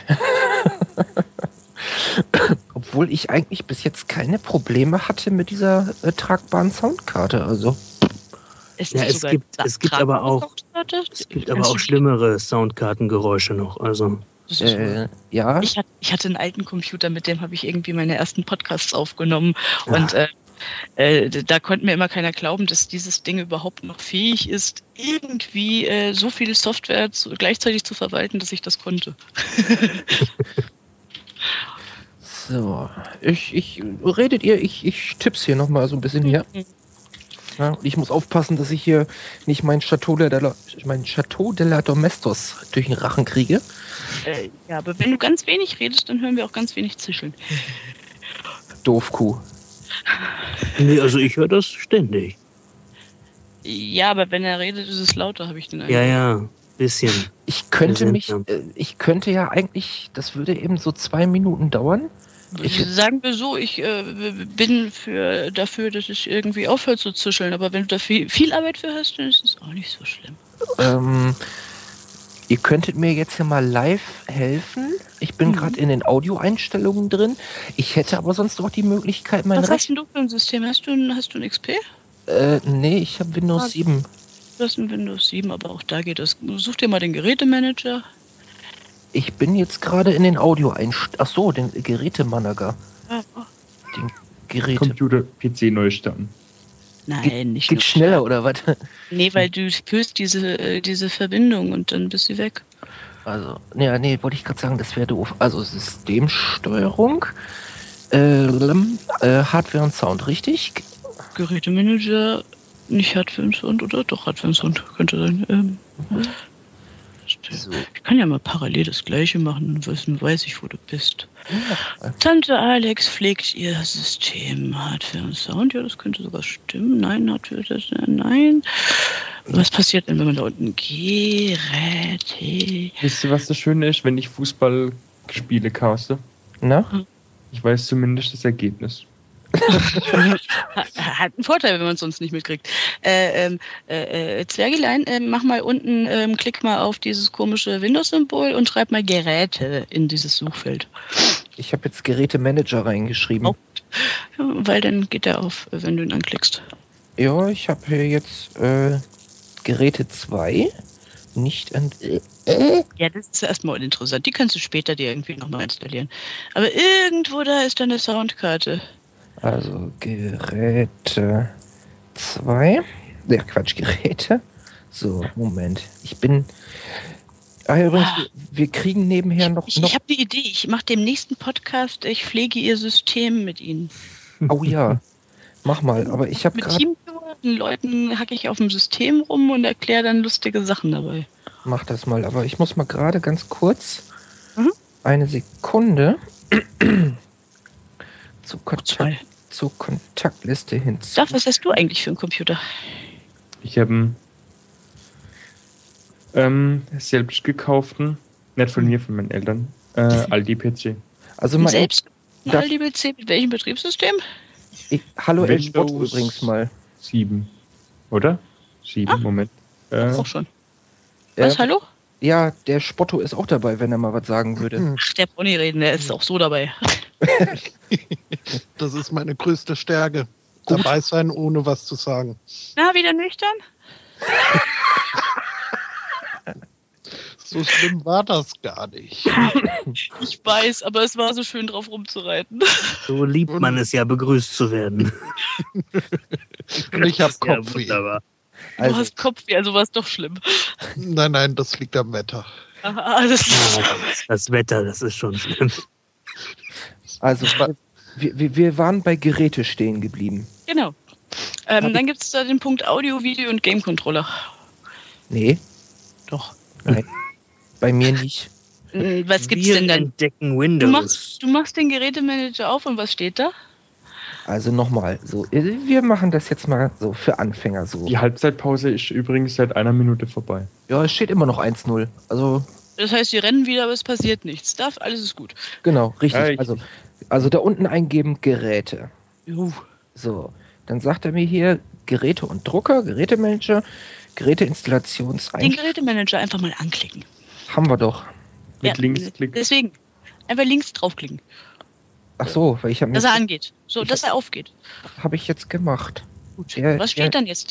Obwohl ich eigentlich bis jetzt keine Probleme hatte mit dieser tragbaren Soundkarte, also Es Ja, ist es sogar gibt aber auch, schlimmere Soundkartengeräusche noch. Also Das ist wohl- Ja, Ich hatte einen alten Computer, mit dem habe ich irgendwie meine ersten Podcasts aufgenommen. Ja. Und da konnte mir immer keiner glauben, dass dieses Ding überhaupt noch fähig ist, irgendwie so viel Software gleichzeitig zu verwalten, dass ich das konnte. so. Redet ihr, ich tipp's hier nochmal so ein bisschen hier. Ja, und ich muss aufpassen, dass ich hier nicht mein Chateau de la Domestos durch den Rachen kriege. Ja, aber wenn du ganz wenig redest, dann hören wir auch ganz wenig zischeln. Doofkuh. nee, also ich höre das ständig. Ja, aber wenn er redet, ist es lauter, habe ich den Eindruck. Ja, bisschen. Ich könnte Wir mich, sind ich könnte ja eigentlich, das würde eben so 2 Minuten dauern. Sagen wir so, ich bin dafür, dass es irgendwie aufhört zu zischeln, aber wenn du da viel Arbeit für hast, dann ist es auch nicht so schlimm. Ihr könntet mir jetzt hier mal live helfen. Ich bin gerade in den Audioeinstellungen drin. Ich hätte aber sonst auch die Möglichkeit, mein Was hast denn du für ein System? Hast du ein XP? Nee, ich habe Windows 7. Du hast ein Windows 7, aber auch da geht das. Such dir mal den Gerätemanager. Ich bin jetzt gerade in den Audioeinstellungen. Ach so, den Gerätemanager. Den Geräte. Computer, PC neu starten. Nein, nicht Geht nur. schneller oder was? Nee, weil du fühlst diese Verbindung und dann bist sie weg. Also, nee, wollte ich gerade sagen, das wäre doof. Also Systemsteuerung, Hardware und Sound, richtig? Gerätemanager, nicht Hardware und Sound, oder? Doch, Hardware und Sound könnte sein. So. Ich kann ja mal parallel das Gleiche machen, dann weiß ich, wo du bist. Tante Alex pflegt ihr System. Hardware und Sound, ja, das könnte sogar stimmen. Nein, nein. Was passiert denn, wenn man da unten Geräte... Wisst ihr, was das Schöne ist, wenn ich Fußballspiele caste? Na? Ich weiß zumindest das Ergebnis. Hat einen Vorteil, wenn man es sonst nicht mitkriegt. Zwergelein, mach mal unten, klick mal auf dieses komische Windows-Symbol und schreib mal Geräte in dieses Suchfeld. Ich habe jetzt Gerätemanager reingeschrieben. Oh. Weil dann geht der auf, wenn du ihn anklickst. Ja, ich habe hier jetzt Geräte 2. Nicht an. Ja, das ist erstmal uninteressant. Die kannst du später dir irgendwie nochmal installieren. Aber irgendwo da ist deine Soundkarte. Also Geräte 2. Ja, Quatsch, Geräte. So, Moment. Ich bin. Übrigens, wir kriegen nebenher noch. Ich habe die Idee. Ich mache dem nächsten Podcast, ich pflege ihr System mit ihnen. Oh ja. Mach mal, aber ich habe Mit gerade. Teamviewer, den Leuten hacke ich auf dem System rum und erkläre dann lustige Sachen dabei. Mach das mal, aber ich muss mal gerade ganz kurz. Eine Sekunde. Zur Kontaktliste hinzu. Sag, was hast du eigentlich für einen Computer? Ich habe selbst gekauften, nicht von mir, von meinen Eltern, Aldi-PC. Also mal Selbst Aldi-PC mit welchem Betriebssystem? Hallo El Spotto Windows übrigens mal. 7, oder? 7, Moment. Auch schon. Was, hallo? Ja, der Spotto ist auch dabei, wenn er mal was sagen würde. Ach, der Pony reden, der ist auch so dabei. Das ist meine größte Stärke. Dabei sein, ohne was zu sagen. Na, wieder nüchtern? So schlimm war das gar nicht. Ich weiß, aber es war so schön drauf rumzureiten. So liebt man es ja, begrüßt zu werden. Und ich habe Ja, Kopfweh. wunderbar. Du hast Kopfweh, also war es doch schlimm. Nein, das liegt am Wetter. Das Wetter, das ist schon schlimm. Also, wir waren bei Geräte stehen geblieben. Genau. Dann gibt es da den Punkt Audio, Video und Game-Controller. Nee, Doch. nein. Bei mir nicht. Was gibt's Wir denn dann? entdecken Windows. Du machst den Gerätemanager auf und was steht da? Also nochmal, so, wir machen das jetzt mal so für Anfänger so. Die Halbzeitpause ist übrigens seit 1 Minute vorbei. Ja, es steht immer noch 1-0. Also, Das heißt, die rennen wieder, aber es passiert nichts. Alles ist gut. genau, richtig. Ja, Also da unten eingeben Geräte. Juhu. So, dann sagt er mir hier Geräte und Drucker, Gerätemanager, Den Geräteinstallationseinstellungen. Gerätemanager einfach mal anklicken. Haben wir doch. Mit Linksklick. Deswegen. Einfach links draufklicken. Ach so, weil ich habe Dass er angeht. So, dass er aufgeht. habe ich jetzt gemacht. Gut. Ja, Was steht dann jetzt da?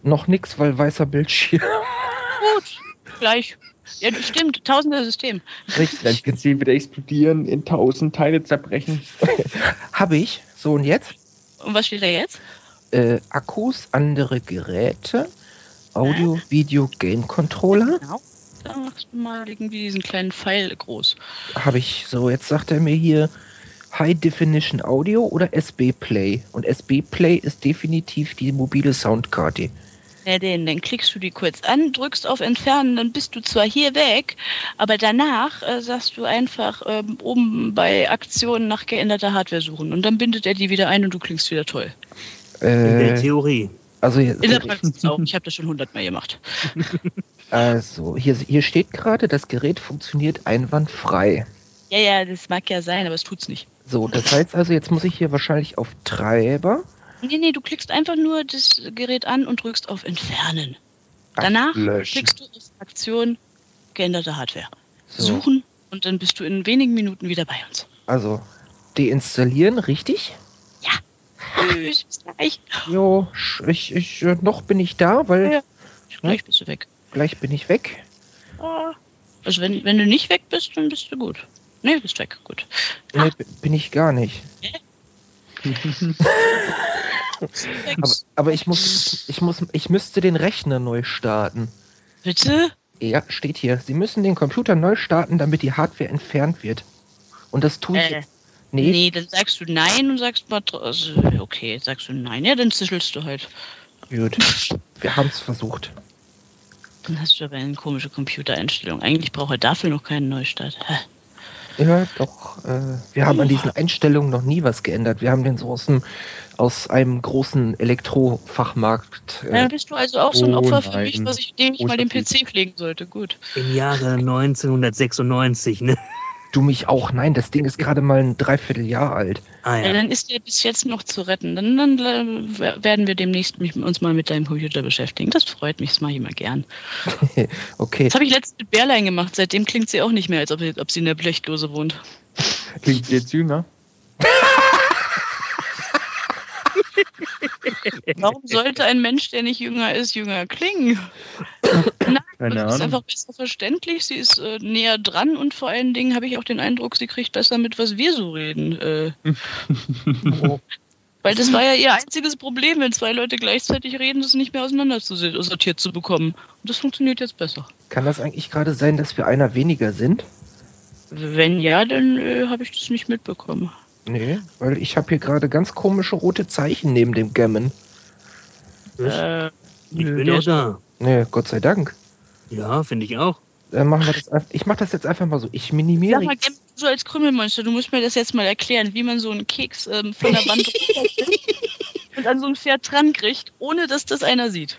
Noch nix, weil weißer Bildschirm. Gut, gleich. Ja, das stimmt. Tausender System. Richtig. Dein PC wird explodieren, in 1000 Teile zerbrechen. Habe ich. So, und jetzt? Und was steht da jetzt? Akkus, andere Geräte, Audio, Video, Game Controller. Genau. Da machst du mal irgendwie diesen kleinen Pfeil groß. Habe ich. So, jetzt sagt er mir hier High Definition Audio oder SB Play. Und SB Play ist definitiv die mobile Soundkarte. Ja, dann klickst du die kurz an, drückst auf Entfernen, dann bist du zwar hier weg, aber danach sagst du einfach oben bei Aktionen nach geänderter Hardware suchen und dann bindet er die wieder ein und du klingst wieder toll. In der Theorie. Also, In der Praxis auch. Ich habe das schon 100-mal gemacht. also hier steht gerade, das Gerät funktioniert einwandfrei. Ja, das mag ja sein, aber es tut's nicht. So, das heißt also, jetzt muss ich hier wahrscheinlich auf Treiber. Nee, du klickst einfach nur das Gerät an und drückst auf Entfernen. Danach klickst du auf Aktion geänderte Hardware. So. Suchen und dann bist du in wenigen Minuten wieder bei uns. Also, deinstallieren, richtig? Bis gleich. Jo, noch bin ich da, weil Ja. Gleich bist du weg. gleich bin ich weg. Also wenn du nicht weg bist, dann bist du gut. Nee, bist weg. Gut. Nee, bin ich gar nicht. aber ich müsste den Rechner neu starten. Bitte? Ja, steht hier. Sie müssen den Computer neu starten, damit die Hardware entfernt wird. Und das tue ich jetzt. Nee, dann sagst du nein und sagst mal, also, okay, sagst du nein, ja, dann zischelst du halt. Gut. Wir haben es versucht. Dann hast du aber eine komische Computereinstellung. Eigentlich braucht er dafür noch keinen Neustart. Ja, doch. Wir haben an diesen Einstellungen noch nie was geändert. Wir haben den so aus einem großen Elektrofachmarkt. Ja, bist du also auch so ein Opfer für nein. mich, dem ich mal den PC pflegen sollte. Gut. Im Jahre 1996, ne? Du mich auch. Nein, das Ding ist gerade mal ein Dreivierteljahr alt. Ah Ja, ja. dann ist der bis jetzt noch zu retten. Dann werden wir demnächst uns mal mit deinem Computer beschäftigen. Das freut mich, das mache ich immer gern. Okay. Das habe ich letztens mit Bärlein gemacht. Seitdem klingt sie auch nicht mehr, als ob sie in der Blechdose wohnt. Klingt jetzt jünger. Warum sollte ein Mensch, der nicht jünger ist, jünger klingen? Nein, Keine sie ist Ahnung. einfach besser verständlich, sie ist näher dran und vor allen Dingen habe ich auch den Eindruck, sie kriegt besser mit, was wir so reden. Weil das war ja ihr einziges Problem, wenn zwei Leute gleichzeitig reden, das nicht mehr auseinander sortiert zu bekommen. Und das funktioniert jetzt besser. Kann das eigentlich gerade sein, dass wir einer weniger sind? Wenn ja, dann habe ich das nicht mitbekommen. Nee, weil ich habe hier gerade ganz komische rote Zeichen neben dem Gammon. Ich bin der noch ist- da. Nee, Gott sei Dank. Ja, finde ich auch. Machen wir das ich mache das jetzt einfach mal so. Ich minimiere. Sag mal, Gem, so als Krümelmonster, du musst mir das jetzt mal erklären, wie man so einen Keks von der Wand runterkriegt und an so ein Pferd dran kriegt, ohne dass das einer sieht.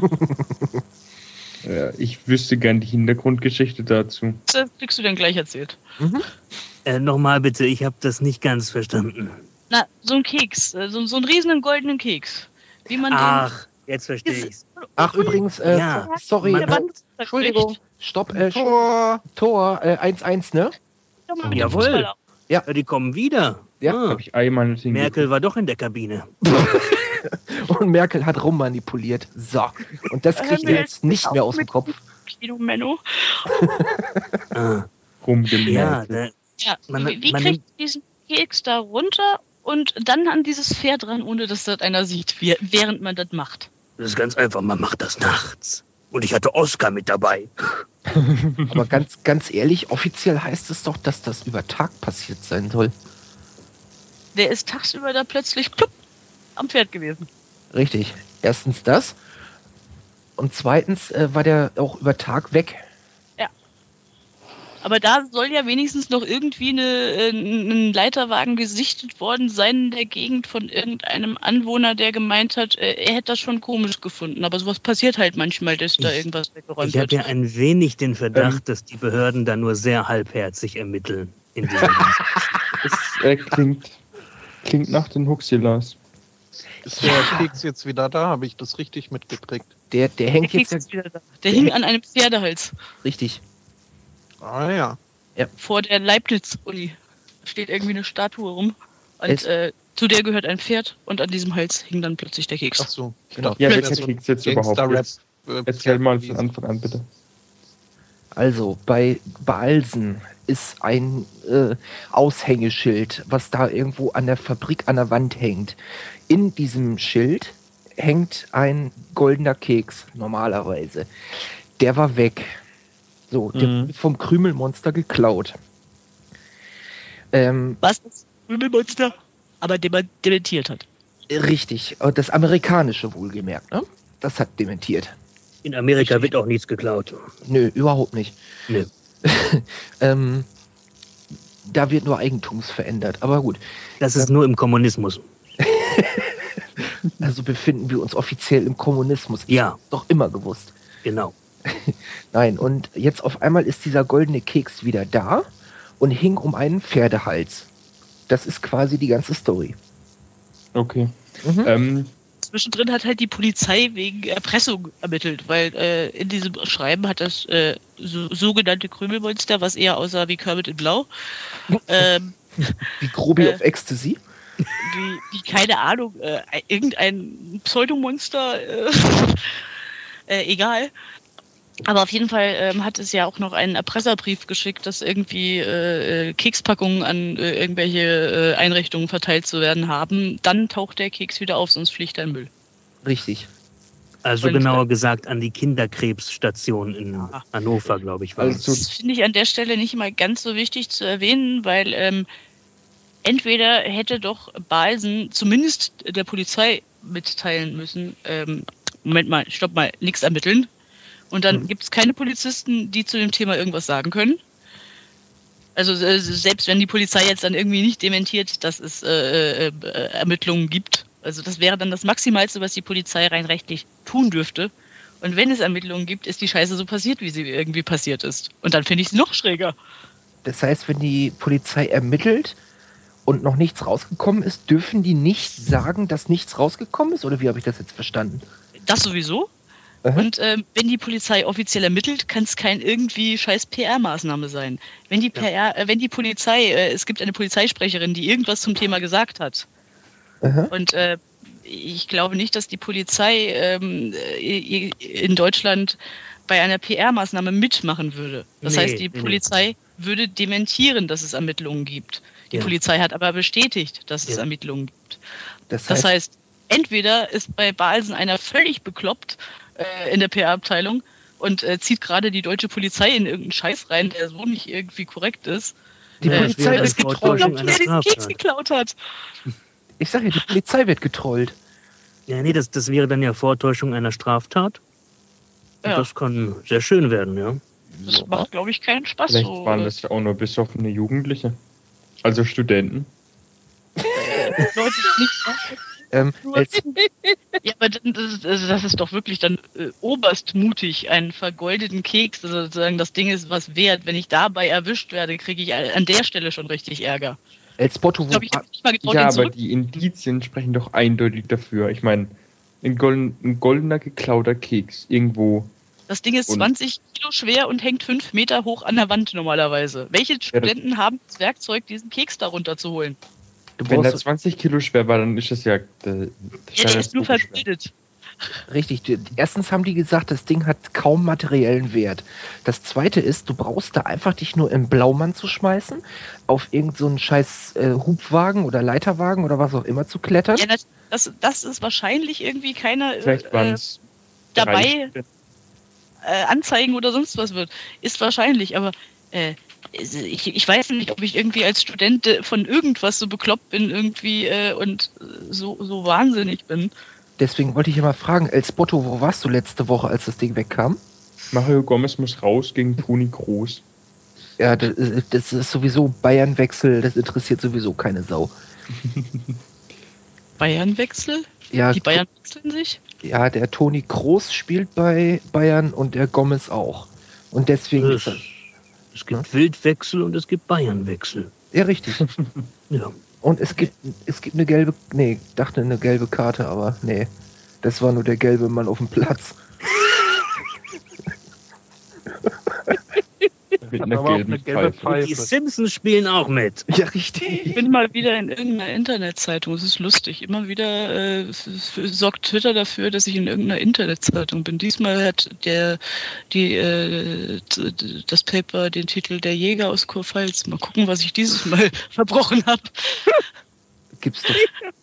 Ich wüsste gern die Hintergrundgeschichte dazu. Das kriegst du dann gleich erzählt. Nochmal bitte, ich habe das nicht ganz verstanden. Na, so ein Keks, so einen riesen goldenen Keks. Wie man Ach, jetzt verstehe ich's. Ach, übrigens, Ja. sorry. den der Wand Entschuldigung. Stopp. Tor. Tor 1-1, ne? Jawohl. Ja. Ja, die kommen wieder. Ja, Ah, Habe ich einmal nicht Merkel war doch in der Kabine. Und Merkel hat rummanipuliert. So. Und das kriegt ihr jetzt nicht mehr aus dem Kopf. Kino Menno. Ah, rumgemerkt. ja, da, Ja, Man- wie man kriegt diesen Keks da runter und dann an dieses Pferd ran, ohne dass das einer sieht, während man das macht? das ist ganz einfach, man macht das nachts. Und ich hatte Oscar mit dabei. Aber ganz ehrlich, offiziell heißt es doch, dass das über Tag passiert sein soll. Der ist tagsüber da plötzlich plupp, am Pferd gewesen. Richtig. Erstens das. Und zweitens war der auch über Tag weg. Aber da soll ja wenigstens noch irgendwie ein Leiterwagen gesichtet worden sein in der Gegend von irgendeinem Anwohner, der gemeint hat, er hätte das schon komisch gefunden. Aber sowas passiert halt manchmal, dass da irgendwas weggeräumt Ich habe wird. ja ein wenig den Verdacht, dass die Behörden da nur sehr halbherzig ermitteln. In diesem Es klingt nach den Huxillas. Ist der Keks jetzt wieder da? Habe ich das richtig mitgekriegt? Der Der hängt Keks jetzt ist wieder da. Der hing an einem Pferdehals richtig. Ah ja. vor der Leibniz-Uni. Da steht irgendwie eine Statue rum. Und Es- Zu der gehört ein Pferd und an diesem Hals hing dann plötzlich der Keks. Ach so, Genau. Ja, Plötzlich welcher Keks jetzt überhaupt? Gangster-Rap, Erzähl mal von Anfang an, bitte. Also bei Balsen ist ein Aushängeschild, was da irgendwo an der Fabrik an der Wand hängt. In diesem Schild hängt ein goldener Keks, normalerweise. Der war weg. So, der wurde vom Krümelmonster geklaut. Was das Krümelmonster aber dementiert hat. Richtig, das amerikanische wohlgemerkt, ne? Das hat dementiert. In Amerika wird auch nichts geklaut. Nö, überhaupt nicht. Nö. Da wird nur Eigentums verändert, aber gut. Das ist nur im Kommunismus. Also befinden wir uns offiziell im Kommunismus. Ja. Hab's doch immer gewusst. Genau. Nein, und jetzt auf einmal ist dieser goldene Keks wieder da und hing um einen Pferdehals. Das ist quasi die ganze Story. Okay. Zwischendrin hat halt die Polizei wegen Erpressung ermittelt, weil in diesem Schreiben hat das sogenannte Krümelmonster, was eher aussah wie Kermit in Blau, Wie Grobi auf Ecstasy. wie keine Ahnung, irgendein Pseudomonster, egal. Aber auf jeden Fall hat es ja auch noch einen Erpresserbrief geschickt, dass irgendwie Kekspackungen an irgendwelche Einrichtungen verteilt zu werden haben. Dann taucht der Keks wieder auf, sonst fliegt er in Müll. Richtig. Also Und, genauer gesagt an die Kinderkrebsstation in Hannover, glaube ich, war Also- Das finde ich an der Stelle nicht mal ganz so wichtig zu erwähnen, weil entweder hätte doch Balsen zumindest der Polizei mitteilen müssen, Moment mal, stopp mal, nichts ermitteln. Und dann gibt es keine Polizisten, die zu dem Thema irgendwas sagen können. Also selbst wenn die Polizei jetzt dann irgendwie nicht dementiert, dass es Ermittlungen gibt. Also das wäre dann das Maximalste, was die Polizei rein rechtlich tun dürfte. Und wenn es Ermittlungen gibt, ist die Scheiße so passiert, wie sie irgendwie passiert ist. Und dann finde ich es noch schräger. Das heißt, wenn die Polizei ermittelt und noch nichts rausgekommen ist, dürfen die nicht sagen, dass nichts rausgekommen ist? Oder wie habe ich das jetzt verstanden? Das sowieso. Aha. Und wenn die Polizei offiziell ermittelt, kann es kein irgendwie scheiß PR-Maßnahme sein. Wenn die wenn die Polizei, es gibt eine Polizeisprecherin, die irgendwas zum Thema gesagt hat. Aha. Und ich glaube nicht, dass die Polizei in Deutschland bei einer PR-Maßnahme mitmachen würde. Das Nee, heißt, die Polizei würde dementieren, dass es Ermittlungen gibt. Die Ja. Polizei hat aber bestätigt, dass es Ermittlungen gibt. Das Das heißt, heißt, entweder ist bei Balsen einer völlig bekloppt in der PR-Abteilung und zieht gerade die deutsche Polizei in irgendeinen Scheiß rein, der so nicht irgendwie korrekt ist. die Ja, Polizei das wäre wird dann getrollt. Vortäuschung einer Wer den Keks Straftat. geklaut hat. Ich sage ja, die Polizei wird getrollt. Ja, nee, das wäre dann ja Vortäuschung einer Straftat. Und Ja. das kann sehr schön werden, ja. Das macht, glaube ich, keinen Spaß. Vielleicht so, waren das ja auch nur besoffene Jugendliche. Also Studenten. Leute, die nicht Als, Ja, aber das ist doch wirklich dann oberst mutig, einen vergoldeten Keks, also sozusagen das Ding ist was wert. Wenn ich dabei erwischt werde, kriege ich an der Stelle schon richtig Ärger. als Botto, Ich glaube, ich habe nicht mal getraut, Ja, den aber zurück. die Indizien sprechen doch eindeutig dafür. Ich meine, ein goldener geklauter Keks irgendwo. Das Ding ist Und- 20 Kilo schwer und hängt 5 Meter hoch an der Wand normalerweise. Welche Studenten haben das Werkzeug, diesen Keks darunter zu holen? du Wenn der brauchst 20 Kilo schwer war, dann ist das ja. Ja, der ist nur verbildet. richtig. Erstens haben die gesagt, das Ding hat kaum materiellen Wert. Das zweite ist, du brauchst da einfach dich nur im Blaumann zu schmeißen, auf irgend so einen scheiß Hubwagen oder Leiterwagen oder was auch immer zu klettern. Ja, das ist wahrscheinlich irgendwie keiner Vielleicht waren es dabei. Anzeigen oder sonst was wird. Ist wahrscheinlich, aber ich weiß nicht, ob ich irgendwie als Student von irgendwas so bekloppt bin irgendwie und so wahnsinnig bin. Deswegen wollte ich ja mal fragen, Els Botto, wo warst du letzte Woche, als das Ding wegkam? Mario Gomez muss raus gegen Toni Kroos. Ja, das ist sowieso Bayernwechsel, das interessiert sowieso keine Sau. Bayernwechsel? Ja, Die Bayern wechseln sich? ja, der Toni Kroos spielt bei Bayern und der Gomez auch. Und deswegen ist Es gibt Wildwechsel und es gibt Bayernwechsel. ja richtig. Ja. Und es gibt eine gelbe, nee, dachte eine gelbe Karte, aber nee, das war nur der gelbe Mann auf dem Platz. Mit Hat einer aber auch gelben eine gelbe Pfeife. Die Pfeife. Simpsons spielen auch mit. Ja, Ich richtig. bin mal wieder in irgendeiner Internetzeitung. Es ist lustig. Immer wieder sorgt Twitter dafür, dass ich in irgendeiner Internetzeitung bin. Diesmal hat das Paper den Titel Der Jäger aus Kurpfalz. Mal gucken, was ich dieses Mal verbrochen habe. Gibt's doch.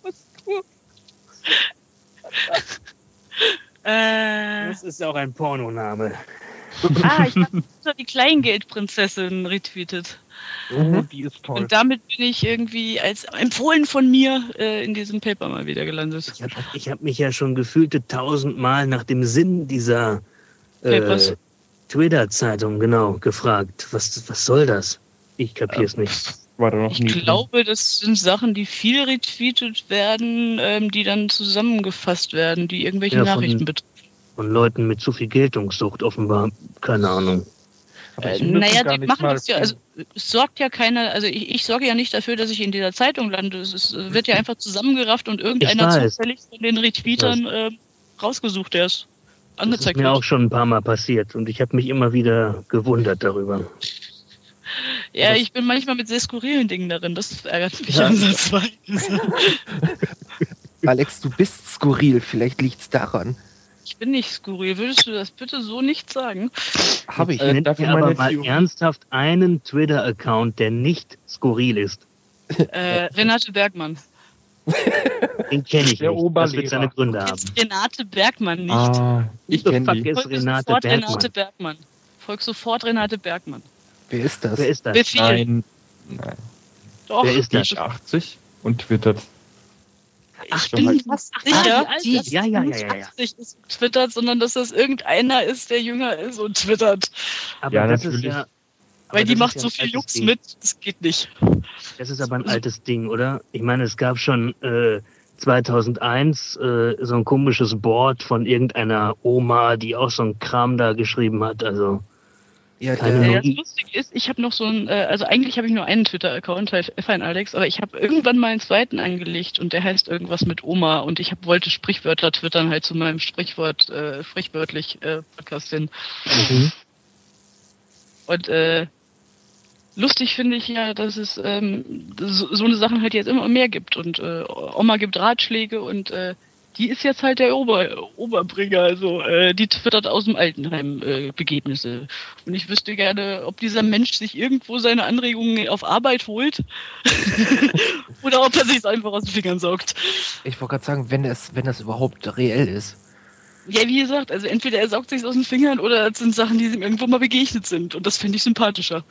Das ist auch ein Pornoname. Ich habe die Kleingeldprinzessin retweetet. Oh, die ist toll. Und damit bin ich irgendwie als empfohlen von mir in diesem Paper mal wieder gelandet. Ich hab mich ja schon gefühlte 1000-mal nach dem Sinn dieser Papers. Twitter-Zeitung gefragt. Was soll das? Ich kapier's nicht. War da noch Ich nie drin. glaube, das sind Sachen, die viel retweetet werden, die dann zusammengefasst werden, die irgendwelche Ja, Nachrichten betreffen. Von Leuten mit zu viel Geltungssucht offenbar. Keine Ahnung. Aber ich finde Naja, gar die nicht machen mal das ja, also es sorgt ja keiner, also ich sorge ja nicht dafür, dass ich in dieser Zeitung lande. Wird ja einfach zusammengerafft und irgendeiner Ich weiß. zufällig von den Retweetern rausgesucht, der es Das ist angezeigt mir auch wird. schon ein paar Mal passiert und ich habe mich immer wieder gewundert darüber. Ja, ich bin manchmal mit sehr skurrilen Dingen darin, das ärgert mich Ja. ansatzweise. Alex, du bist skurril. Vielleicht liegt's daran. Ich bin nicht skurril, würdest du das bitte so nicht sagen? Habe ich. Nennt dafür mir aber meine mal Theorie. ernsthaft einen Twitter-Account, der nicht skurril ist. Renate Bergmann. Den kenne ich Der nicht. Das Oberlehrer. wird seine Gründe haben. Jetzt Renate Bergmann nicht. Ich The kenne fuck die. ist Folg Renate sofort Bergmann? Renate Bergmann. Folg sofort Renate Bergmann. Wer ist das? Wer ist das? Befehl. Nein, Doch, Wer ist die das? ist 80 und twittert. ich bin bin halt- fast sicher, die. dass Ja. nicht 80 ist und twittert, sondern dass das irgendeiner ist, der jünger ist und twittert. Aber Ja, das natürlich. ist ja. Weil aber die das macht ist ja so ein viel altes Jux Ding. mit, das geht nicht. Das ist aber ein altes Ding, oder? Ich meine, es gab schon 2001 so ein komisches Board von irgendeiner Oma, die auch so einen Kram da geschrieben hat. Also Ja, Keine der, Ja, Ahnung. das Lustige ist, ich habe noch so ein, also eigentlich habe ich nur einen Twitter-Account, halt F1 Alex, aber ich habe irgendwann mal einen zweiten angelegt und der heißt irgendwas mit Oma und ich wollte Sprichwörter twittern halt zu meinem Sprichwort, sprichwörtlich Podcast hin. Und lustig finde ich ja, dass es so eine Sachen halt jetzt immer mehr gibt und Oma gibt Ratschläge und die ist jetzt halt der Oberbringer, also die twittert aus dem Altenheim Begebnisse. Und ich wüsste gerne, ob dieser Mensch sich irgendwo seine Anregungen auf Arbeit holt oder ob er sich einfach aus den Fingern saugt. ich wollte gerade sagen, wenn das überhaupt reell ist. Ja, wie gesagt, also entweder er saugt sich aus den Fingern oder es sind Sachen, die ihm irgendwo mal begegnet sind und das finde ich sympathischer.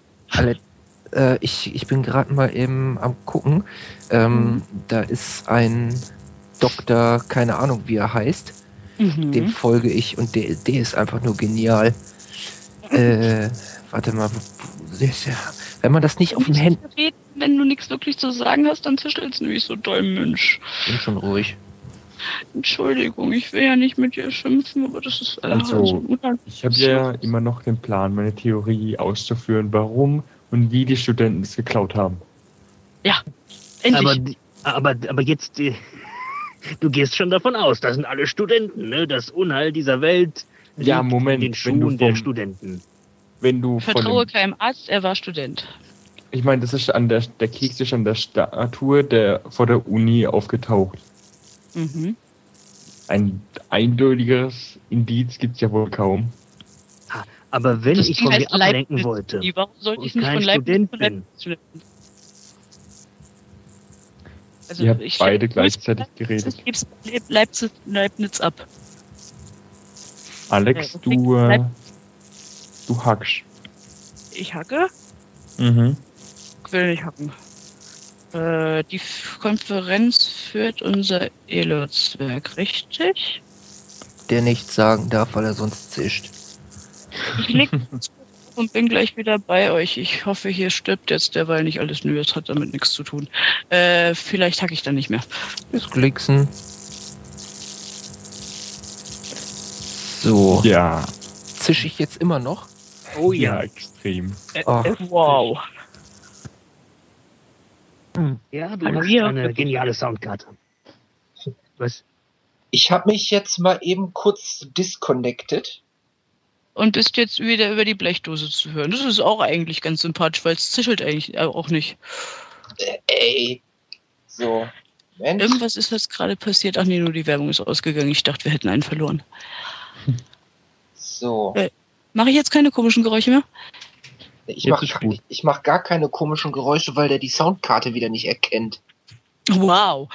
Ich bin gerade mal eben am gucken. Da ist ein Doktor, keine Ahnung, wie er heißt. Dem folge ich und der ist einfach nur genial. Warte mal. Wenn man das nicht auf den Händen... Wenn du nichts wirklich zu sagen hast, dann zischelst du nämlich so doll, Mensch. Bin schon ruhig. Entschuldigung, ich will ja nicht mit dir schimpfen, aber das ist Also, so unangenehm. Ich habe ja immer noch den Plan, meine Theorie auszuführen, warum und wie die Studenten es geklaut haben. Endlich. Aber jetzt, du gehst schon davon aus, das sind alle Studenten, ne? Das Unheil dieser Welt Ja, liegt Moment, in den wenn du Schuhen der vom- Studenten. Wenn du von Vertraue dem, keinem Arzt, er war Student. ich meine, das ist an der Keks ist an der Statue vor der Uni aufgetaucht. Mhm. Ein eindeutiges Indiz gibt's ja wohl kaum. Aber wenn Das ich Ding von mir heißt ablenken Leibniz. wollte Warum sollte und ich nicht kein von Leibniz Student zu bin. Leibniz schleppen? Also Ihr habt ich beide stell- gleichzeitig geredet. Ich gebe Leibniz ab. Alex, Ja, du hackst. Ich hacke? Mhm. Ich will nicht hacken. Die Konferenz führt unser Elo-Zwerg, richtig? Der nichts sagen darf, weil er sonst zischt. Ich leg und bin gleich wieder bei euch. Ich hoffe, hier stirbt jetzt derweil nicht alles. Nö, das hat damit nichts zu tun. Vielleicht hacke ich dann nicht mehr. Bis Glixen. So. Ja. Zisch ich jetzt immer noch? Oh Ja, ja. extrem. Ach, Wow. Ja, du Hallo, hast hier. eine geniale Soundkarte. Was? Ich habe mich jetzt mal eben kurz disconnected. und bist jetzt wieder über die Blechdose zu hören. Das ist auch eigentlich ganz sympathisch, weil es zischelt eigentlich auch nicht. Ey. So. Mensch. Irgendwas ist jetzt gerade passiert. Ach nee, nur die Werbung ist ausgegangen. Ich dachte, wir hätten einen verloren. So. Mache ich jetzt keine komischen Geräusche mehr? Ich mach gar keine komischen Geräusche, weil der die Soundkarte wieder nicht erkennt. Wow.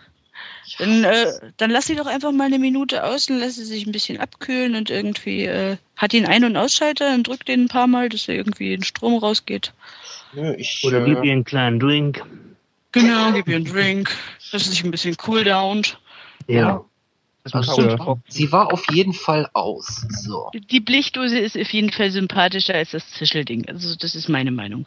Dann lass sie doch einfach mal eine Minute aus und lass sie sich ein bisschen abkühlen und irgendwie hat ihn Ein- und Ausschalter und drückt den ein paar Mal, dass irgendwie ein Strom rausgeht. Nö, Oder gib ihr einen kleinen Drink. Genau, gib ihr einen Drink, dass sie sich ein bisschen cooldownt. Ja. Sie war auf jeden Fall aus. So. Die Blechdose ist auf jeden Fall sympathischer als das Zischelding. Also das ist meine Meinung.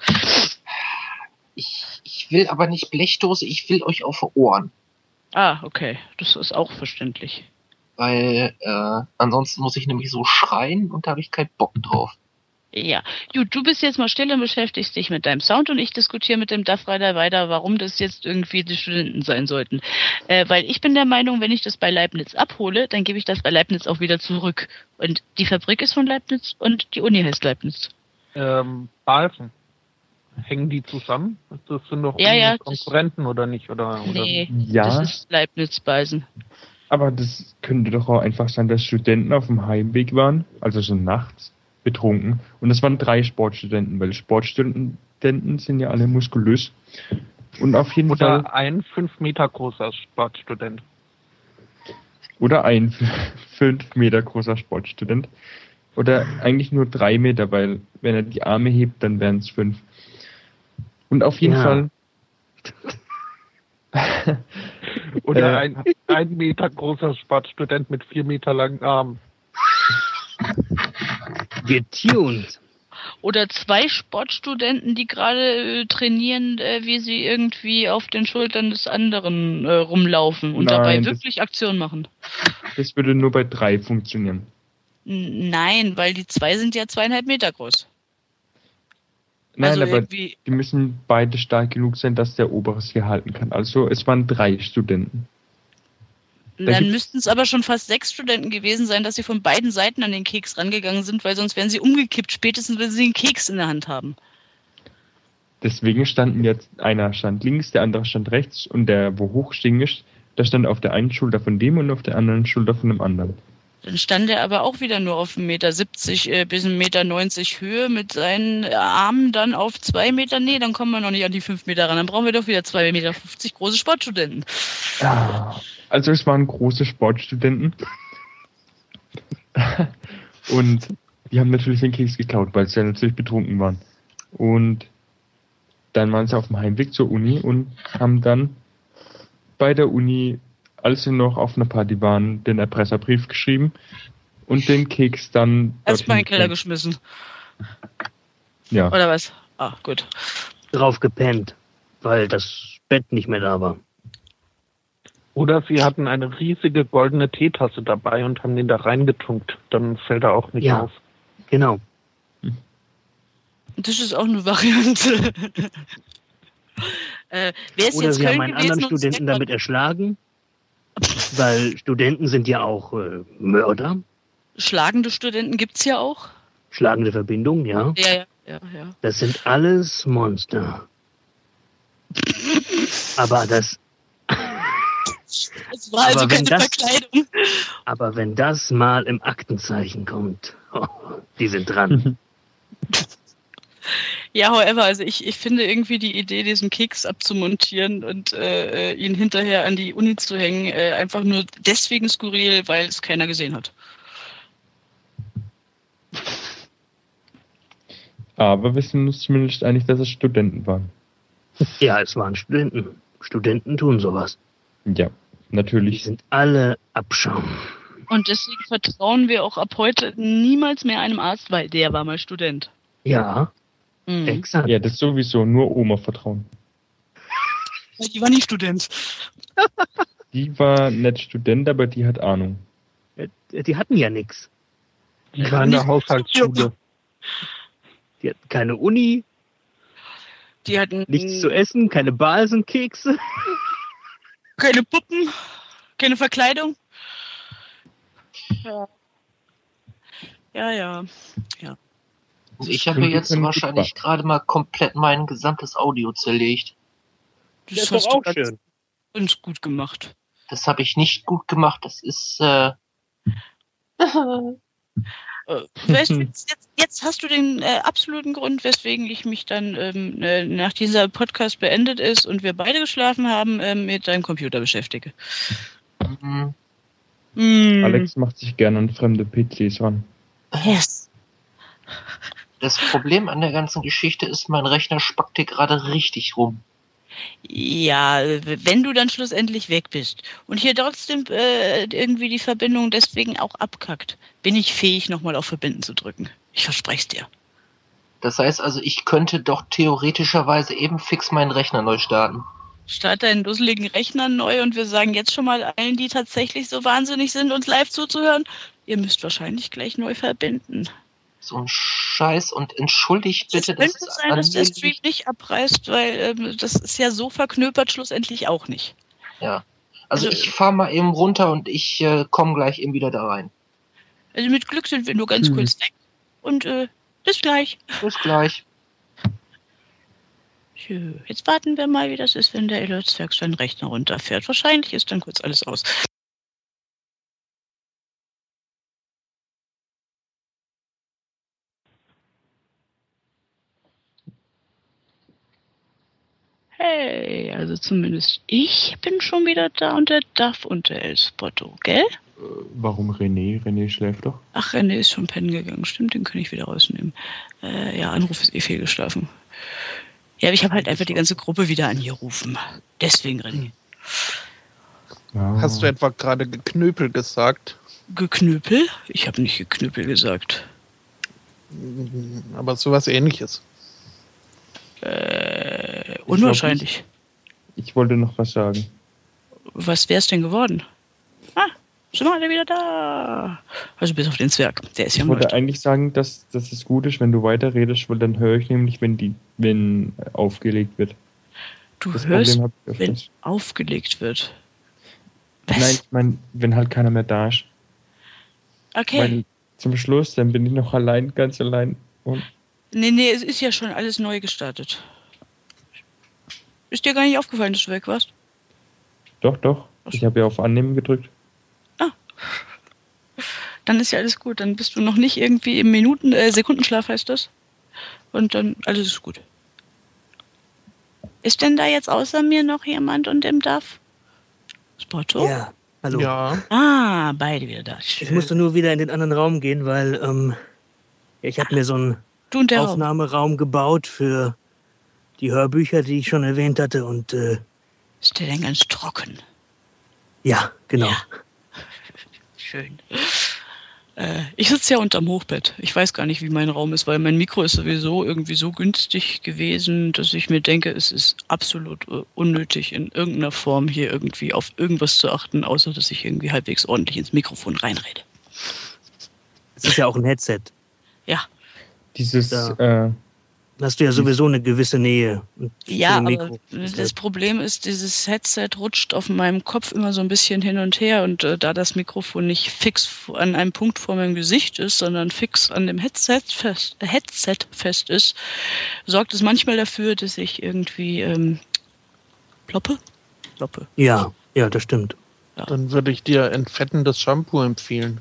Ich will aber nicht Blechdose, ich will euch auf die Ohren. Ah, okay. Das ist auch verständlich. Weil ansonsten muss ich nämlich so schreien und da habe ich keinen Bock drauf. Ja, gut, du bist jetzt mal still und beschäftigst dich mit deinem Sound und ich diskutiere mit dem DAF-Reiter weiter, warum das jetzt irgendwie die Studenten sein sollten. Weil ich bin der Meinung, wenn ich das bei Leibniz abhole, dann gebe ich das bei Leibniz auch wieder zurück. Und die Fabrik ist von Leibniz und die Uni heißt Leibniz. Balken. Hängen die zusammen? Das sind doch Ja, Konkurrenten oder nicht? Oder Nee, Ja. das ist Leibniz-Beisen. Aber das könnte doch auch einfach sein, dass Studenten auf dem Heimweg waren, also so nachts, betrunken. Und das waren 3 Sportstudenten, weil Sportstudenten sind ja alle muskulös. Und auf jeden Fall. Oder ein 5 Meter großer Sportstudent. Oder ein 5 Meter großer Sportstudent. Oder eigentlich nur 3 Meter, weil wenn er die Arme hebt, dann wären es 5. Und auf jeden Fall. Oder ein 1 Meter großer Sportstudent mit 4 Meter langen Armen. Getuned. Oder 2 Sportstudenten, die gerade trainieren, wie sie irgendwie auf den Schultern des anderen rumlaufen und dabei wirklich Aktion machen. Das würde nur bei 3 funktionieren. Nein, weil die 2 sind ja 2,5 Meter groß. Nein, Also aber irgendwie- die müssen beide stark genug sein, dass der obere sie halten kann. Also es waren 3 Studenten. Dann müssten es aber schon fast 6 Studenten gewesen sein, dass sie von beiden Seiten an den Keks rangegangen sind, weil sonst wären sie umgekippt, spätestens wenn sie den Keks in der Hand haben. Deswegen standen jetzt, einer stand links, der andere stand rechts und der, wo hochstiegen ist, der stand auf der einen Schulter von dem und auf der anderen Schulter von dem anderen. Dann stand er aber auch wieder nur auf 1,70 Meter bis 1,90 Meter Höhe mit seinen Armen dann auf 2 Meter. Nee, dann kommen wir noch nicht an die 5 Meter ran. Dann brauchen wir doch wieder 2,50 Meter große Sportstudenten. Ja. Also es waren große Sportstudenten. Und die haben natürlich den Keks geklaut, weil sie ja natürlich betrunken waren. Und dann waren sie auf dem Heimweg zur Uni und haben dann bei der Uni, als sie noch auf einer Party waren, den Erpresserbrief geschrieben und den Keks dann Erstmal in den Keller geschmissen. Ja. Oder was? Ah, gut. Drauf gepennt, weil das Bett nicht mehr da war. Oder sie hatten eine riesige goldene Teetasse dabei und haben den da reingetunkt. Dann fällt er auch nicht Ja. auf. Genau. Das ist auch eine Variante. Wer ist Oder jetzt sie Köln haben einen gewesen anderen und Studenten Snack- damit erschlagen, weil Studenten sind ja auch Mörder, Schlagende Studenten gibt's ja auch. schlagende Verbindungen, ja. Ja. Das sind alles Monster. Aber das, Es war also Aber wenn keine das- Verkleidung. aber wenn das mal im Aktenzeichen kommt, die sind dran. Ja, however, also ich finde irgendwie die Idee, diesen Keks abzumontieren und ihn hinterher an die Uni zu hängen, einfach nur deswegen skurril, weil es keiner gesehen hat. Aber wir sind uns zumindest einig, dass es Studenten waren. Ja, es waren Studenten. Studenten tun sowas. Ja, Die natürlich. sind alle Abschaum. Und deswegen vertrauen wir auch ab heute niemals mehr einem Arzt, weil der war mal Student. Ja, Mhm. exakt. Ja, das sowieso. Nur Oma vertrauen. Weil die war nicht Student. Die war nicht Student, aber die hat Ahnung. Die hatten ja nichts. Die war in der Haushaltsschule. Die hatten keine Uni, Die hatten nichts zu essen, keine Balsenkekse. keine Puppen, keine Verkleidung. Ja. Ja. Und ich habe jetzt wahrscheinlich gerade mal komplett mein gesamtes Audio zerlegt. Das ist doch auch schön. Ganz gut gemacht. Das habe ich nicht gut gemacht. Das ist Weißt du, jetzt hast du den absoluten Grund, weswegen ich mich dann, nach dieser Podcast beendet ist und wir beide geschlafen haben, mit deinem Computer beschäftige. Alex macht sich gerne an fremde PCs ran. Yes. Das Problem an der ganzen Geschichte ist, mein Rechner spackt hier gerade richtig rum. Ja, wenn du dann schlussendlich weg bist und hier trotzdem irgendwie die Verbindung deswegen auch abkackt, bin ich fähig, nochmal auf Verbinden zu drücken. Ich verspreche es dir. Das heißt also, ich könnte doch theoretischerweise eben fix meinen Rechner neu starten. Start deinen dusseligen Rechner neu und wir sagen jetzt schon mal allen, die tatsächlich so wahnsinnig sind, uns live zuzuhören, ihr müsst wahrscheinlich gleich neu verbinden. So ein Scheiß und entschuldigt bitte, dass es sein, dass der Stream nicht abreißt, weil das ist ja so verknöpert schlussendlich auch nicht. Ja, also ich fahre mal eben runter und ich komme gleich eben wieder da rein. Also mit Glück sind wir nur ganz kurz weg und bis gleich. Bis gleich. Jetzt warten wir mal, wie das ist, wenn der Ellertzwerg seinen Rechner runterfährt. Wahrscheinlich ist dann kurz alles aus. Hey, also zumindest ich bin schon wieder da und der Duff und der El Spotto, gell? Warum René? René schläft doch. Ach, René ist schon pennen gegangen. Stimmt, den kann ich wieder rausnehmen. Ja, Anruf ist fehlgeschlafen. Ja, aber ich habe halt einfach die ganze Gruppe wieder angerufen. Deswegen, René. Ja. Hast du etwa gerade Geknöpel gesagt? Geknöpel? Ich habe nicht Geknöpel gesagt. Aber sowas Ähnliches. Unwahrscheinlich. Ich wollte noch was sagen. Was wär's denn geworden? Sind wir alle wieder da? Also bis auf den Zwerg. Der ist ja Ich wollte eigentlich sagen, dass es gut ist, wenn du weiterredest, weil dann höre ich nämlich, wenn aufgelegt wird. Du das hörst, Problem hab ich wenn aufgelegt wird? Was? Nein, ich meine, wenn halt keiner mehr da ist. Okay. Weil zum Schluss, dann bin ich noch allein, ganz allein. Und nee, es ist ja schon alles neu gestartet. Ist dir gar nicht aufgefallen, dass du weg warst? Doch. Ich habe ja auf Annehmen gedrückt. Dann ist ja alles gut. Dann bist du noch nicht irgendwie im Sekundenschlaf, heißt das. Und dann alles ist gut. Ist denn da jetzt außer mir noch jemand und dem Duff? Spotto? Ja, hallo. Ja. Beide wieder da. Schön. Ich musste nur wieder in den anderen Raum gehen, weil ich habe mir so einen Aufnahmeraum gebaut für die Hörbücher, die ich schon erwähnt hatte. Und ist der denn ganz trocken? Ja, genau. Ja. Schön. Ich sitze ja unterm Hochbett. Ich weiß gar nicht, wie mein Raum ist, weil mein Mikro ist sowieso irgendwie so günstig gewesen, dass ich mir denke, es ist absolut unnötig, in irgendeiner Form hier irgendwie auf irgendwas zu achten, außer dass ich irgendwie halbwegs ordentlich ins Mikrofon reinrede. Es ist ja auch ein Headset. Ja. Da hast du ja sowieso eine gewisse Nähe. Ja, aber das Problem ist, dieses Headset rutscht auf meinem Kopf immer so ein bisschen hin und her und da das Mikrofon nicht fix an einem Punkt vor meinem Gesicht ist, sondern fix an dem Headset fest ist, sorgt es manchmal dafür, dass ich irgendwie ploppe. Ja, das stimmt. Ja. Dann würde ich dir entfettendes Shampoo empfehlen.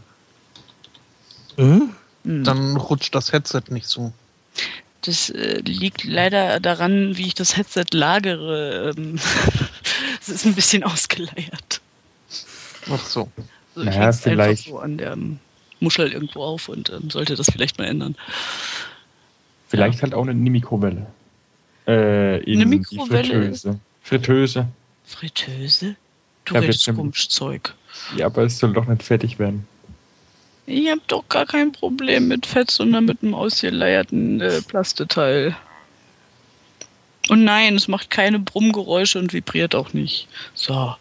Dann rutscht das Headset nicht so. Das liegt leider daran, wie ich das Headset lagere. Es ist ein bisschen ausgeleiert. Ach so. Also ich leg's einfach so an der Muschel irgendwo auf und sollte das vielleicht mal ändern. Vielleicht halt auch eine Mikrowelle. Eine Mikrowelle? Fritteuse. Fritteuse? Du redest Zeug. Ja, aber es soll doch nicht fertig werden. Ich habe doch gar kein Problem mit Fett, sondern mit einem ausgeleierten Plasteteil. Und nein, es macht keine Brummgeräusche und vibriert auch nicht. So.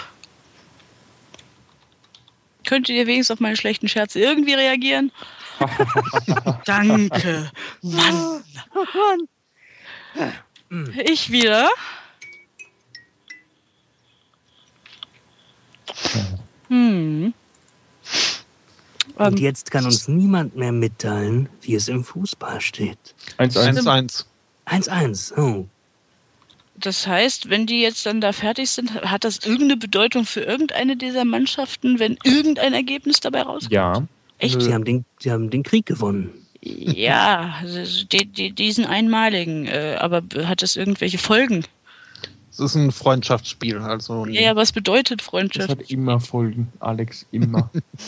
Könntet ihr wenigstens auf meine schlechten Scherze irgendwie reagieren? Danke. Mann. Ich wieder. Und jetzt kann uns niemand mehr mitteilen, wie es im Fußball steht. 1-1. 1-1, oh. Das heißt, wenn die jetzt dann da fertig sind, hat das irgendeine Bedeutung für irgendeine dieser Mannschaften, wenn irgendein Ergebnis dabei rauskommt? Ja. Echt? Sie haben den Krieg gewonnen. Ja, diesen einmaligen. Aber hat das irgendwelche Folgen? Es ist ein Freundschaftsspiel. Also Ja, was bedeutet Das Freundschaft? hat immer Folgen, Alex, immer.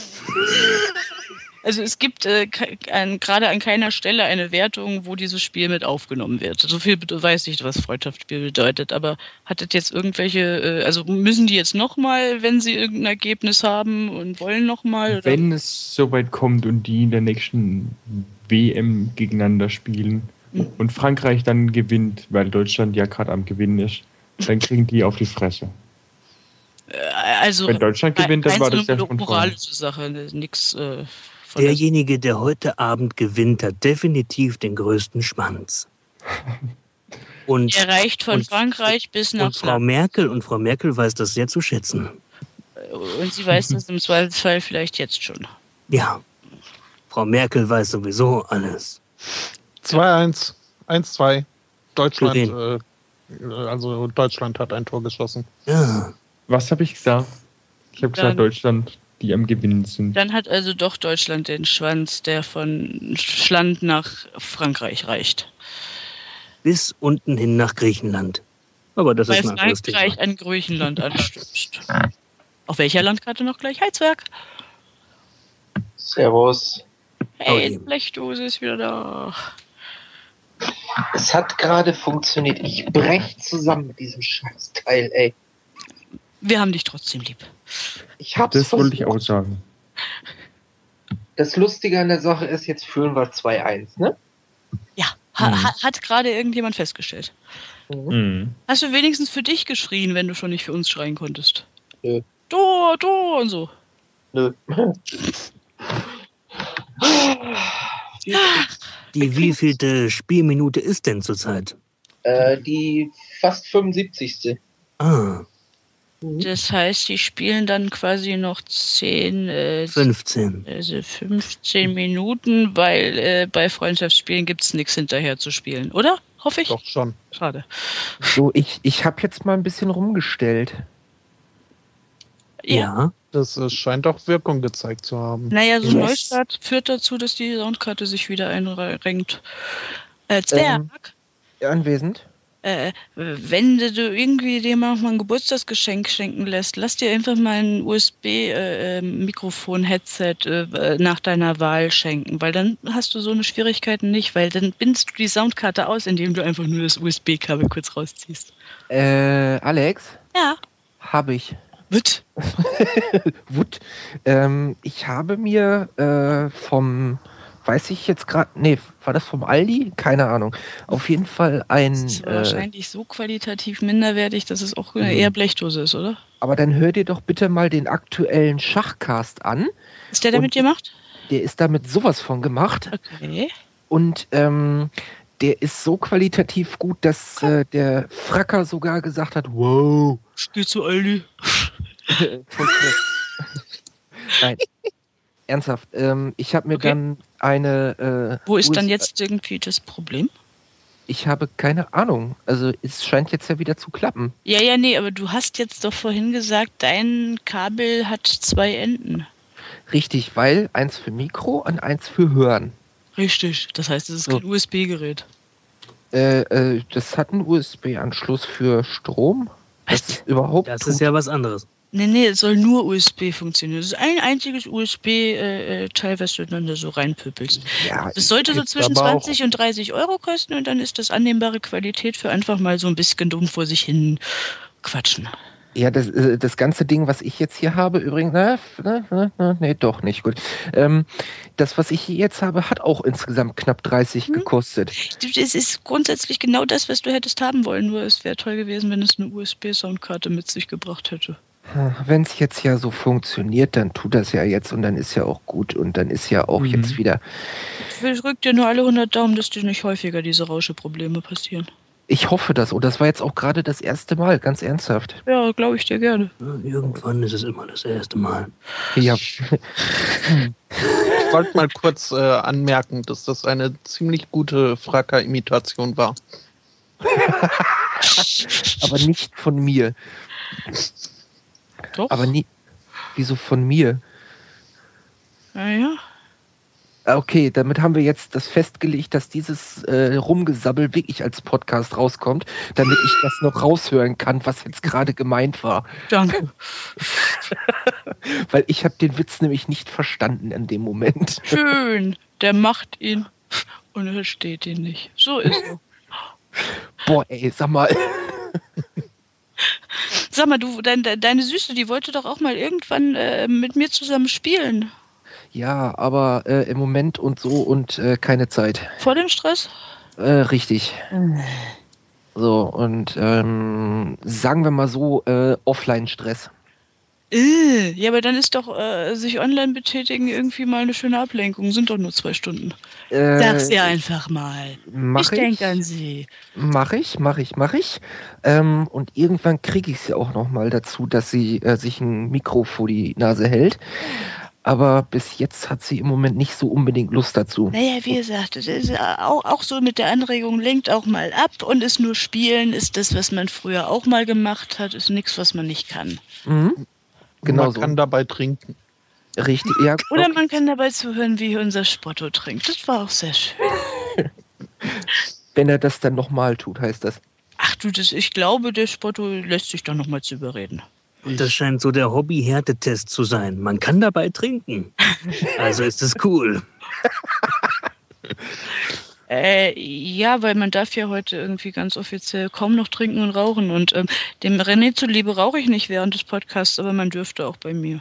Also es gibt gerade an keiner Stelle eine Wertung, wo dieses Spiel mit aufgenommen wird. So viel weiß ich, was Freundschaftsspiel bedeutet, aber hat das jetzt irgendwelche, also müssen die jetzt nochmal, wenn sie irgendein Ergebnis haben und wollen nochmal? Wenn es soweit kommt und die in der nächsten WM gegeneinander spielen und Frankreich dann gewinnt, weil Deutschland ja gerade am Gewinnen ist, dann kriegen die auf die Fresse. Also Wenn Deutschland gewinnt, dann war das ja eine schon moralische Sache, nix. Derjenige, der heute Abend gewinnt, hat definitiv den größten Schwanz. Und, Er reicht von Frankreich bis nach und Frau Merkel weiß das sehr zu schätzen. Und sie weiß das im Zweifelsfall vielleicht jetzt schon. Ja, Frau Merkel weiß sowieso alles. 2-1, 1-2. Deutschland, Für also Deutschland hat ein Tor geschossen. Ja, Was habe ich gesagt? Ich habe gesagt, Deutschland, die am Gewinnen sind. Dann hat also doch Deutschland den Schwanz, der von Schland nach Frankreich reicht. bis unten hin nach Griechenland. Aber das Weil ist ein anderes Frankreich Thema. an Griechenland anstößt. Auf welcher Landkarte noch gleich? Heizwerk. Servus. Hey, Howdy. die Blechdose ist wieder da. Es hat gerade funktioniert. Ich brech zusammen mit diesem Scheißteil, ey. Wir haben dich trotzdem lieb. Ich hab's Das wollte ich versucht. auch sagen. Das Lustige an der Sache ist, jetzt führen wir 2-1, ne? Ja, hat gerade irgendjemand festgestellt. Mhm. Hast du wenigstens für dich geschrien, wenn du schon nicht für uns schreien konntest? Nö. Du und so. Nö. Die wievielte Spielminute ist denn zurzeit? Die fast 75. Ah, Das heißt, die spielen dann quasi noch 15. 15 Minuten, weil bei Freundschaftsspielen gibt es nichts hinterher zu spielen, oder? Hoffe ich? Doch schon. Schade. So, ich habe jetzt mal ein bisschen rumgestellt. Ja. Das scheint auch Wirkung gezeigt zu haben. Naja, so ein Yes. Neustart führt dazu, dass die Soundkarte sich wieder einrenkt. Zwerg, Anwesend? wenn du irgendwie dir mal ein Geburtstagsgeschenk schenken lässt, lass dir einfach mal ein USB-Mikrofon-Headset nach deiner Wahl schenken, weil dann hast du so eine Schwierigkeiten nicht, weil dann bindest du die Soundkarte aus, indem du einfach nur das USB-Kabel kurz rausziehst. Alex? Ja. Habe ich. Wird. Wut. Ich habe mir vom, weiß ich jetzt gerade, nee, war das vom Aldi? Keine Ahnung. Auf jeden Fall ein. Das ist wahrscheinlich so qualitativ minderwertig, dass es auch eher Blechdose ist, oder? Aber dann hör dir doch bitte mal den aktuellen Schachcast an. Ist der damit gemacht? Der ist damit sowas von gemacht. Okay. Und der ist so qualitativ gut, dass der Fracker sogar gesagt hat, wow. Spiel zu Aldi. Nein. Ernsthaft. Ich habe mir Okay. dann eine. Wo ist dann jetzt irgendwie das Problem? Ich habe keine Ahnung. Also es scheint jetzt ja wieder zu klappen. Ja, nee, aber du hast jetzt doch vorhin gesagt, dein Kabel hat 2 Enden. Richtig, weil eins für Mikro und eins für Hören. Richtig. Das heißt, es ist So. kein USB-Gerät. Das hat einen USB-Anschluss für Strom. Das ist überhaupt. Das ist ja was anderes. Nee, es soll nur USB funktionieren. Das ist ein einziges USB-Teil, was du dann da so reinpüppelst. Ja, Das sollte so Gibt's zwischen aber auch- 20 und 30 Euro kosten und dann ist das annehmbare Qualität für einfach mal so ein bisschen dumm vor sich hin quatschen. ja, das ganze Ding, was ich jetzt hier habe, übrigens, nee, doch nicht, gut. Das, was ich hier jetzt habe, hat auch insgesamt knapp 30 gekostet. Es ist grundsätzlich genau das, was du hättest haben wollen, nur es wäre toll gewesen, wenn es eine USB-Soundkarte mit sich gebracht hätte. Wenn es jetzt ja so funktioniert, dann tut das ja jetzt und dann ist ja auch gut und dann ist ja auch jetzt wieder. Ich drück dir nur alle 100 Daumen, dass dir nicht häufiger diese Rauscheprobleme passieren. Ich hoffe das. Und das war jetzt auch gerade das erste Mal, ganz ernsthaft. Ja, glaube ich dir gerne. Ja, irgendwann ist es immer das erste Mal. Ja. Ich wollte mal kurz anmerken, dass das eine ziemlich gute Fracker-Imitation war. Aber nicht von mir. Doch. Aber nie. Wieso von mir? Ja. Okay, damit haben wir jetzt das festgelegt, dass dieses Rumgesabbel wirklich als Podcast rauskommt, damit ich das noch raushören kann, was jetzt gerade gemeint war. Danke. Weil ich habe den Witz nämlich nicht verstanden in dem Moment. Schön. Der macht ihn und er versteht ihn nicht. So ist er. Boah, ey, sag mal. Sag mal, deine Süße, die wollte doch auch mal irgendwann mit mir zusammen spielen. Ja, aber im Moment und so und keine Zeit. Vor dem Stress? Richtig. So, und sagen wir mal so, Offline-Stress. Ja, aber dann ist doch sich online betätigen irgendwie mal eine schöne Ablenkung. Sind doch nur 2 Stunden. Sag's ihr einfach mal. Ich denke an sie. Mach ich. Und irgendwann kriege ich sie auch noch mal dazu, dass sie sich ein Mikro vor die Nase hält. Aber bis jetzt hat sie im Moment nicht so unbedingt Lust dazu. Naja, wie gesagt, das ist auch so mit der Anregung, lenkt auch mal ab und ist nur Spielen, ist das, was man früher auch mal gemacht hat, ist nichts, was man nicht kann. Mhm. Genau Man so. kann dabei trinken. Richtig, ja. Oder man kann dabei zuhören, wie unser Spotto trinkt. Das war auch sehr schön. Wenn er das dann nochmal tut, heißt das. Ach du, ich glaube, der Spotto lässt sich dann nochmal zu überreden. Und das scheint so der Hobby-Härtetest zu sein. Man kann dabei trinken. Also ist es cool. Ja, weil man darf ja heute irgendwie ganz offiziell kaum noch trinken und rauchen. Und dem René zuliebe rauche ich nicht während des Podcasts, aber man dürfte auch bei mir.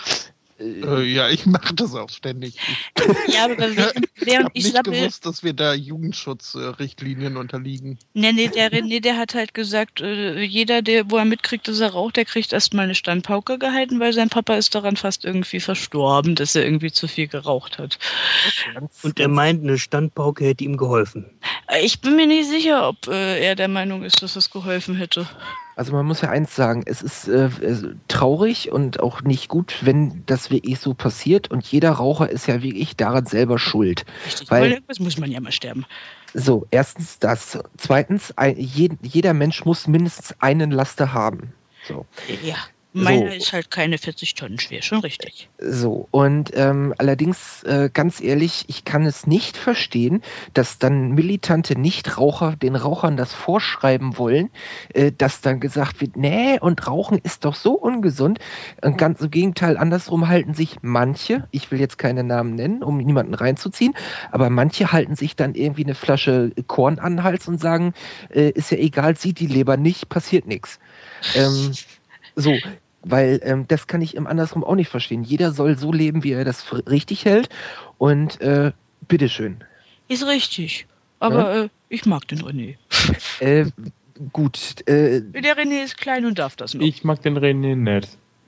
Ja, ich mache das auch ständig. Ja, aber Ich habe nicht gewusst, dass wir da Jugendschutzrichtlinien unterliegen. Nee, der René, der hat halt gesagt, jeder, wo er mitkriegt, dass er raucht, der kriegt erstmal eine Standpauke gehalten, weil sein Papa ist daran fast irgendwie verstorben, dass er irgendwie zu viel geraucht hat. Und er meint, eine Standpauke hätte ihm geholfen. Ich bin mir nicht sicher, ob er der Meinung ist, dass es geholfen hätte. Also man muss ja eins sagen, es ist traurig und auch nicht gut, wenn das wirklich so passiert und jeder Raucher ist ja wirklich daran selber schuld. Richtig, weil irgendwas muss man ja mal sterben. So, erstens das. Zweitens, jeder Mensch muss mindestens einen Laster haben. So. Ja, meiner ist halt keine 40 Tonnen schwer, schon richtig. So, und allerdings, ganz ehrlich, ich kann es nicht verstehen, dass dann militante Nichtraucher den Rauchern das vorschreiben wollen, dass dann gesagt wird, nee, und Rauchen ist doch so ungesund. Und ganz im Gegenteil, andersrum halten sich manche, ich will jetzt keine Namen nennen, um niemanden reinzuziehen, aber manche halten sich dann irgendwie eine Flasche Korn an den Hals und sagen, ist ja egal, sieht die Leber nicht, passiert nichts. So, weil das kann ich im andersrum auch nicht verstehen. Jeder soll so leben, wie er das richtig hält und bitteschön. Ist richtig, aber ich mag den René. Gut. Der René ist klein und darf das noch. Ich mag den René nicht.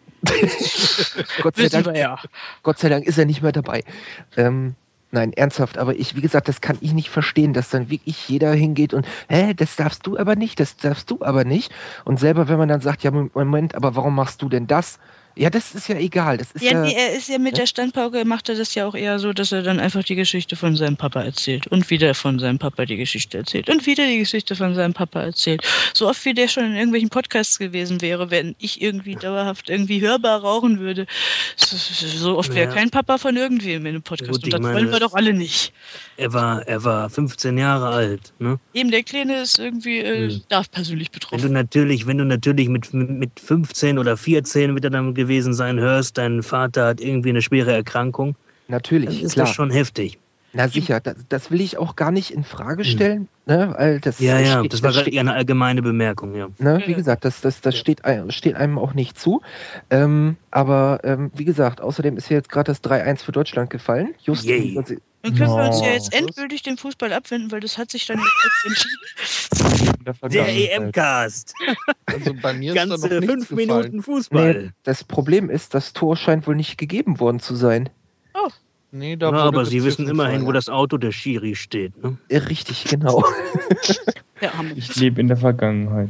Gott sei Wissen Dank, wir ja. Gott sei Dank ist er nicht mehr dabei. Nein, ernsthaft, aber wie gesagt, das kann ich nicht verstehen, dass dann wirklich jeder hingeht und, das darfst du aber nicht, das darfst du aber nicht. Und selber, wenn man dann sagt, ja, Moment, aber warum machst du denn das? Ja, das ist ja egal. Das ist Ja, nee, er ist ja mit der Standpauke, macht er das ja auch eher so, dass er dann einfach die Geschichte von seinem Papa erzählt und wieder von seinem Papa die Geschichte erzählt und wieder die Geschichte von seinem Papa erzählt. So oft wie der schon in irgendwelchen Podcasts gewesen wäre, wenn ich irgendwie dauerhaft irgendwie hörbar rauchen würde. So oft wäre kein Papa von irgendwem in einem Podcast. Gut, und das wollen wir doch alle nicht. Er war 15 Jahre alt, ne? Eben, der Kleine ist irgendwie darf persönlich betroffen. Wenn du natürlich mit 15 oder 14 wird er dann gewesen sein, hörst, dein Vater hat irgendwie eine schwere Erkrankung. Natürlich, dann ist klar. das schon heftig. Na sicher, das will ich auch gar nicht in Frage stellen. Ne, weil das das war gerade eine allgemeine Bemerkung, ja. Ne, wie gesagt, das steht einem auch nicht zu. Aber wie gesagt, außerdem ist ja jetzt gerade das 3-1 für Deutschland gefallen. Just Dann können wir uns ja jetzt endgültig dem Fußball abwenden, weil das hat sich dann jetzt entschieden. Der EM-Cast. Also bei mir ganze ist da noch 5 Minuten Fußball. Nee, das Problem ist, das Tor scheint wohl nicht gegeben worden zu sein. Oh. Nee, da Ja, aber Sie wissen gepfiffen immerhin, wo vorher. das Auto der Schiri steht. Ne? Richtig, genau. Ja, haben wir. Ich lebe in der Vergangenheit.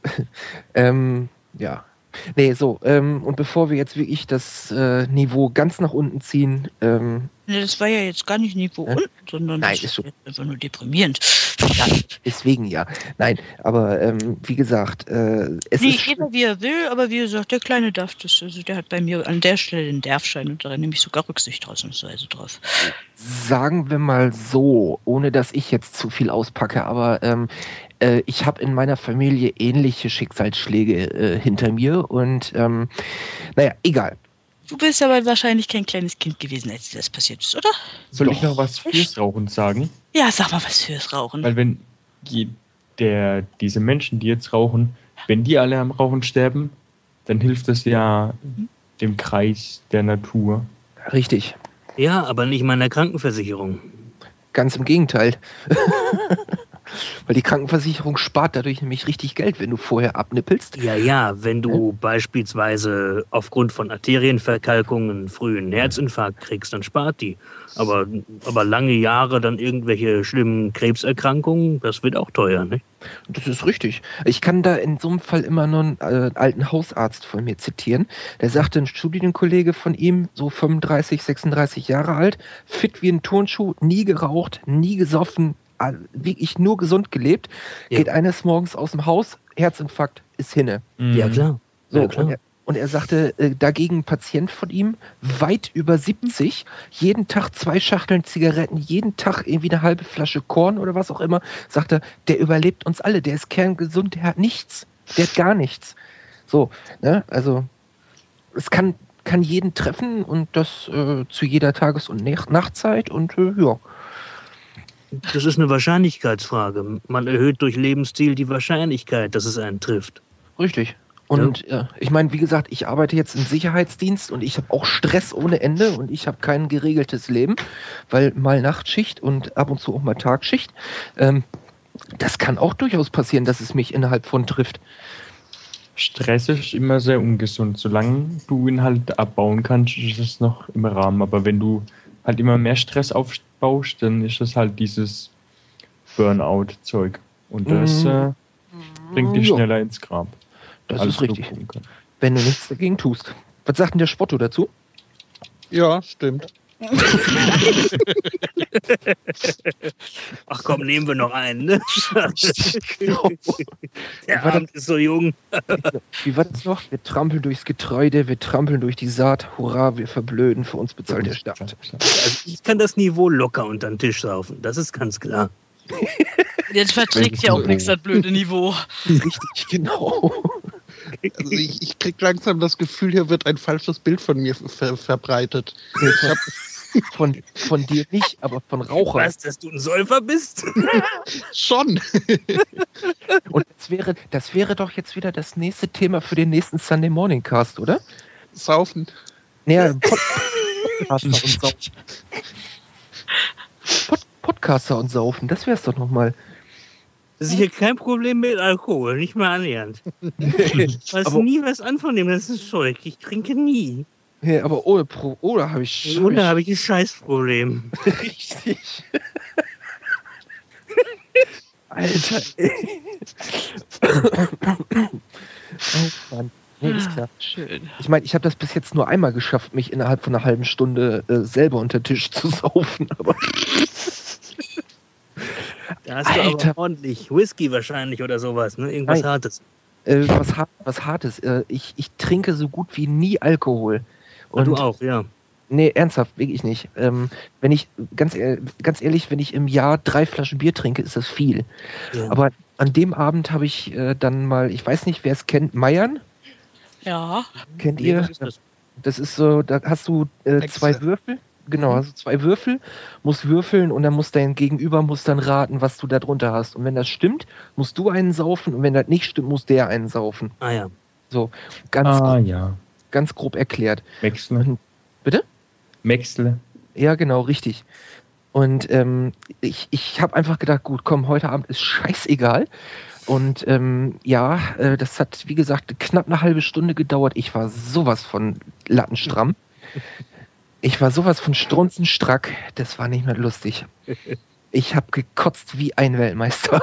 Ja. Nee, so, und bevor wir jetzt wirklich das Niveau ganz nach unten ziehen, Nee, das war ja jetzt gar nicht Niveau Ja? unten, sondern Nein, das ist schon- jetzt einfach nur deprimierend. ja, deswegen ja. Nein, aber wie gesagt, es Nee, ist jeder wie er will, aber wie gesagt, der Kleine darf das. Also der hat bei mir an der Stelle den Darfschein und da nehme ich sogar Rücksicht ausnahmsweise drauf. sagen wir mal so, ohne dass ich jetzt zu viel auspacke, aber ich habe in meiner Familie ähnliche Schicksalsschläge hinter mir und naja, egal. Du bist aber wahrscheinlich kein kleines Kind gewesen, als dir das passiert ist, oder? Soll ich noch was fürs Rauchen sagen? Ja, sag mal was fürs Rauchen. Weil wenn diese Menschen, die jetzt rauchen, wenn die alle am Rauchen sterben, dann hilft das ja dem Kreis der Natur. Richtig, Ja, aber nicht meiner Krankenversicherung. ganz im Gegenteil. Weil die Krankenversicherung spart dadurch nämlich richtig Geld, wenn du vorher abnippelst. Ja, wenn du beispielsweise aufgrund von Arterienverkalkungen einen frühen Herzinfarkt kriegst, dann spart die. Aber lange Jahre dann irgendwelche schlimmen Krebserkrankungen, das wird auch teuer, ne? Das ist richtig. Ich kann da in so einem Fall immer nur einen alten Hausarzt von mir zitieren. Der sagte, ein Studienkollege von ihm, so 35, 36 Jahre alt, fit wie ein Turnschuh, nie geraucht, nie gesoffen, wirklich nur gesund gelebt, Ja. geht eines Morgens aus dem Haus, Herzinfarkt, ist hinne. Ja, klar. So, Ja, klar. und er sagte, dagegen ein Patient von ihm, weit über 70, jeden Tag 2 Schachteln Zigaretten, jeden Tag irgendwie eine halbe Flasche Korn oder was auch immer, sagte, der überlebt uns alle, der ist kerngesund, der hat nichts, der hat gar nichts. So, ne, also es kann jeden treffen und das zu jeder Tages- und Nachtzeit und ja. Das ist eine Wahrscheinlichkeitsfrage. Man erhöht durch Lebensstil die Wahrscheinlichkeit, dass es einen trifft. Richtig. Und ich meine, wie gesagt, ich arbeite jetzt im Sicherheitsdienst und ich habe auch Stress ohne Ende und ich habe kein geregeltes Leben, weil mal Nachtschicht und ab und zu auch mal Tagschicht. Das kann auch durchaus passieren, dass es mich innerhalb von trifft. Stress ist immer sehr ungesund. Solange du ihn halt abbauen kannst, ist es noch im Rahmen. Aber wenn du halt immer mehr Stress aufbaust, dann ist es halt dieses Burnout-Zeug. Und das bringt dich Ja. schneller ins Grab. Das Alles ist richtig. tun kann. Wenn du nichts dagegen tust. Was sagt denn der Spotto dazu? Ja, stimmt. Ach komm, nehmen wir noch einen, ne? Der War Abend ist so jung. Wie war das noch? Wir trampeln durchs Getreide, wir trampeln durch die Saat. Hurra, wir verblöden, für uns bezahlt der Staat. Also ich kann das Niveau locker unter den Tisch saufen, das ist ganz klar. Jetzt verträgt ja auch nichts das blöde Niveau. Richtig, genau. Also ich krieg langsam das Gefühl, hier wird ein falsches Bild von mir verbreitet. Von dir nicht, aber von Rauchern. Was, dass du ein Säufer bist? Schon. Und das wäre doch jetzt wieder das nächste Thema für den nächsten Sunday Morning Cast, oder? Saufen. Naja, Podcaster und Saufen, das wär's doch nochmal. Das ist hier kein Problem mit Alkohol, nicht mal annähernd. Ich weiß Aber- nie was an von dem, das ist Zeug. Ich trinke nie. Ja, aber oder habe ich. Oder habe ich ein Scheißproblem. Richtig. Alter, ey. Oh Mann. Nee, ist klar. Schön. Ich meine, ich habe das bis jetzt nur einmal geschafft, mich innerhalb von einer halben Stunde selber unter den Tisch zu saufen, aber Da hast du Alter. aber ordentlich Whisky wahrscheinlich oder sowas, ne? Irgendwas Nein. Hartes. was Hartes. Ich trinke so gut wie nie Alkohol. Und du auch, ja. Nee, ernsthaft, wirklich nicht. Wenn ich, ganz ehrlich, wenn ich im Jahr 3 Flaschen Bier trinke, ist das viel. Ja. Aber an dem Abend habe ich dann mal, ich weiß nicht, wer es kennt, Meiern. Ja. Kennt Nee, ihr? was ist das? Das ist so, da hast du 2 Würfel. Genau, hast du 2 Würfel, musst würfeln und dann muss dein Gegenüber dann raten, was du da drunter hast. Und wenn das stimmt, musst du einen saufen und wenn das nicht stimmt, muss der einen saufen. Ah ja. So, ganz, Ja. ganz grob erklärt. Wechsel. Bitte? Wechsel. Ja, genau, richtig. Und ich habe einfach gedacht, gut, komm, heute Abend ist scheißegal. Und das hat, wie gesagt, knapp eine halbe Stunde gedauert. Ich war sowas von lattenstramm. Ich war sowas von strunzenstrack. Das war nicht mehr lustig. Ich habe gekotzt wie ein Weltmeister.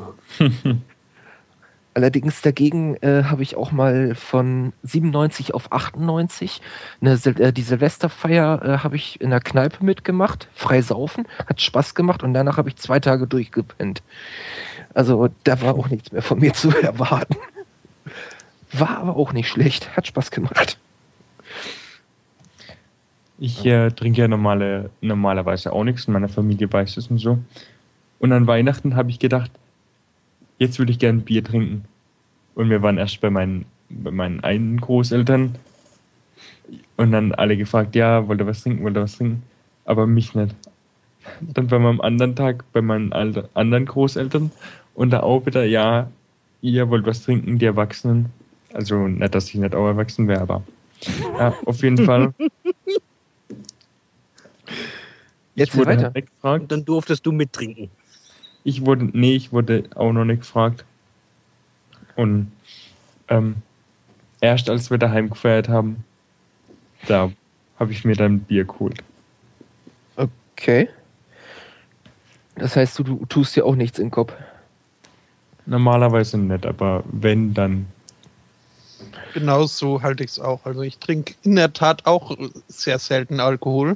Allerdings dagegen habe ich auch mal von 97 auf 98 die Silvesterfeier habe ich in der Kneipe mitgemacht, frei saufen, hat Spaß gemacht und danach habe ich 2 Tage durchgepennt. Also da war auch nichts mehr von mir zu erwarten. War aber auch nicht schlecht, hat Spaß gemacht. Ich trinke ja normalerweise auch nichts, in meiner Familie weiß es und so. Und an Weihnachten habe ich gedacht, jetzt würde ich gerne Bier trinken. Und wir waren erst bei meinen einen Großeltern und dann alle gefragt, ja, wollt ihr was trinken? Aber mich nicht. Dann waren wir am anderen Tag bei meinen anderen Großeltern und da auch wieder, ja, ihr wollt was trinken, die Erwachsenen. Also nicht, dass ich nicht auch erwachsen wäre, aber ja, auf jeden Fall. Jetzt Ich wurde weiter. halt nicht gefragt. Und dann durftest du mittrinken. Ich wurde auch noch nicht gefragt. Und erst als wir daheim gefeiert haben, da habe ich mir dann Bier geholt. Okay. Das heißt, du tust dir auch nichts in den Kopf. Normalerweise nicht, aber wenn, dann. Genau so halte ich es auch. Also ich trinke in der Tat auch sehr selten Alkohol.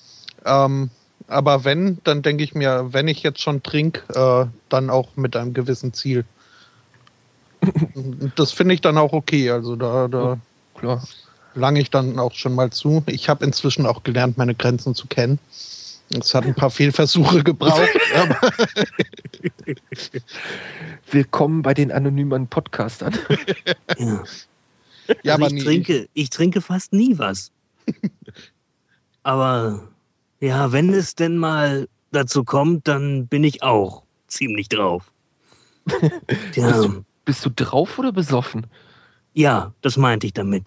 Aber wenn, dann denke ich mir, wenn ich jetzt schon trinke, dann auch mit einem gewissen Ziel. Und das finde ich dann auch okay. Also da Klar. lange ich dann auch schon mal zu. Ich habe inzwischen auch gelernt, meine Grenzen zu kennen. Es hat ein paar Fehlversuche gebraucht. Aber Willkommen bei den anonymen Podcastern. Ja. ja, Also aber ich trinke fast nie was. Aber ja, wenn es denn mal dazu kommt, dann bin ich auch ziemlich drauf. Ja, Bist du drauf oder besoffen? ja, das meinte ich damit.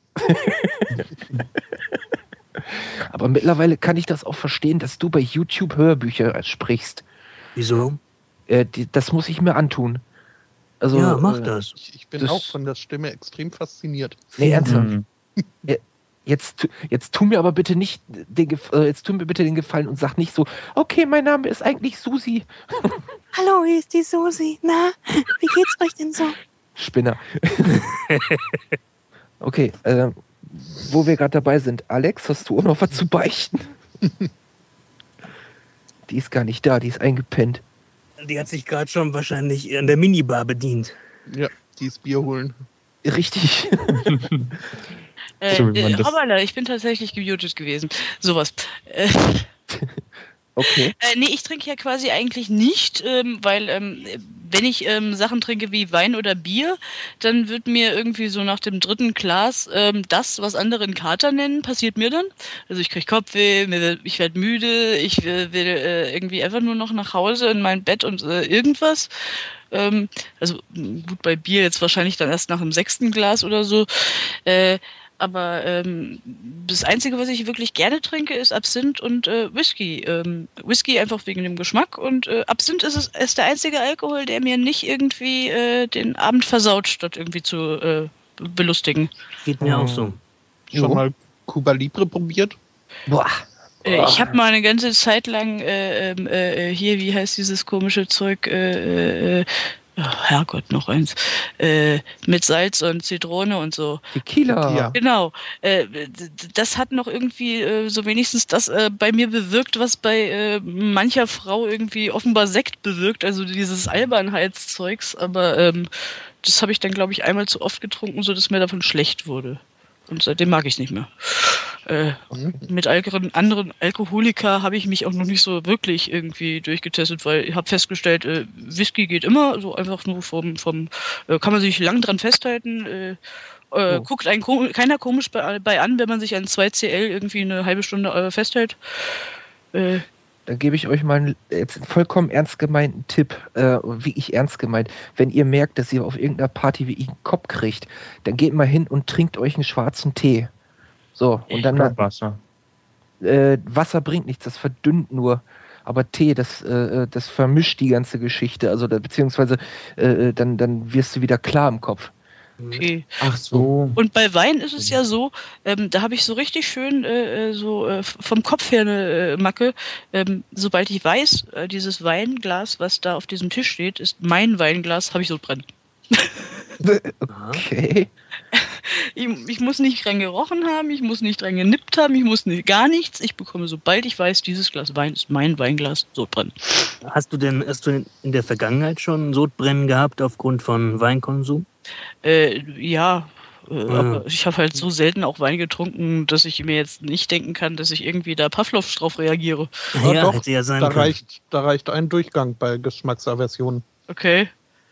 Aber mittlerweile kann ich das auch verstehen, dass du bei YouTube Hörbücher sprichst. Wieso? Das muss ich mir antun. Also, Ja, mach das. ich bin das- auch von der Stimme extrem fasziniert. Nee, ernsthaft. Mhm. Jetzt tu mir aber bitte nicht jetzt tu mir bitte den Gefallen und sag nicht so, okay, mein Name ist eigentlich Susi. Hallo, hier ist die Susi. Na, wie geht's euch denn so? Spinner. Okay, wo wir gerade dabei sind. Alex, hast du auch noch was zu beichten? Die ist gar nicht da, die ist eingepennt. Die hat sich gerade schon wahrscheinlich an der Minibar bedient. Ja, dieses Bier holen. Richtig. So wie man das- Hoppala, ich bin tatsächlich gemutet gewesen. Sowas. Okay. Nee, ich trinke ja quasi eigentlich nicht, weil wenn ich Sachen trinke wie Wein oder Bier, dann wird mir irgendwie so nach dem 3. Glas das, was andere einen Kater nennen, passiert mir dann. Also ich kriege Kopfweh, ich werde müde, ich will irgendwie einfach nur noch nach Hause in mein Bett und irgendwas. Also gut, bei Bier jetzt wahrscheinlich dann erst nach dem 6. Glas oder so. Aber das Einzige, was ich wirklich gerne trinke, ist Absinth und Whisky. Whisky einfach wegen dem Geschmack und Absinth ist der einzige Alkohol, der mir nicht irgendwie den Abend versaut, statt irgendwie zu belustigen. Geht mir auch so. Schon mal Cuba Libre probiert? Boah. Ich habe mal eine ganze Zeit lang hier, wie heißt dieses komische Zeug? Herrgott, noch eins. Mit Salz und Zitrone und so. Tequila. Ja. Genau. Das hat noch irgendwie so wenigstens das bei mir bewirkt, was bei mancher Frau irgendwie offenbar Sekt bewirkt, also dieses Albernheitszeugs. Aber das habe ich dann, glaube ich, einmal zu oft getrunken, sodass mir davon schlecht wurde. Und seitdem mag ich es nicht mehr. Mit anderen Alkoholiker habe ich mich auch noch nicht so wirklich irgendwie durchgetestet, weil ich habe festgestellt, Whisky geht immer, so einfach nur vom kann man sich lang dran festhalten. Guckt einen keiner komisch bei an, wenn man sich an 2CL irgendwie eine halbe Stunde festhält. Dann gebe ich euch mal jetzt einen vollkommen ernst gemeinten Tipp, wie ich ernst gemeint. Wenn ihr merkt, dass ihr auf irgendeiner Party wie ich einen Kopf kriegt, dann geht mal hin und trinkt euch einen schwarzen Tee. So, und dann Wasser. Wasser bringt nichts, das verdünnt nur. Aber Tee, das vermischt die ganze Geschichte. Also beziehungsweise dann wirst du wieder klar im Kopf. Okay. Ach so. Und bei Wein ist es ja so, da habe ich so richtig schön vom Kopf her eine Macke. Sobald ich weiß, dieses Weinglas, was da auf diesem Tisch steht, ist mein Weinglas, habe ich so brennen. Okay. Ich muss nicht dran gerochen haben, ich muss nicht dran genippt haben, ich muss nicht, gar nichts. Ich bekomme, sobald ich weiß, dieses Glas Wein ist mein Weinglas, Sodbrennen. Hast du in der Vergangenheit schon Sodbrennen gehabt aufgrund von Weinkonsum? Ja, aber ich habe halt so selten auch Wein getrunken, dass ich mir jetzt nicht denken kann, dass ich irgendwie da Pavlov drauf reagiere. Ja, doch, hätte ja sein da können. reicht ein Durchgang bei Geschmacksaversionen. Okay.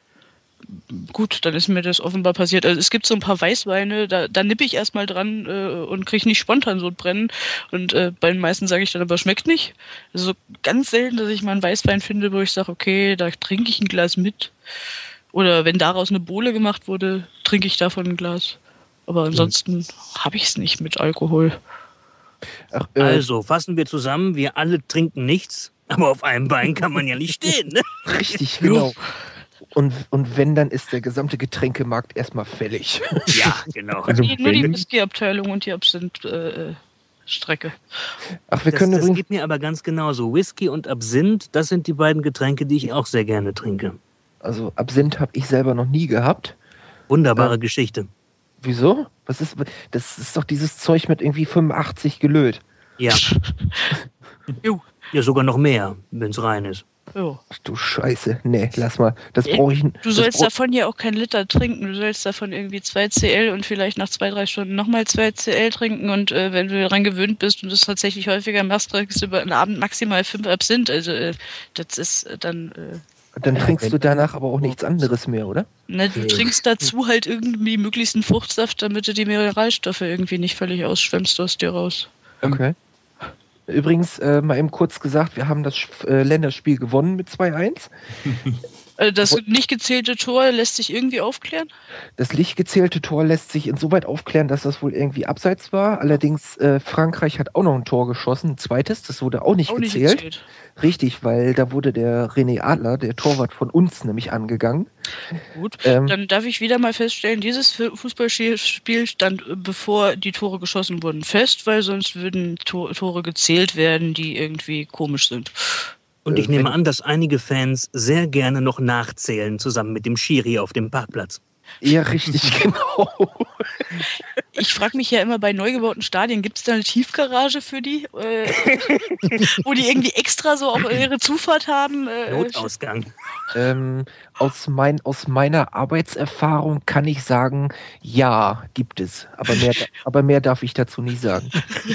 Gut, dann ist mir das offenbar passiert. Also es gibt so ein paar Weißweine, da nippe ich erstmal dran und kriege nicht spontan Sodbrennen. Und bei den meisten sage ich dann aber, schmeckt nicht. Also ganz selten, dass ich mal einen Weißwein finde, wo ich sage, okay, da trinke ich ein Glas mit. Oder wenn daraus eine Bowle gemacht wurde, trinke ich davon ein Glas. Aber ansonsten habe ich es nicht mit Alkohol. Ach, Also, fassen wir zusammen, wir alle trinken nichts, aber auf einem Bein kann man ja nicht stehen. Ne? richtig, genau. Und wenn, dann ist der gesamte Getränkemarkt erstmal fällig. Ja, genau. Also Nur die wenn, Whisky-Abteilung und die Absinth-Strecke. Ach, wir Das, können das übrigens. geht mir aber ganz genauso. Whisky und Absinth, das sind die beiden Getränke, die ich auch sehr gerne trinke. Also Absinth habe ich selber noch nie gehabt. Wunderbare Geschichte. Wieso? Das ist doch dieses Zeug mit irgendwie 85 gelöt. Ja. Jo. Ja, sogar noch mehr, wenn es rein ist. Jo. Ach du Scheiße. Nee, lass mal. Das brauche ich. Du sollst davon ja auch keinen Liter trinken. Du sollst davon irgendwie 2 CL und vielleicht nach 2-3 Stunden nochmal 2 CL trinken. Und wenn du daran gewöhnt bist und das tatsächlich häufiger machst, trinkst du über den Abend maximal 5 Absinth. Also das ist dann... Dann trinkst du danach aber auch nichts anderes mehr, oder? Ne, du trinkst dazu halt irgendwie möglichst einen Fruchtsaft, damit du die Mineralstoffe irgendwie nicht völlig ausschwemmst aus dir raus. Okay. Übrigens, mal eben kurz gesagt, wir haben das Länderspiel gewonnen mit 2-1. Das nicht gezählte Tor lässt sich irgendwie aufklären? Das nicht gezählte Tor lässt sich insoweit aufklären, dass das wohl irgendwie abseits war. Allerdings, Frankreich hat auch noch ein Tor geschossen, ein zweites, das wurde auch nicht gezählt. Richtig, weil da wurde der René Adler, der Torwart von uns, nämlich angegangen. Gut, dann darf ich wieder mal feststellen, dieses Fußballspiel stand, bevor die Tore geschossen wurden, fest, weil sonst würden Tore gezählt werden, die irgendwie komisch sind. Und ich nehme an, dass einige Fans sehr gerne noch nachzählen, zusammen mit dem Schiri auf dem Parkplatz. Ja, richtig, genau. Ich frage mich ja immer, bei neu gebauten Stadien, gibt es da eine Tiefgarage für die? Wo die irgendwie extra so auch ihre Zufahrt haben? Notausgang. Aus meiner Arbeitserfahrung kann ich sagen, ja, gibt es. Aber mehr darf ich dazu nicht sagen.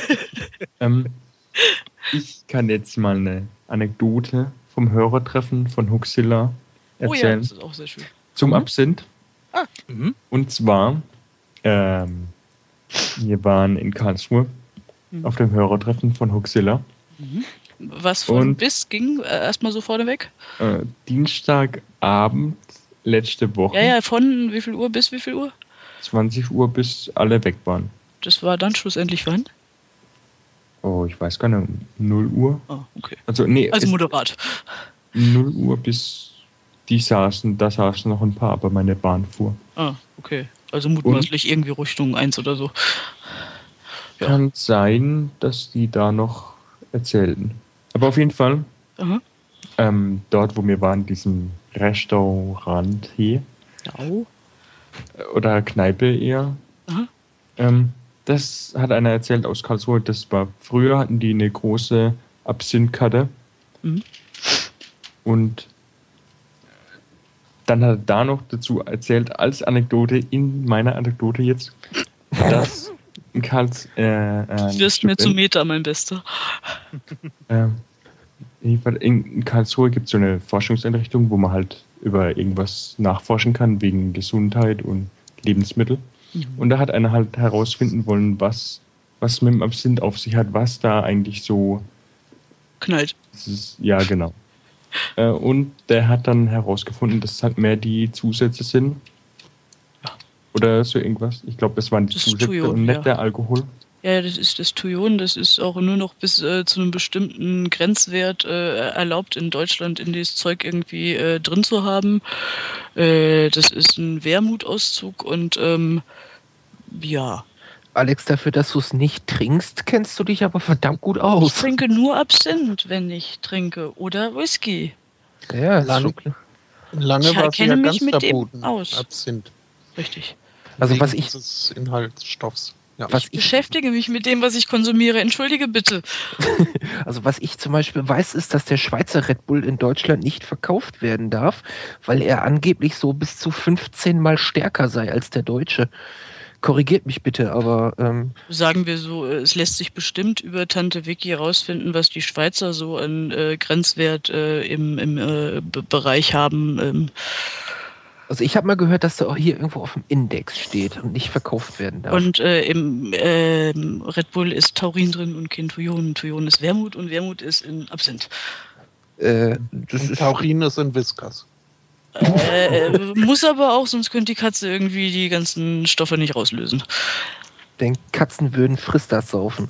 ich kann jetzt mal eine Anekdote vom Hörertreffen von Huxilla Oh ja, erzählen. das ist auch sehr schön. Zum Absinth. Und zwar, wir waren in Karlsruhe auf dem Hörertreffen von Huxilla. Was von bis ging? Erstmal so vorneweg? Dienstagabend letzte Woche. Ja, von wie viel Uhr bis wie viel Uhr? 20 Uhr, bis alle weg waren. Das war dann schlussendlich wann? Oh, ich weiß gar nicht, 0 Uhr. Ah, okay. Also moderat. 0 Uhr bis da saßen noch ein paar, aber meine Bahn fuhr. Ah, okay. Also mutmaßlich irgendwie Richtung 1 oder so. Ja. Kann sein, dass die da noch erzählten. Aber auf jeden Fall, dort, wo wir waren, diesem Restaurant hier, oder Kneipe eher, das hat einer erzählt aus Karlsruhe, früher hatten die eine große Absinthkarte. Und dann hat er da noch dazu erzählt, als Anekdote, in meiner Anekdote jetzt, dass ein Du wirst mir zu Meter, mein Bester. In Karlsruhe gibt es so eine Forschungseinrichtung, wo man halt über irgendwas nachforschen kann, wegen Gesundheit und Lebensmittel. Und da hat einer halt herausfinden wollen, was mit dem Absinth auf sich hat, was da eigentlich so knallt. Ja, genau. Und der hat dann herausgefunden, dass es halt mehr die Zusätze sind. Oder so irgendwas. Ich glaube, das waren die Zusätze und nicht der Alkohol. Ja, das ist das Thujon, das ist auch nur noch bis zu einem bestimmten Grenzwert erlaubt in Deutschland in dieses Zeug irgendwie drin zu haben. Das ist ein Wermutauszug und ja. Alex, dafür, dass du es nicht trinkst, kennst du dich aber verdammt gut Ich aus. trinke nur Absinth, wenn ich trinke. Oder Whisky. Ja, ist Lang- schon klar. Lange Ich war es kenne ja mich ganz mit dem verboten. aus. Absinth. Richtig. Also Wegen was ich- dieses Inhaltsstoffs. Ja. Was Ich beschäftige mich mit dem, was ich konsumiere. Entschuldige bitte. Also was ich zum Beispiel weiß, ist, dass der Schweizer Red Bull in Deutschland nicht verkauft werden darf, weil er angeblich so bis zu 15 Mal stärker sei als der deutsche. Korrigiert mich bitte, aber Sagen wir so, es lässt sich bestimmt über Tante Vicky herausfinden, was die Schweizer so an Grenzwert im Bereich haben. also ich habe mal gehört, dass der auch hier irgendwo auf dem Index steht und nicht verkauft werden darf. Und im Red Bull ist Taurin drin und kein Thujon. Thujon ist Wermut und Wermut ist in Absinth. Das Und ist Taurin ist in Whiskas. Muss aber auch, sonst könnte die Katze irgendwie die ganzen Stoffe nicht rauslösen. denn Katzen würden Fristas saufen.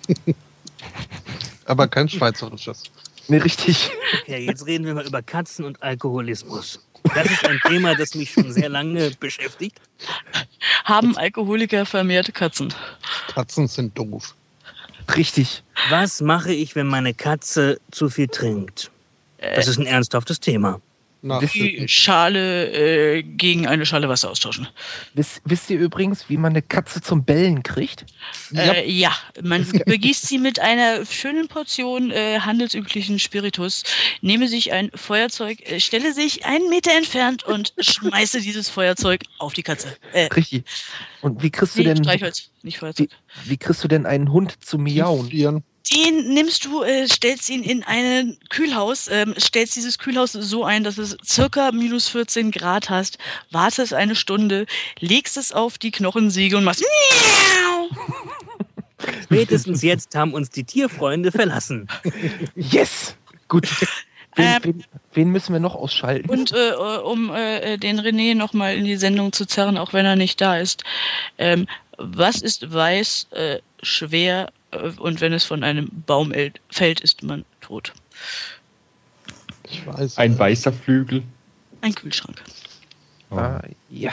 Aber kein schweizerisches. Ne, richtig. Okay, jetzt reden wir mal über Katzen und Alkoholismus. Das ist ein Thema, das mich schon sehr lange beschäftigt. Haben Alkoholiker vermehrt Katzen? Katzen sind doof. Richtig. Was mache ich, wenn meine Katze zu viel trinkt? Das ist ein ernsthaftes Thema. Na, Die Schale gegen eine Schale Wasser austauschen. Wisst ihr übrigens, wie man eine Katze zum Bellen kriegt? Ja, man begießt sie mit einer schönen Portion handelsüblichen Spiritus, nehme sich ein Feuerzeug, stelle sich 1 Meter entfernt und schmeiße dieses Feuerzeug auf die Katze. Richtig. Und wie kriegst du Nee, denn Streichholz, nicht Feuerzeug. wie kriegst du denn einen Hund zu miauen? Tiefrieren. Den nimmst du, stellst ihn in ein Kühlhaus, stellst dieses Kühlhaus so ein, dass es circa minus 14 Grad hast, wartest eine Stunde, legst es auf die Knochensäge und machst Miau! Spätestens jetzt haben uns die Tierfreunde verlassen. Yes! Gut. Wen müssen wir noch ausschalten? Und um den René nochmal in die Sendung zu zerren, auch wenn er nicht da ist, was ist weiß, schwer und wenn es von einem Baum fällt, ist man tot? Ich weiß. Ein weißer Flügel. Ein Kühlschrank. Ja.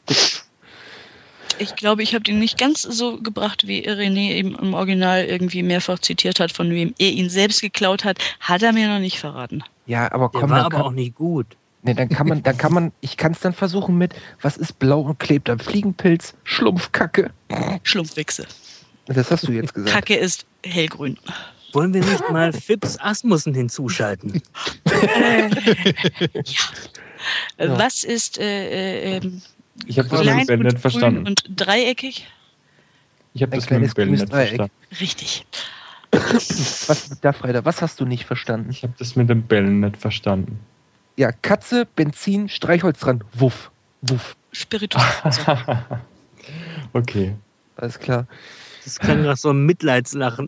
Ich glaube, ich habe den nicht ganz so gebracht, wie René eben im Original irgendwie mehrfach zitiert hat, von wem er ihn selbst geklaut hat, hat er mir noch nicht verraten. Ja, aber Der komm, war dann aber auch nicht gut. dann kann man, ich kann es dann versuchen mit, was ist blau und klebt am Fliegenpilz? Schlumpfkacke. Schlumpfwichse. Das hast du jetzt gesagt. Kacke ist hellgrün. Wollen wir nicht mal Fips Asmussen hinzuschalten? Ja. Was ist Ich habe das mit klein dem Bell und nicht grün verstanden. und dreieckig? Ich habe Ein das mit dem kleines Bell grünes nicht Dreieck. verstanden. Richtig. Was hast du nicht verstanden? Ich habe das mit dem Bell nicht verstanden. Ja, Katze, Benzin, Streichholz dran. Wuff. Wuff. Spiritus. Okay. Alles klar. Das klang nach so einem Mitleidslachen.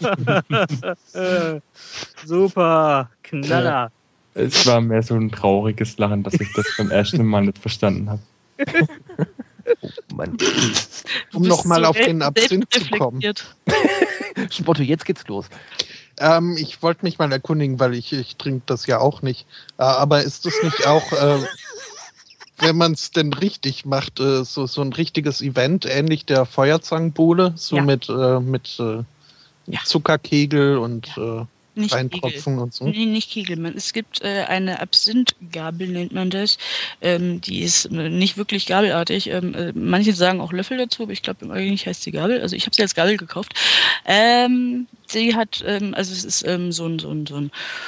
Super, Knaller. Es war mehr so ein trauriges Lachen, dass ich das beim ersten Mal nicht verstanden habe. Mann. Um nochmal auf den Absinth zu kommen. Spotto, jetzt geht's los. Ich wollte mich mal erkundigen, weil ich trinke das ja auch nicht. Aber ist das nicht auch, wenn man es denn richtig macht, so ein richtiges Event, ähnlich der Feuerzangenbowle, so Ja. mit Ja. Zuckerkegel und Nicht Reintropfen und so? Nee, nicht Kegelmann. Es gibt eine Absinthgabel, nennt man das. Die ist nicht wirklich gabelartig. Manche sagen auch Löffel dazu, aber ich glaube, eigentlich heißt sie Gabel. Also ich habe sie als Gabel gekauft. Sie hat, also es ist so ein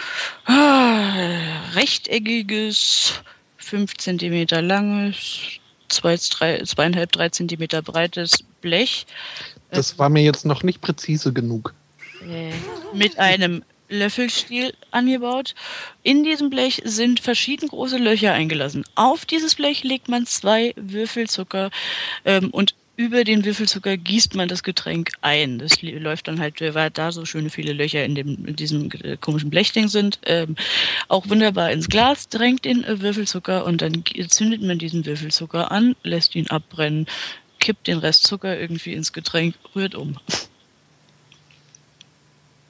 rechteckiges, 5 Zentimeter langes, 2,5, 3 Zentimeter breites Blech. Das war mir jetzt noch nicht präzise genug. Mit einem Löffelstiel angebaut. In diesem Blech sind verschieden große Löcher eingelassen. Auf dieses Blech legt man 2 Würfel und über den Würfelzucker gießt man das Getränk ein. Das läuft dann halt, weil da so schöne viele Löcher in diesem komischen Blechding sind, auch wunderbar ins Glas, drängt den Würfelzucker und dann zündet man diesen Würfelzucker an, lässt ihn abbrennen, kippt den Rest Zucker irgendwie ins Getränk, rührt um.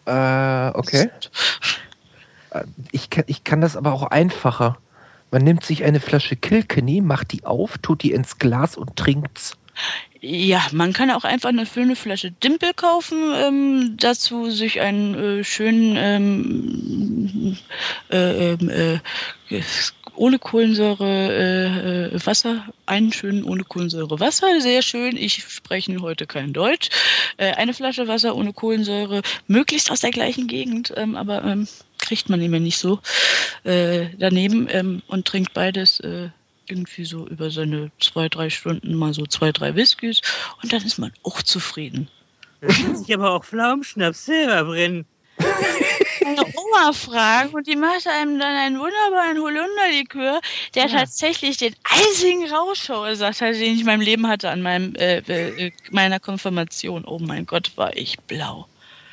Okay. Ich kann das aber auch einfacher. Man nimmt sich eine Flasche Kilkenny, macht die auf, tut die ins Glas und trinkt's. Ja, man kann auch einfach eine schöne Flasche Dimpel kaufen, dazu sich einen schönen ohne Kohlensäure Wasser, einen schönen ohne Kohlensäure Wasser, sehr schön, ich spreche heute kein Deutsch, eine Flasche Wasser ohne Kohlensäure, möglichst aus der gleichen Gegend, aber kriegt man immer nicht so daneben und trinkt beides irgendwie so über seine 2-3 Stunden mal so 2-3 Whiskys und dann ist man auch zufrieden. Da kann sich aber auch Pflaumenschnaps selber brennen. Meine Oma fragen und die macht einem dann einen wunderbaren Holunderlikör, der tatsächlich den einzigen Rauschverursacht hat, den ich in meinem Leben hatte an meiner Konfirmation. Oh mein Gott, war ich blau.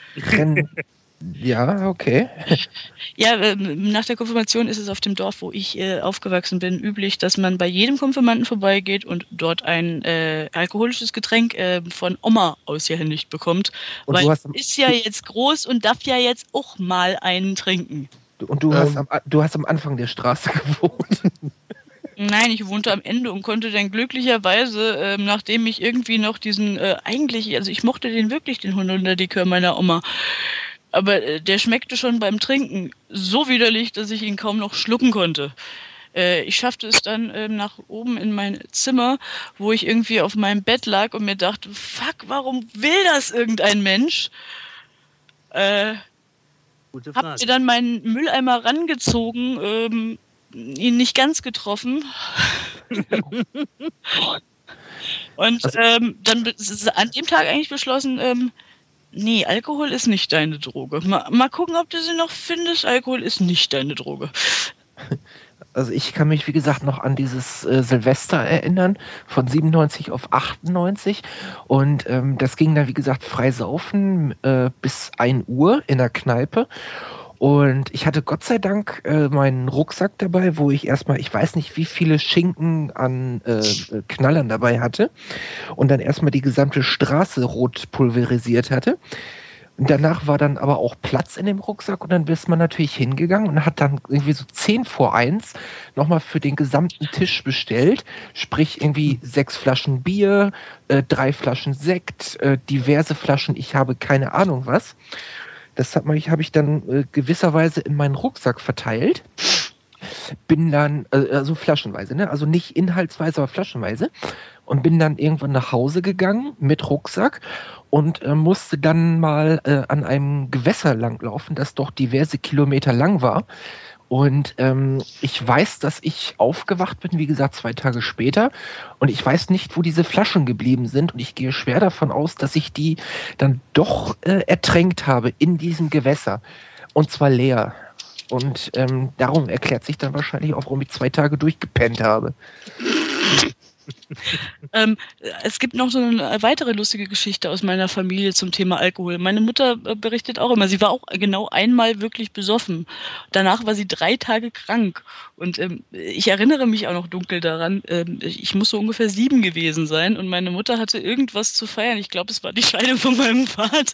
Ja, okay. Ja, nach der Konfirmation ist es auf dem Dorf, wo ich aufgewachsen bin, üblich, dass man bei jedem Konfirmanden vorbeigeht und dort ein alkoholisches Getränk von Oma ausgehändigt bekommt. Und weil ist ja jetzt groß und darf ja jetzt auch mal einen trinken. Und du hast am Anfang der Straße gewohnt. Nein, ich wohnte am Ende und konnte dann glücklicherweise, nachdem ich irgendwie noch diesen, ich mochte den wirklich, den Holunderlikör meiner Oma. Aber der schmeckte schon beim Trinken so widerlich, dass ich ihn kaum noch schlucken konnte. Ich schaffte es dann nach oben in mein Zimmer, wo ich irgendwie auf meinem Bett lag und mir dachte, fuck, warum will das irgendein Mensch? Hab mir dann meinen Mülleimer rangezogen, ihn nicht ganz getroffen. Und dann an dem Tag eigentlich beschlossen, nee, Alkohol ist nicht deine Droge. Mal gucken, ob du sie noch findest. Alkohol ist nicht deine Droge. Also ich kann mich, wie gesagt, noch an dieses Silvester erinnern, von 97 auf 98. Und das ging dann, wie gesagt, frei saufen bis 1 Uhr in der Kneipe. Und ich hatte Gott sei Dank meinen Rucksack dabei, wo ich erstmal, ich weiß nicht, wie viele Schinken an Knallern dabei hatte. Und dann erstmal die gesamte Straße rot pulverisiert hatte. Und danach war dann aber auch Platz in dem Rucksack und dann ist man natürlich hingegangen und hat dann irgendwie so 10 vor 1 nochmal für den gesamten Tisch bestellt. Sprich irgendwie 6 Flaschen Bier, 3 Flaschen Sekt, diverse Flaschen, ich habe keine Ahnung was. Das habe ich dann gewisserweise in meinen Rucksack verteilt. Bin dann, also flaschenweise, ne? Also nicht inhaltsweise, aber flaschenweise. Und bin dann irgendwann nach Hause gegangen mit Rucksack und musste dann mal an einem Gewässer langlaufen, das doch diverse Kilometer lang war. Und ich weiß, dass ich aufgewacht bin, wie gesagt, 2 Tage später. Und ich weiß nicht, wo diese Flaschen geblieben sind. Und ich gehe schwer davon aus, dass ich die dann doch ertränkt habe in diesem Gewässer. Und zwar leer. Und darum erklärt sich dann wahrscheinlich auch, warum ich 2 Tage durchgepennt habe. Es gibt noch so eine weitere lustige Geschichte aus meiner Familie zum Thema Alkohol. Meine Mutter berichtet auch immer, sie war auch genau einmal wirklich besoffen. Danach war sie 3 Tage krank. Und ich erinnere mich auch noch dunkel daran, ich muss so ungefähr 7 gewesen sein und meine Mutter hatte irgendwas zu feiern. Ich glaube, es war die Scheidung von meinem Vater.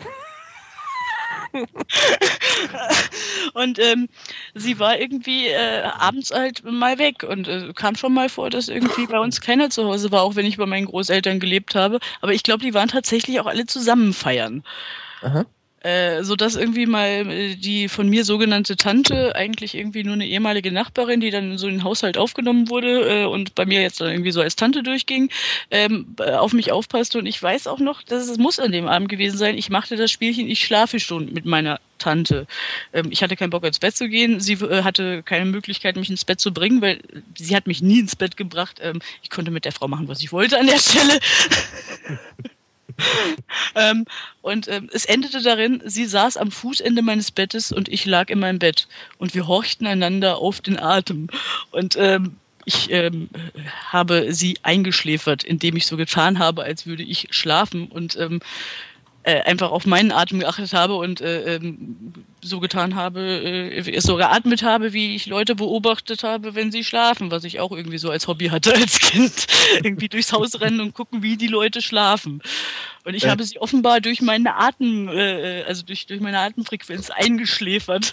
Und sie war irgendwie abends halt mal weg und kam schon mal vor, dass irgendwie bei uns keiner zu Hause war, auch wenn ich bei meinen Großeltern gelebt habe. Aber ich glaube, die waren tatsächlich auch alle zusammen feiern. Aha. Sodass irgendwie mal die von mir sogenannte Tante, eigentlich irgendwie nur eine ehemalige Nachbarin, die dann so in den Haushalt aufgenommen wurde und bei mir jetzt dann irgendwie so als Tante durchging, auf mich aufpasste. Und ich weiß auch noch, dass es muss an dem Abend gewesen sein, ich machte das Spielchen, ich schlafe schon mit meiner Tante. Ich hatte keinen Bock ins Bett zu gehen, sie hatte keine Möglichkeit, mich ins Bett zu bringen, weil sie hat mich nie ins Bett gebracht. Ich konnte mit der Frau machen, was ich wollte an der Stelle. Es endete darin, sie saß am Fußende meines Bettes und ich lag in meinem Bett und wir horchten einander auf den Atem und ich habe sie eingeschläfert, indem ich so getan habe, als würde ich schlafen und einfach auf meinen Atem geachtet habe und so getan habe, so geatmet habe, wie ich Leute beobachtet habe, wenn sie schlafen, was ich auch irgendwie so als Hobby hatte als Kind. Irgendwie durchs Haus rennen und gucken, wie die Leute schlafen. Und ich habe sie offenbar durch meine durch meine Atemfrequenz eingeschläfert.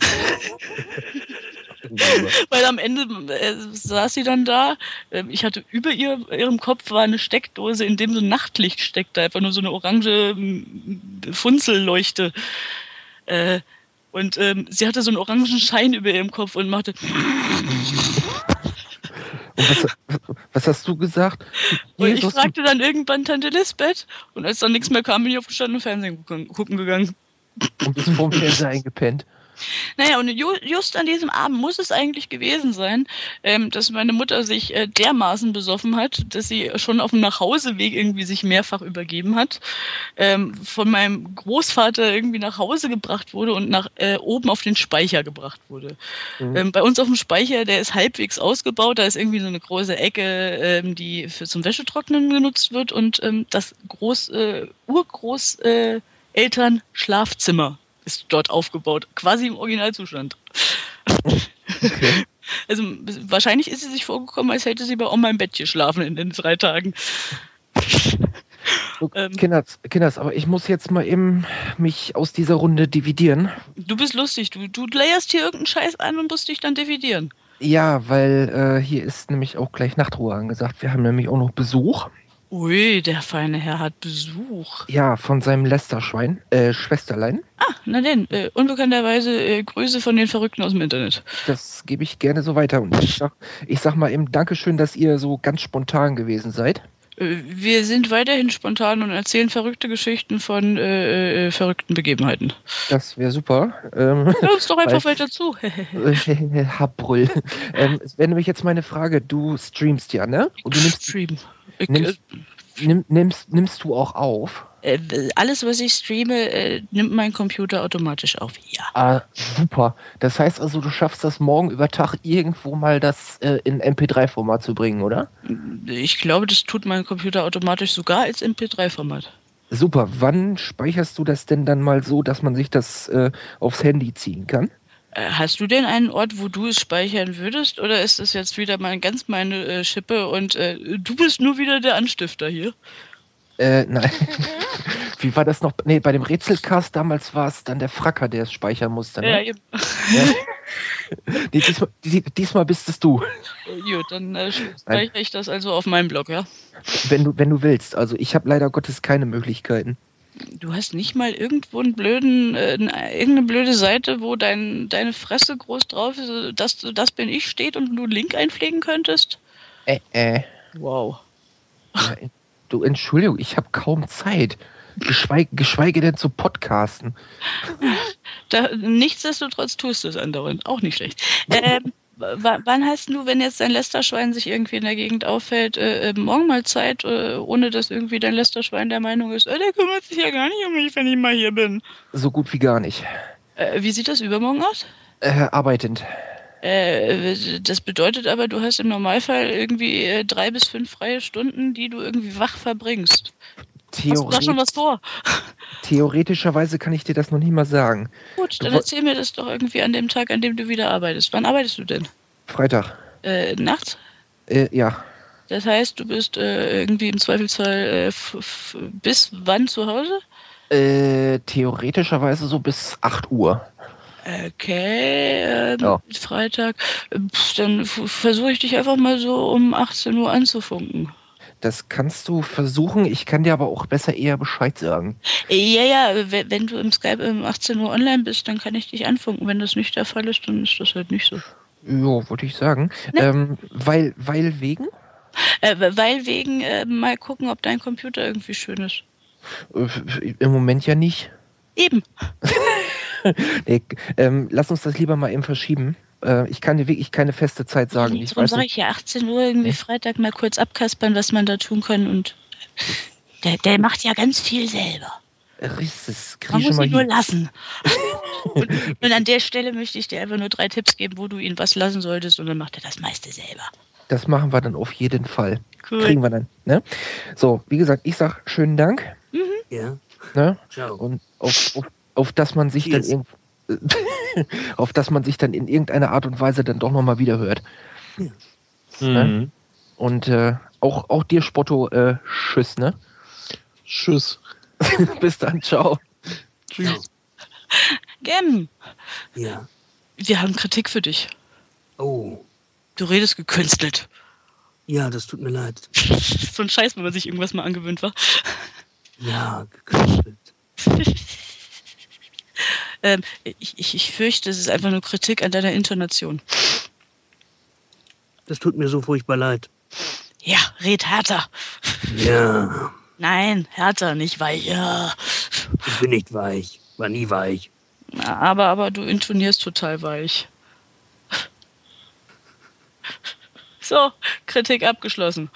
Weil am Ende saß sie dann da. Ich hatte über ihrem Kopf war eine Steckdose, in dem so ein Nachtlicht steckte, einfach nur so eine orange Funzelleuchte. Und sie hatte so einen orangen Schein über ihrem Kopf und machte. Und was hast du gesagt? Und ich fragte dann irgendwann Tante Lisbeth und als dann nichts mehr kam, bin ich aufgestanden und Fernsehen gucken gegangen. Und bist vorm Fernseher eingepennt. Naja, und just an diesem Abend muss es eigentlich gewesen sein, dass meine Mutter sich dermaßen besoffen hat, dass sie schon auf dem Nachhauseweg irgendwie sich mehrfach übergeben hat, von meinem Großvater irgendwie nach Hause gebracht wurde und nach oben auf den Speicher gebracht wurde. Mhm. Bei uns auf dem Speicher, der ist halbwegs ausgebaut, da ist irgendwie so eine große Ecke, die zum Wäschetrocknen genutzt wird und das Urgroßeltern-Schlafzimmer ist dort aufgebaut, quasi im Originalzustand. Okay. Also wahrscheinlich ist sie sich vorgekommen, als hätte sie bei Oma im Bett geschlafen in den 3 Tagen. Kinders, aber ich muss jetzt mal eben mich aus dieser Runde dividieren. Du bist lustig, du layerst hier irgendeinen Scheiß an und musst dich dann dividieren. Ja, weil hier ist nämlich auch gleich Nachtruhe angesagt. Wir haben nämlich auch noch Besuch. Ui, der feine Herr hat Besuch. Ja, von seinem Schwesterlein. Ah, na denn, unbekannterweise Grüße von den Verrückten aus dem Internet. Das gebe ich gerne so weiter. Und ich sag mal eben Dankeschön, dass ihr so ganz spontan gewesen seid. Wir sind weiterhin spontan und erzählen verrückte Geschichten von verrückten Begebenheiten. Das wäre super. Hör uns doch einfach weiter zu. Habrüll. Es wäre nämlich jetzt meine Frage, du streamst ja, ne? Und du nimmst du auch auf? Alles, was ich streame, nimmt mein Computer automatisch auf, ja. Ah, super. Das heißt also, du schaffst das morgen über Tag irgendwo mal das in MP3-Format zu bringen, oder? Ich glaube, das tut mein Computer automatisch sogar als MP3-Format. Super. Wann speicherst du das denn dann mal so, dass man sich das aufs Handy ziehen kann? Hast du denn einen Ort, wo du es speichern würdest? Oder ist das jetzt wieder meine Schippe und du bist nur wieder der Anstifter hier? Nein. Wie war das noch? Nee, bei dem Rätselcast damals war es dann der Fracker, der es speichern musste. Ne? Ja, eben. Ja. Nee, diesmal bist es du. Gut, dann speichere ich das also auf meinem Blog, ja? Wenn du willst. Also ich habe leider Gottes keine Möglichkeiten. Du hast nicht mal irgendwo irgendeine blöde Seite, wo deine Fresse groß drauf ist, dass das bin ich steht und du einen Link einpflegen könntest? Wow. Ja, du, Entschuldigung, ich habe kaum Zeit. Geschweige denn zu podcasten. Nichtsdestotrotz tust du es andauernd. Auch nicht schlecht. Wann hast du, wenn jetzt dein Lästerschwein sich irgendwie in der Gegend auffällt, morgen mal Zeit, ohne dass irgendwie dein Lästerschwein der Meinung ist, der kümmert sich ja gar nicht um mich, wenn ich mal hier bin? So gut wie gar nicht. Wie sieht das übermorgen aus? Arbeitend. Das bedeutet aber, du hast im Normalfall irgendwie 3 bis 5 freie Stunden, die du irgendwie wach verbringst. Hast du da schon was vor? Theoretischerweise kann ich dir das noch nicht mal sagen. Gut, dann erzähl mir das doch irgendwie an dem Tag, an dem du wieder arbeitest. Wann arbeitest du denn? Freitag. Nachts? Ja. Das heißt, du bist irgendwie im Zweifelsfall bis wann zu Hause? Theoretischerweise so bis 8 Uhr. Okay, Freitag. Dann versuche ich dich einfach mal so um 18 Uhr anzufunken. Das kannst du versuchen, ich kann dir aber auch besser eher Bescheid sagen. Ja, wenn du im Skype um 18 Uhr online bist, dann kann ich dich anfunken. Wenn das nicht der Fall ist, dann ist das halt nicht so. Ja, würde ich sagen. Ne? Weil wegen? Weil wegen mal gucken, ob dein Computer irgendwie schön ist. Im Moment ja nicht. Eben. Nee, lass uns das lieber mal eben verschieben. Ich kann dir wirklich keine feste Zeit sagen. Darum sage ich ja 18 Uhr irgendwie Freitag mal kurz abkaspern, was man da tun kann. Und der macht ja ganz viel selber. Man muss ihn nur lassen. und an der Stelle möchte ich dir einfach nur 3 Tipps geben, wo du ihn was lassen solltest und dann macht er das meiste selber. Das machen wir dann auf jeden Fall. Cool. Kriegen wir dann. Ne? So, wie gesagt, ich sag schönen Dank. Mhm. Ja. Ne? Ciao. Und auf dass man sich dann auf dass man sich dann in irgendeiner Art und Weise dann doch nochmal wieder hört. Ja. Ne? Und auch dir, Spotto, tschüss, ne? Tschüss. Bis dann, ciao. Tschüss. Gem, Ja. wir haben Kritik für dich. Oh. Du redest gekünstelt. Ja, das tut mir leid. So ein Scheiß, wenn man sich irgendwas mal angewöhnt war. Ja, gekünstelt. Ich fürchte, es ist einfach nur Kritik an deiner Intonation. Das tut mir so furchtbar leid. Ja, red härter. Ja, Nein, härter, nicht weicher. ich bin nicht weich. War nie weich. Aber du intonierst total weich. So, Kritik abgeschlossen.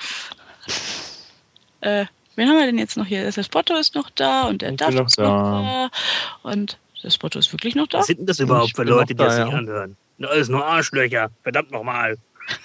Wen haben wir denn jetzt noch hier? Der Spotto ist noch da und der Ich Duff bin noch ist noch da. Und der Spotto ist wirklich noch da? Was sind denn das überhaupt Ich für bin Leute, die noch das da, nicht ja. anhören? Na, alles nur Arschlöcher. Verdammt nochmal.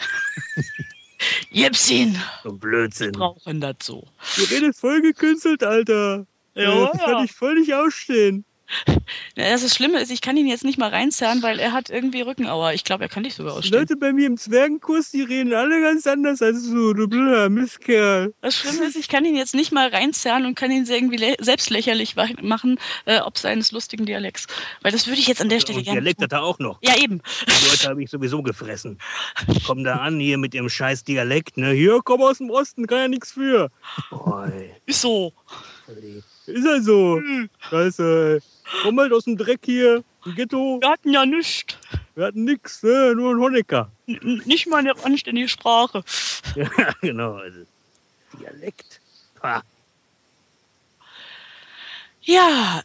Jepsin, So ein Blödsinn. brauchen das so. Du redest voll gekünstelt, Alter. Ja, Das kann ich voll nicht ausstehen. Ja, das Schlimme ist, ich kann ihn jetzt nicht mal reinzerren, weil er hat irgendwie Rückenauer. Ich glaube, er kann dich sogar Die ausstehen. Leute bei mir im Zwergenkurs, die reden alle ganz anders als du, du blöder Mistkerl. Das Schlimme ist, ich kann ihn jetzt nicht mal reinzerren und kann ihn irgendwie selbst lächerlich machen, ob seines lustigen Dialekts. Weil das würde ich jetzt an der Stelle Und gerne Dialekt tun. hat er auch noch. Ja, eben. Die Leute habe ich sowieso gefressen. Kommen da an hier mit ihrem scheiß Dialekt, ne? Hier, komm aus dem Osten, kann ja nichts für. Oi, Ist so. ist ja so. Scheiße, ey. Komm halt aus dem Dreck hier, im Ghetto. Wir hatten ja nichts. Wir hatten nix, ne? Nur ein Honecker. Nicht mal eine anständige Sprache. Ja, genau. Also, Dialekt. Ha. Ja,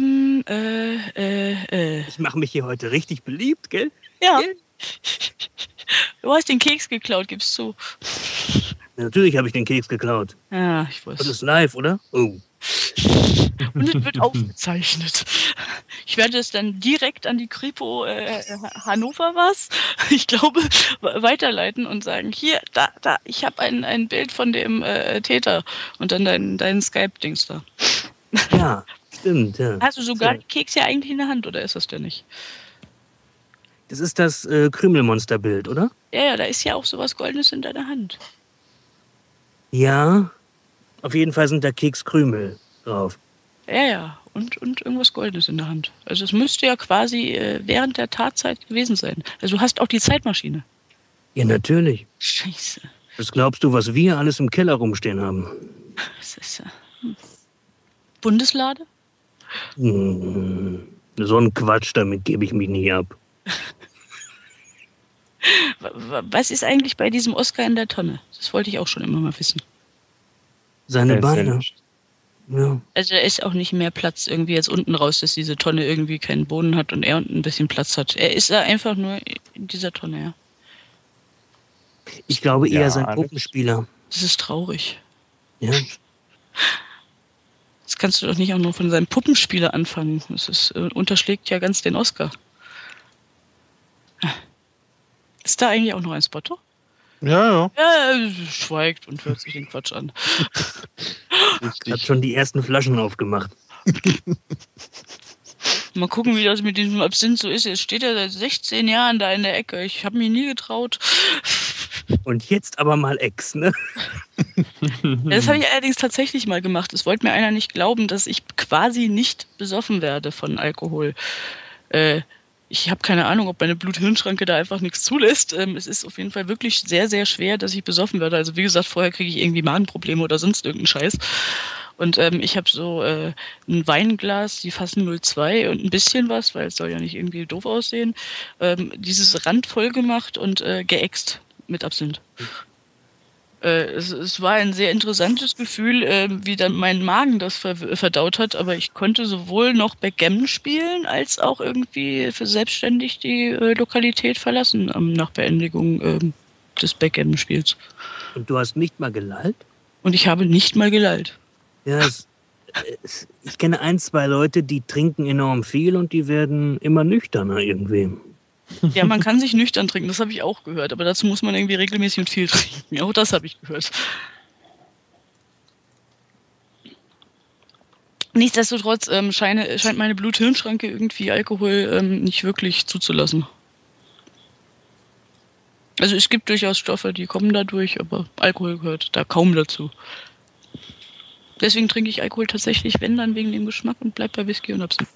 Ich mache mich hier heute richtig beliebt, gell? ja. Gell? Du hast den Keks geklaut, gibst zu. Natürlich habe ich den Keks geklaut. Ja, ich Das weiß. ist live, oder? Oh. Und es wird aufgezeichnet. Ich werde es dann direkt an die Kripo Hannover ich glaube, weiterleiten und sagen, hier, da, ich habe ein Bild von dem Täter und dann dein Skype-Dings da. Ja, stimmt, ja. Hast du sogar den Keks ja eigentlich in der Hand, oder ist das der nicht? Das ist das Krümelmonster-Bild, oder? Ja, da ist ja auch sowas Goldenes in deiner Hand. Ja. Auf jeden Fall sind da Kekskrümel drauf. Ja, und irgendwas Goldenes in der Hand. Also es müsste ja quasi während der Tatzeit gewesen sein. Also du hast auch die Zeitmaschine. Ja, natürlich. Scheiße. Was glaubst du, was wir alles im Keller rumstehen haben? Das ist Bundeslade? So ein Quatsch, damit gebe ich mich nicht ab. Was ist eigentlich bei diesem Oscar in der Tonne? Das wollte ich auch schon immer mal wissen. Seine Der ist ja Beine. nicht- Ja. Also da ist auch nicht mehr Platz irgendwie jetzt unten raus, dass diese Tonne irgendwie keinen Boden hat und er unten ein bisschen Platz hat. Er ist da einfach nur in dieser Tonne, ja. Ich glaube eher Ja, sein Alex. Puppenspieler. Das ist traurig. Ja. Das kannst du doch nicht auch nur von seinem Puppenspieler anfangen. Das ist, unterschlägt ja ganz den Oscar. Ist da eigentlich auch noch ein Spotto? Ja, Ja, er schweigt und hört sich den Quatsch an. ja, Hat richtig. schon die ersten Flaschen aufgemacht. Mal gucken, wie das mit diesem Absinth so ist. Jetzt steht er seit 16 Jahren da in der Ecke. Ich habe mir nie getraut. Und jetzt aber mal Ex, ne? Ja, das habe ich allerdings tatsächlich mal gemacht. Es wollte mir einer nicht glauben, dass ich quasi nicht besoffen werde von Alkohol. Ich habe keine Ahnung, ob meine Blut-Hirn-Schranke da einfach nichts zulässt. Es ist auf jeden Fall wirklich sehr, sehr schwer, dass ich besoffen werde. Also wie gesagt, vorher kriege ich irgendwie Magenprobleme oder sonst irgendeinen Scheiß. Und ich habe so ein Weinglas, die fassen 0,2 und ein bisschen was, weil es soll ja nicht irgendwie doof aussehen, dieses Rand voll gemacht und geäxt mit Absinth. Es war ein sehr interessantes Gefühl, wie dann mein Magen das verdaut hat, aber ich konnte sowohl noch Backgammon spielen, als auch irgendwie für selbstständig die Lokalität verlassen nach Beendigung des Backgammon-Spiels. Und du hast nicht mal gelallt? Und ich habe nicht mal gelallt. Ja, ich kenne 1, 2 Leute, die trinken enorm viel und die werden immer nüchterner irgendwie. Ja, man kann sich nüchtern trinken, das habe ich auch gehört, aber dazu muss man irgendwie regelmäßig und viel trinken. Auch das habe ich gehört. Nichtsdestotrotz scheint meine Blut-Hirn-Schranke irgendwie Alkohol nicht wirklich zuzulassen. Also es gibt durchaus Stoffe, die kommen dadurch, aber Alkohol gehört da kaum dazu. Deswegen trinke ich Alkohol tatsächlich, wenn dann wegen dem Geschmack und bleib bei Whisky und Absinth.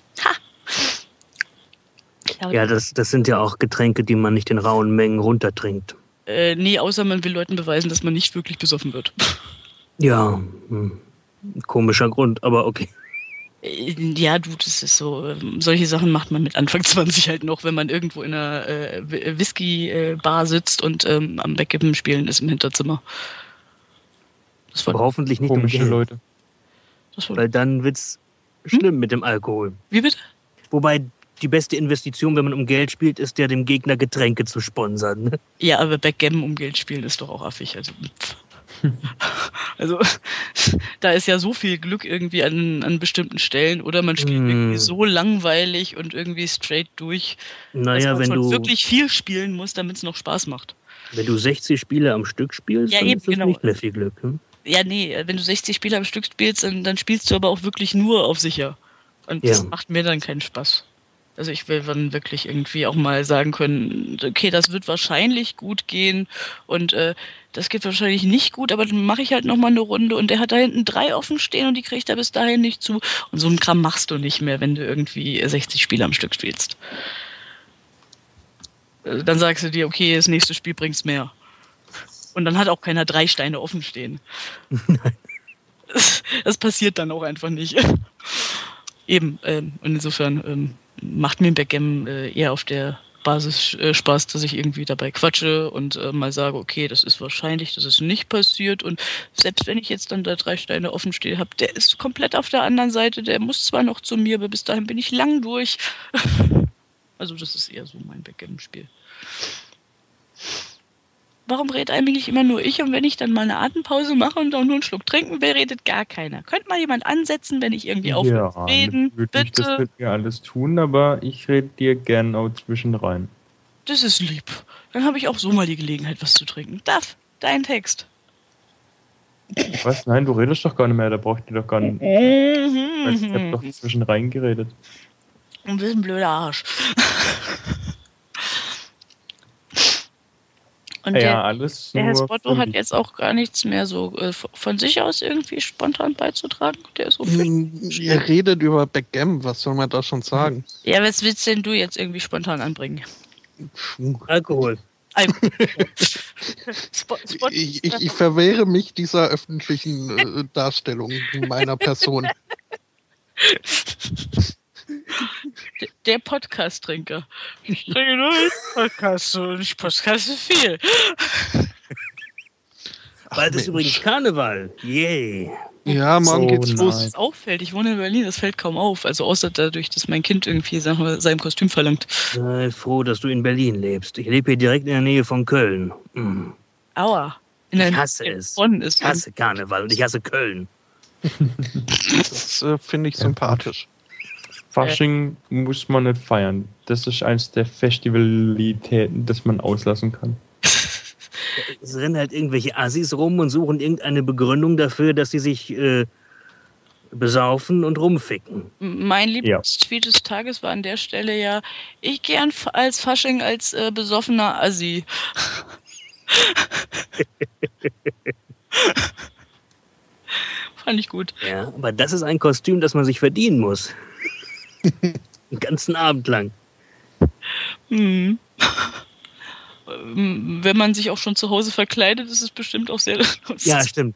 Ha! Ja, das sind ja auch Getränke, die man nicht in rauen Mengen runtertrinkt. Nee, außer man will Leuten beweisen, dass man nicht wirklich besoffen wird. Ja, komischer Grund, aber okay. Ja, du, das ist so, solche Sachen macht man mit Anfang 20 halt noch, wenn man irgendwo in einer Whisky-Bar sitzt und am Backgammon spielen ist im Hinterzimmer. Das war Aber hoffentlich nicht Komische Geld, Leute. weil dann wird's schlimm mit dem Alkohol. Wie bitte? Wobei die beste Investition, wenn man um Geld spielt, ist ja dem Gegner Getränke zu sponsern. Ne? Ja, aber Backgammon um Geld spielen ist doch auch affig. Also da ist ja so viel Glück irgendwie an bestimmten Stellen oder man spielt irgendwie so langweilig und irgendwie straight durch, dass man schon wirklich viel spielen muss, damit es noch Spaß macht. Wenn du 60 Spiele am Stück spielst, dann ist das nicht mehr viel Glück. Hm? Ja, nee, wenn du 60 Spiele am Stück spielst, dann spielst du aber auch wirklich nur auf sicher. Und das macht mir dann keinen Spaß. Also ich will dann wirklich irgendwie auch mal sagen können, okay, das wird wahrscheinlich gut gehen und das geht wahrscheinlich nicht gut, aber dann mache ich halt nochmal eine Runde und der hat da hinten 3 offen stehen und die kriegt er bis dahin nicht zu. Und so einen Kram machst du nicht mehr, wenn du irgendwie 60 Spiele am Stück spielst. Dann sagst du dir, okay, das nächste Spiel bringt's mehr. Und dann hat auch keiner 3 Steine offen stehen. Nein. Das passiert dann auch einfach nicht. Eben, und insofern macht mir ein Backgammon eher auf der Basis Spaß, dass ich irgendwie dabei quatsche und mal sage, okay, das ist wahrscheinlich, das ist nicht passiert und selbst wenn ich jetzt dann da 3 Steine offen stehe habe, der ist komplett auf der anderen Seite, der muss zwar noch zu mir, aber bis dahin bin ich lang durch. Also das ist eher so mein Backgammon-Spiel. Warum redet eigentlich immer nur ich und wenn ich dann mal eine Atempause mache und auch nur einen Schluck trinken will, redet gar keiner? Könnte mal jemand ansetzen, wenn ich irgendwie aufhöre zu reden? Bitte. Das wird mir alles tun, aber ich rede dir gern auch zwischen rein. Das ist lieb. Dann habe ich auch so mal die Gelegenheit, was zu trinken. Darf, dein Text. Was? Nein, du redest doch gar nicht mehr, da braucht ihr doch gar nicht. Ich hab doch zwischen rein geredet. Und bist ein blöder Arsch. Und alles der Herr nur Spotto hat jetzt auch gar nichts mehr so von sich aus irgendwie spontan beizutragen. Der ist so Ihr redet über Backgammon, was soll man da schon sagen? Ja, was willst denn du jetzt irgendwie spontan anbringen? Alkohol. Ich verwehre mich dieser öffentlichen Darstellung meiner Person. Der Podcast-Trinker. Ich trinke nur Podcast und ich podcaste viel. Bald ist übrigens Karneval. Yay. Ja, morgen geht's los. Was auffällt, ich wohne in Berlin, das fällt kaum auf. Also außer dadurch, dass mein Kind irgendwie sein Kostüm verlangt. Sei froh, dass du in Berlin lebst. Ich lebe hier direkt in der Nähe von Köln. Aua. Ich hasse es. Ich hasse Karneval und ich hasse Köln. Das finde ich sympathisch. Fasching muss man nicht feiern. Das ist eines der Festivalitäten, das man auslassen kann. Es rennen halt irgendwelche Assis rum und suchen irgendeine Begründung dafür, dass sie sich besaufen und rumficken. Mein Lieblingstweet des Tages war an der Stelle ja, ich gehe als Fasching als besoffener Assi. Fand ich gut. Ja, aber das ist ein Kostüm, das man sich verdienen muss. Den ganzen Abend lang. Wenn man sich auch schon zu Hause verkleidet, ist es bestimmt auch sehr lustig. Ja, stimmt.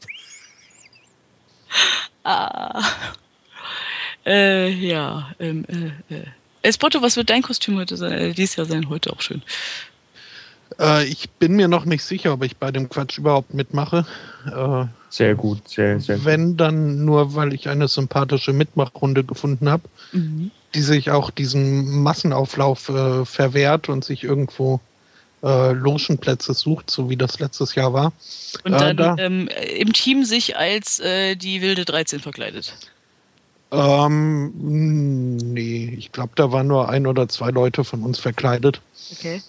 Spotto, was wird dein Kostüm heute sein? Dieses Jahr sein, heute auch schön. Ich bin mir noch nicht sicher, ob ich bei dem Quatsch überhaupt mitmache. Sehr gut, sehr gut. Wenn, dann nur, weil ich eine sympathische Mitmachrunde gefunden habe, die sich auch diesem Massenauflauf verwehrt und sich irgendwo Logenplätze sucht, so wie das letztes Jahr war. Und dann im Team sich als die wilde 13 verkleidet. Nee, ich glaube, da waren nur 1 oder 2 Leute von uns verkleidet. Okay.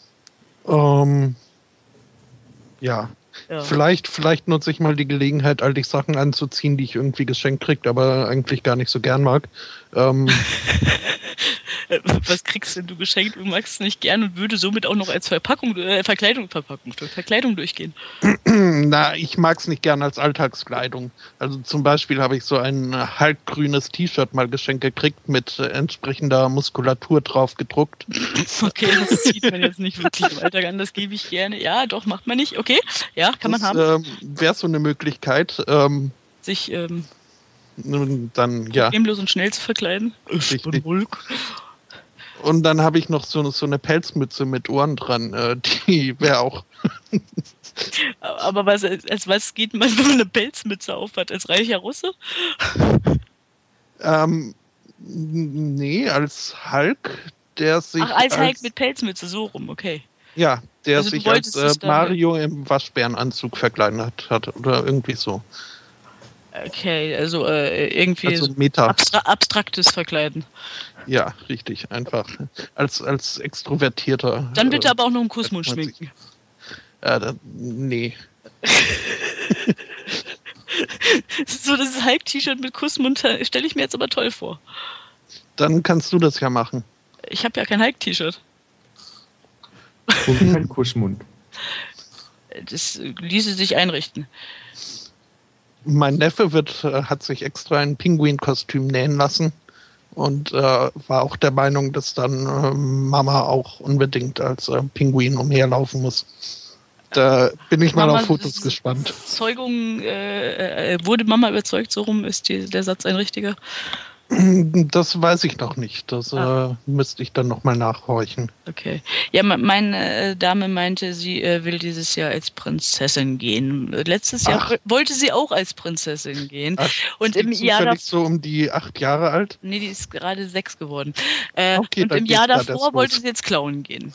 Ja. Vielleicht nutze ich mal die Gelegenheit, all die Sachen anzuziehen, die ich irgendwie geschenkt kriege, aber eigentlich gar nicht so gern mag. Was kriegst denn du geschenkt? Du magst es nicht gern und würde somit auch noch als Verkleidung durchgehen. Na, ich mag es nicht gern als Alltagskleidung. Also zum Beispiel habe ich so ein halbgrünes T-Shirt mal geschenkt gekriegt mit entsprechender Muskulatur drauf gedruckt. Okay, das sieht man jetzt nicht wirklich im Alltag an, das gebe ich gerne. Ja, doch, macht man nicht. Okay, ja, kann man haben. Wäre so eine Möglichkeit. Sich dann, ja. problemlos und schnell zu verkleiden. Ich bin Hulk. Und dann habe ich noch so eine Pelzmütze mit Ohren dran. Die wäre auch... Aber als was geht man, wenn man eine Pelzmütze aufhat? Als reicher Russe? Nee, als Hulk, der sich... Ach, als Hulk mit Pelzmütze, so rum, okay. Ja, der also sich als Mario im Waschbärenanzug verkleidet hat oder irgendwie so. Okay, also irgendwie also abstraktes Verkleiden. Ja, richtig, einfach. Als Extrovertierter. Dann bitte aber auch noch einen Kussmund schminken. Nee. So das Hulk-T-Shirt mit Kussmund stelle ich mir jetzt aber toll vor. Dann kannst du das ja machen. Ich habe ja kein Hulk-T-Shirt. Und kein Kussmund. Das ließe sich einrichten. Mein Neffe hat sich extra ein Pinguin-Kostüm nähen lassen und war auch der Meinung, dass dann Mama auch unbedingt als Pinguin umherlaufen muss. Da bin ich mal auf Fotos gespannt. Wurde Mama überzeugt, so rum ist der Satz ein richtiger? Das weiß ich noch nicht. Das müsste ich dann nochmal nachhorchen. Okay. Ja, meine Dame meinte, sie will dieses Jahr als Prinzessin gehen. Letztes Jahr wollte sie auch als Prinzessin gehen. Ach, und im Jahr so um die 8 Jahre alt? Nee, die ist gerade 6 geworden. Okay, und im Jahr davor wollte sie jetzt klauen gehen.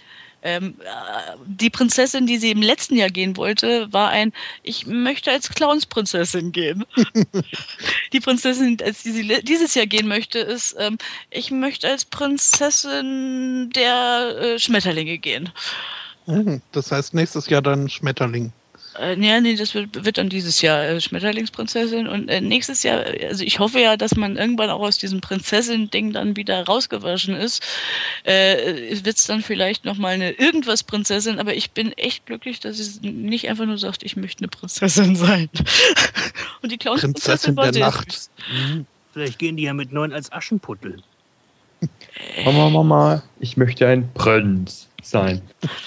Die Prinzessin, die sie im letzten Jahr gehen wollte, war ich möchte als Clownsprinzessin gehen. Die Prinzessin, die sie dieses Jahr gehen möchte, ist, ich möchte als Prinzessin der Schmetterlinge gehen. Das heißt nächstes Jahr dann Schmetterling. Nee, das wird dann dieses Jahr Schmetterlingsprinzessin und nächstes Jahr, also ich hoffe ja, dass man irgendwann auch aus diesem Prinzessin-Ding dann wieder rausgewaschen ist, wird es dann vielleicht nochmal eine Irgendwas-Prinzessin, aber ich bin echt glücklich, dass es nicht einfach nur sagt, ich möchte eine Prinzessin sein. Und die Prinzessin der Nacht. Vielleicht gehen die ja mit 9 als Aschenputtel. Mama, ich möchte ein Prinz sein.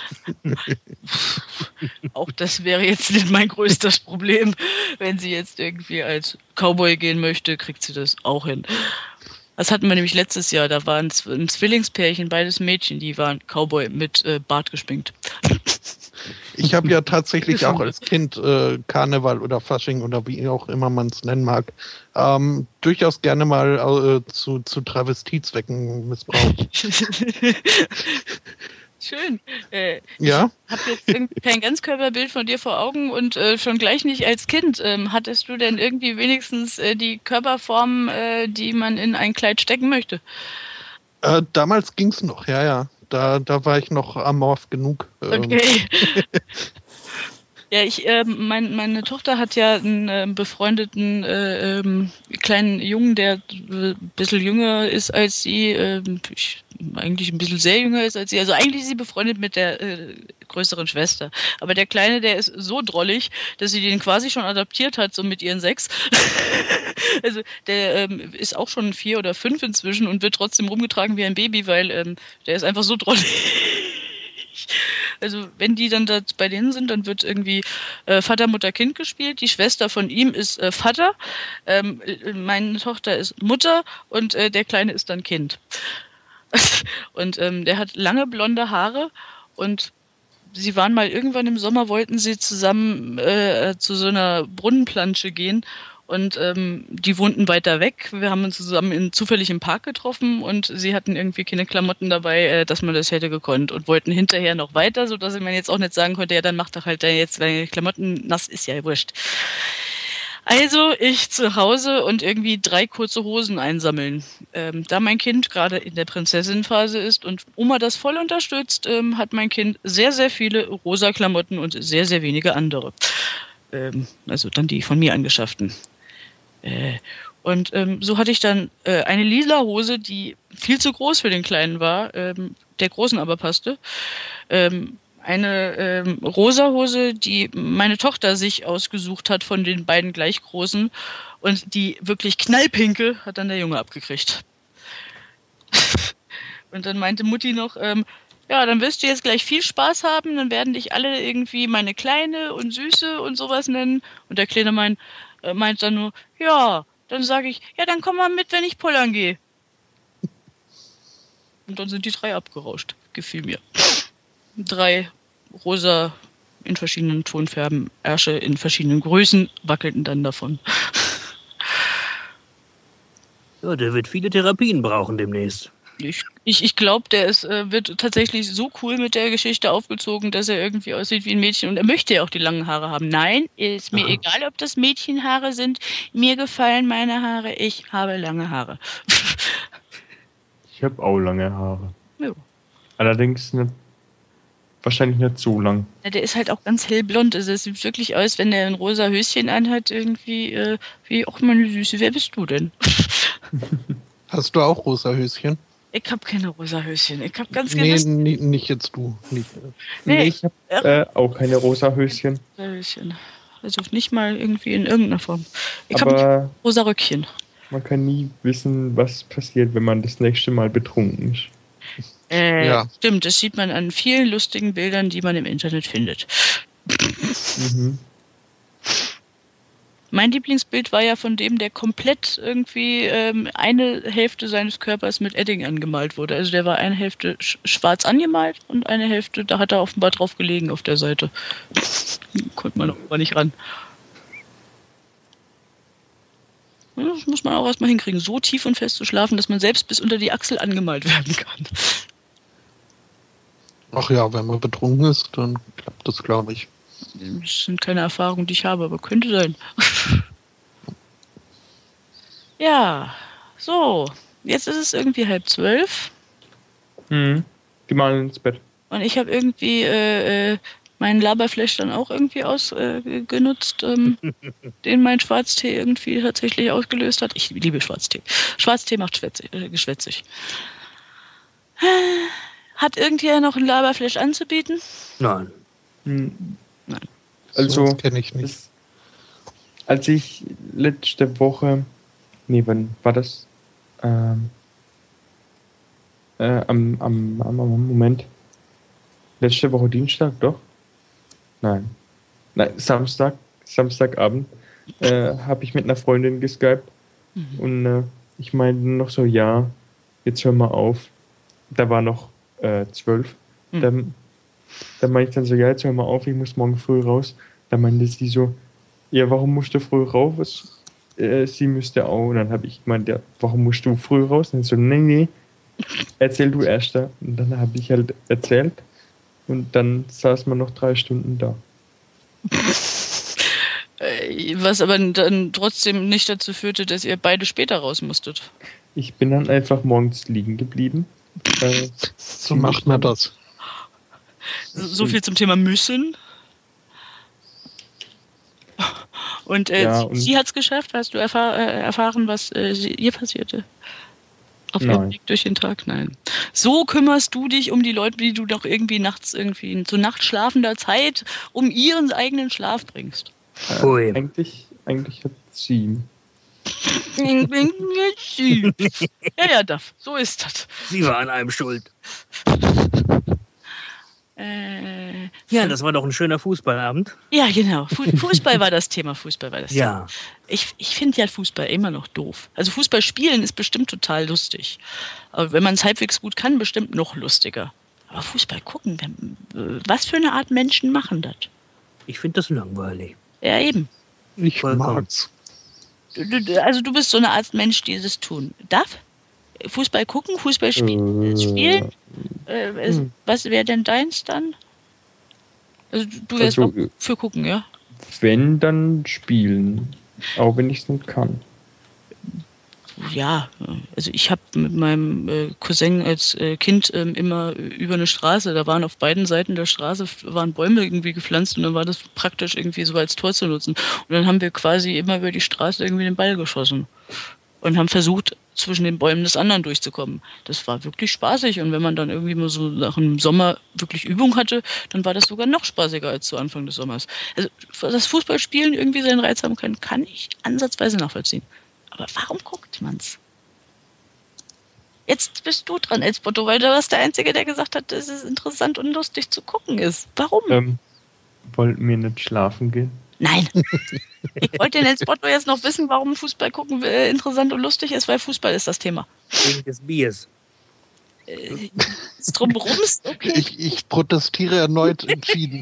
Auch das wäre jetzt nicht mein größtes Problem. Wenn sie jetzt irgendwie als Cowboy gehen möchte, kriegt sie das auch hin. Das hatten wir nämlich letztes Jahr. Da waren ein Zwillingspärchen, beides Mädchen, die waren Cowboy mit Bart geschminkt. Ich habe ja tatsächlich auch als Kind Karneval oder Fasching oder wie auch immer man es nennen mag, durchaus gerne mal zu Travestiezwecken missbraucht. Schön. Ja? Ich habe jetzt irgendwie kein Ganzkörperbild von dir vor Augen und schon gleich nicht als Kind. Hattest du denn irgendwie wenigstens die Körperform, die man in ein Kleid stecken möchte? Damals ging's noch, ja. Da war ich noch amorph genug. Okay. Ja, meine Tochter hat ja einen befreundeten kleinen Jungen, der ein bisschen jünger ist als sie, eigentlich ein bisschen sehr jünger ist als sie. Also eigentlich ist sie befreundet mit der größeren Schwester. Aber der Kleine, der ist so drollig, dass sie den quasi schon adoptiert hat, so mit ihren 6. Also der ist auch schon 4 oder 5 inzwischen und wird trotzdem rumgetragen wie ein Baby, weil der ist einfach so drollig. Also wenn die dann da bei denen sind, dann wird irgendwie Vater, Mutter, Kind gespielt. Die Schwester von ihm ist Vater, meine Tochter ist Mutter und der Kleine ist dann Kind. Und der hat lange blonde Haare und sie waren mal irgendwann im Sommer, wollten sie zusammen zu so einer Brunnenplansche gehen. Und die wohnten weiter weg. Wir haben uns zusammen zufällig im Park getroffen und sie hatten irgendwie keine Klamotten dabei, dass man das hätte gekonnt und wollten hinterher noch weiter, sodass man jetzt auch nicht sagen konnte, ja, dann mach doch halt jetzt, weil Klamotten nass ist, ja wurscht. Also ich zu Hause und irgendwie 3 kurze Hosen einsammeln. Da mein Kind gerade in der Prinzessin-Phase ist und Oma das voll unterstützt, hat mein Kind sehr, sehr viele rosa Klamotten und sehr, sehr wenige andere. Also dann die von mir angeschafften. Und so hatte ich dann eine lila Hose, die viel zu groß für den Kleinen war, der Großen aber passte. Eine rosa Hose, die meine Tochter sich ausgesucht hat von den beiden gleich großen. Und die wirklich knallpinke hat dann der Junge abgekriegt. Und dann meinte Mutti noch, ja, dann wirst du jetzt gleich viel Spaß haben, dann werden dich alle irgendwie meine Kleine und Süße und sowas nennen. Und der Kleine meint dann nur, ja, dann sage ich, ja, dann komm mal mit, wenn ich pullern gehe. Und dann sind die 3 abgerauscht. Gefiel mir. 3 rosa in verschiedenen Tonfärben, Ärsche in verschiedenen Größen, wackelten dann davon. Ja, der wird viele Therapien brauchen demnächst. Ich glaube, der wird tatsächlich so cool mit der Geschichte aufgezogen, dass er irgendwie aussieht wie ein Mädchen. Und er möchte ja auch die langen Haare haben. Nein, ist mir egal, ob das Mädchenhaare sind. Mir gefallen meine Haare. Ich habe lange Haare. Ich habe auch lange Haare. Ja. Allerdings wahrscheinlich nicht so lang. Ja, der ist halt auch ganz hellblond. Also es sieht wirklich aus, wenn der ein rosa Höschen anhat, irgendwie wie, ach meine Süße, wer bist du denn? Hast du auch rosa Höschen? Ich habe keine rosa Höschen. Ich habe ganz Nee, gewiss nicht jetzt du. Nicht. Nee, Ich habe auch keine rosa Höschen. Höschen. Also nicht mal irgendwie in irgendeiner Form. Ich habe Aber rosa Röckchen. man kann nie wissen, was passiert, wenn man das nächste Mal betrunken ist. Ja. Stimmt, das sieht man an vielen lustigen Bildern, die man im Internet findet. Mhm. Mein Lieblingsbild war ja von dem, der komplett irgendwie eine Hälfte seines Körpers mit Edding angemalt wurde. Also der war eine Hälfte schwarz angemalt und eine Hälfte, da hat er offenbar drauf gelegen auf der Seite. Konnte man aber nicht ran. Das muss man auch erstmal hinkriegen, so tief und fest zu schlafen, dass man selbst bis unter die Achsel angemalt werden kann. Ach ja, wenn man betrunken ist, dann klappt das, glaube ich. Das sind keine Erfahrungen, die ich habe, aber könnte sein. Ja, so. Jetzt ist es irgendwie 11:30. Geh mal ins Bett. Und ich habe irgendwie meinen Laberflash dann auch irgendwie ausgenutzt, den mein Schwarztee irgendwie tatsächlich ausgelöst hat. Ich liebe Schwarztee. Schwarztee macht geschwätzig. Hat irgendjemand noch einen Laberflash anzubieten? Nein. Nein. Also, das kenne ich nicht. als ich letzte Woche, wann war das? Moment. Letzte Woche Dienstag, doch? Nein, Samstagabend habe ich mit einer Freundin geskypt und ich meinte noch so, ja, jetzt hör mal auf. Da war noch 12. Dann meinte ich dann so, ja, jetzt hör mal auf, ich muss morgen früh raus. Dann meinte sie so, ja, warum musst du früh raus? Sie müsste auch. Und dann habe ich gemeint, ja, warum musst du früh raus? Und dann so, nee, erzähl du erst da. Und dann habe ich halt erzählt. Und dann saß man noch 3 Stunden da. Was aber dann trotzdem nicht dazu führte, dass ihr beide später raus musstet. Ich bin dann einfach morgens liegen geblieben. So macht man das. So viel zum Thema müssen. Und sie hat es geschafft. Hast du erfahren, was ihr passierte? Auf ihrem Weg durch den Tag? Nein. So kümmerst du dich um die Leute, die du doch irgendwie nachts irgendwie zu nachtschlafender Zeit um ihren eigenen Schlaf bringst. Eigentlich hat sie. Ja, Duff. So ist das. Sie war an allem schuld. Ja, das war doch ein schöner Fußballabend. Ja, genau. Fußball war das Thema. Ja. Ich finde ja Fußball immer noch doof. Also Fußball spielen ist bestimmt total lustig. Aber wenn man es halbwegs gut kann, bestimmt noch lustiger. Aber Fußball gucken, was für eine Art Menschen machen das? Ich finde das langweilig. Ja, eben. Ich mag's. Also du bist so eine Art Mensch, die das tun darf? Fußball gucken, Fußball spielen? Was wäre denn deins dann? Also du wärst auch für gucken, ja? Wenn, dann spielen. Auch wenn ich es nicht kann. Ja, also ich habe mit meinem Cousin als Kind immer über eine Straße, da waren auf beiden Seiten der Straße waren Bäume irgendwie gepflanzt und dann war das praktisch irgendwie so als Tor zu nutzen. Und dann haben wir quasi immer über die Straße irgendwie den Ball geschossen. und haben versucht, zwischen den Bäumen des anderen durchzukommen. Das war wirklich spaßig und wenn man dann irgendwie mal so nach einem Sommer wirklich Übung hatte, dann war das sogar noch spaßiger als zu Anfang des Sommers. Also das Fußballspielen irgendwie seinen Reiz haben kann ich ansatzweise nachvollziehen. Aber warum guckt man's? Jetzt bist du dran, Elspoto, weil du warst der Einzige, der gesagt hat, dass es interessant und lustig zu gucken ist. Warum? Wollten wir nicht schlafen gehen? Nein. Ich wollte den Elspoto jetzt noch wissen, warum Fußball gucken interessant und lustig ist, weil Fußball ist das Thema. Wegen des Biers. Drumrums, okay. Ich protestiere erneut entschieden.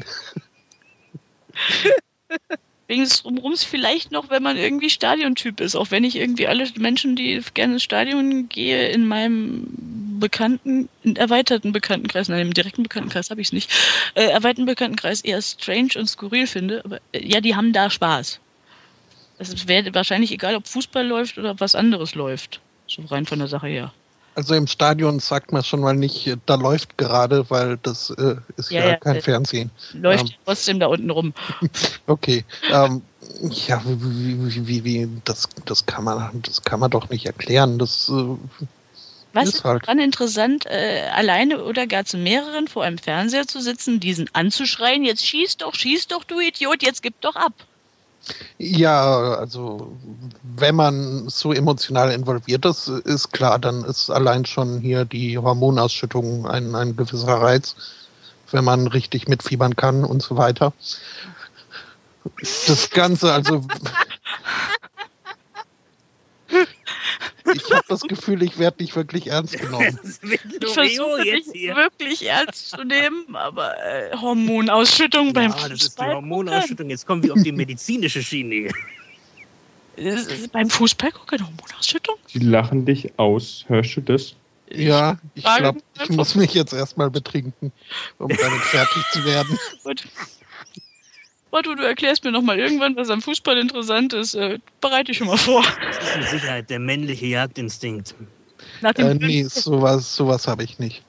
Wegen des Drumrums vielleicht noch, wenn man irgendwie Stadiontyp ist. Auch wenn ich irgendwie alle Menschen, die gerne ins Stadion gehe, in meinem erweiterten Bekanntenkreis, nein, im direkten Bekanntenkreis habe ich es nicht, erweiterten Bekanntenkreis eher strange und skurril finde. Aber ja, die haben da Spaß. Es wäre wahrscheinlich egal, ob Fußball läuft oder ob was anderes läuft. So rein von der Sache her. Also im Stadion sagt man schon mal nicht, da läuft gerade, weil das ist ja kein Fernsehen. Läuft trotzdem da unten rum. Okay. Ja, das kann man doch nicht erklären. Das Was ist halt. dann interessant, alleine oder gar zu mehreren vor einem Fernseher zu sitzen, diesen anzuschreien, jetzt schieß doch, du Idiot, jetzt gib doch ab. Ja, also wenn man so emotional involviert ist, ist klar, dann ist allein schon hier die Hormonausschüttung ein gewisser Reiz, wenn man richtig mitfiebern kann und so weiter. Das Ganze, also ich habe das Gefühl, ich werde nicht wirklich ernst genommen. Ich versuche nicht wirklich ernst zu nehmen, aber Hormonausschüttung beim Fußball. Ja, das ist die Hormonausschüttung. Jetzt kommen wir auf die medizinische Schiene. Beim Fußball gucken Hormonausschüttung? Die lachen dich aus. Hörst du das? Ja, ich glaube, ich muss mich jetzt erstmal betrinken, um damit fertig zu werden. Gut. Otto, du erklärst mir noch mal irgendwann, was am Fußball interessant ist. Bereite dich schon mal vor. Das ist mit Sicherheit der männliche Jagdinstinkt. Nee, sowas habe ich nicht.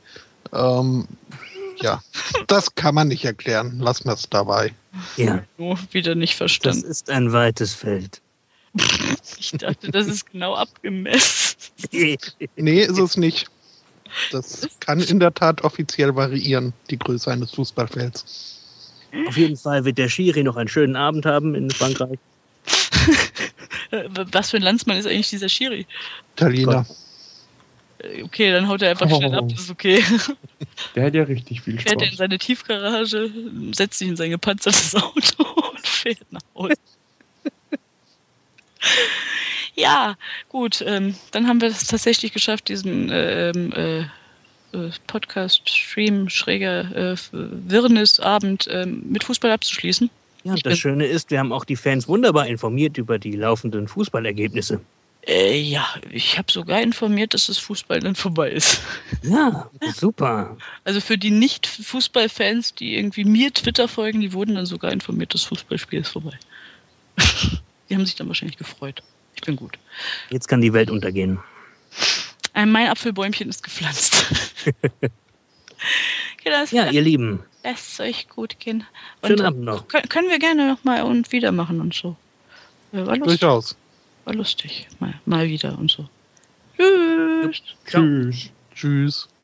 Ja, das kann man nicht erklären. Lassen wir es dabei. Ja. Nur wieder nicht verstanden. Das ist ein weites Feld. Ich dachte, das ist genau abgemessen. Nee, ist es nicht. Das kann in der Tat offiziell variieren, die Größe eines Fußballfelds. Auf jeden Fall wird der Schiri noch einen schönen Abend haben in Frankreich. Was für ein Landsmann ist eigentlich dieser Schiri? Italiener. Okay, dann haut er einfach schnell ab, das ist okay. Der hat ja richtig viel Spaß. Fährt er in seine Tiefgarage, setzt sich in sein gepanzertes Auto und fährt nach Hause. Ja, gut, dann haben wir es tatsächlich geschafft, diesen Podcast-Stream, schräger Wirrnisabend mit Fußball abzuschließen. Ja, und das Schöne ist, wir haben auch die Fans wunderbar informiert über die laufenden Fußballergebnisse. Ja, ich habe sogar informiert, dass das Fußball dann vorbei ist. Ja, super. Also für die Nicht-Fußballfans, die irgendwie mir Twitter folgen, die wurden dann sogar informiert, das Fußballspiel ist vorbei. Die haben sich dann wahrscheinlich gefreut. Ich bin gut. Jetzt kann die Welt untergehen. Mein Apfelbäumchen ist gepflanzt. Ja, ihr Lieben. Lasst es euch gut gehen. Schönen Abend noch. Können wir gerne noch mal und wieder machen und so. War lustig. Durchaus. War lustig. Mal wieder und so. Tschüss. Ciao. Tschüss. Tschüss.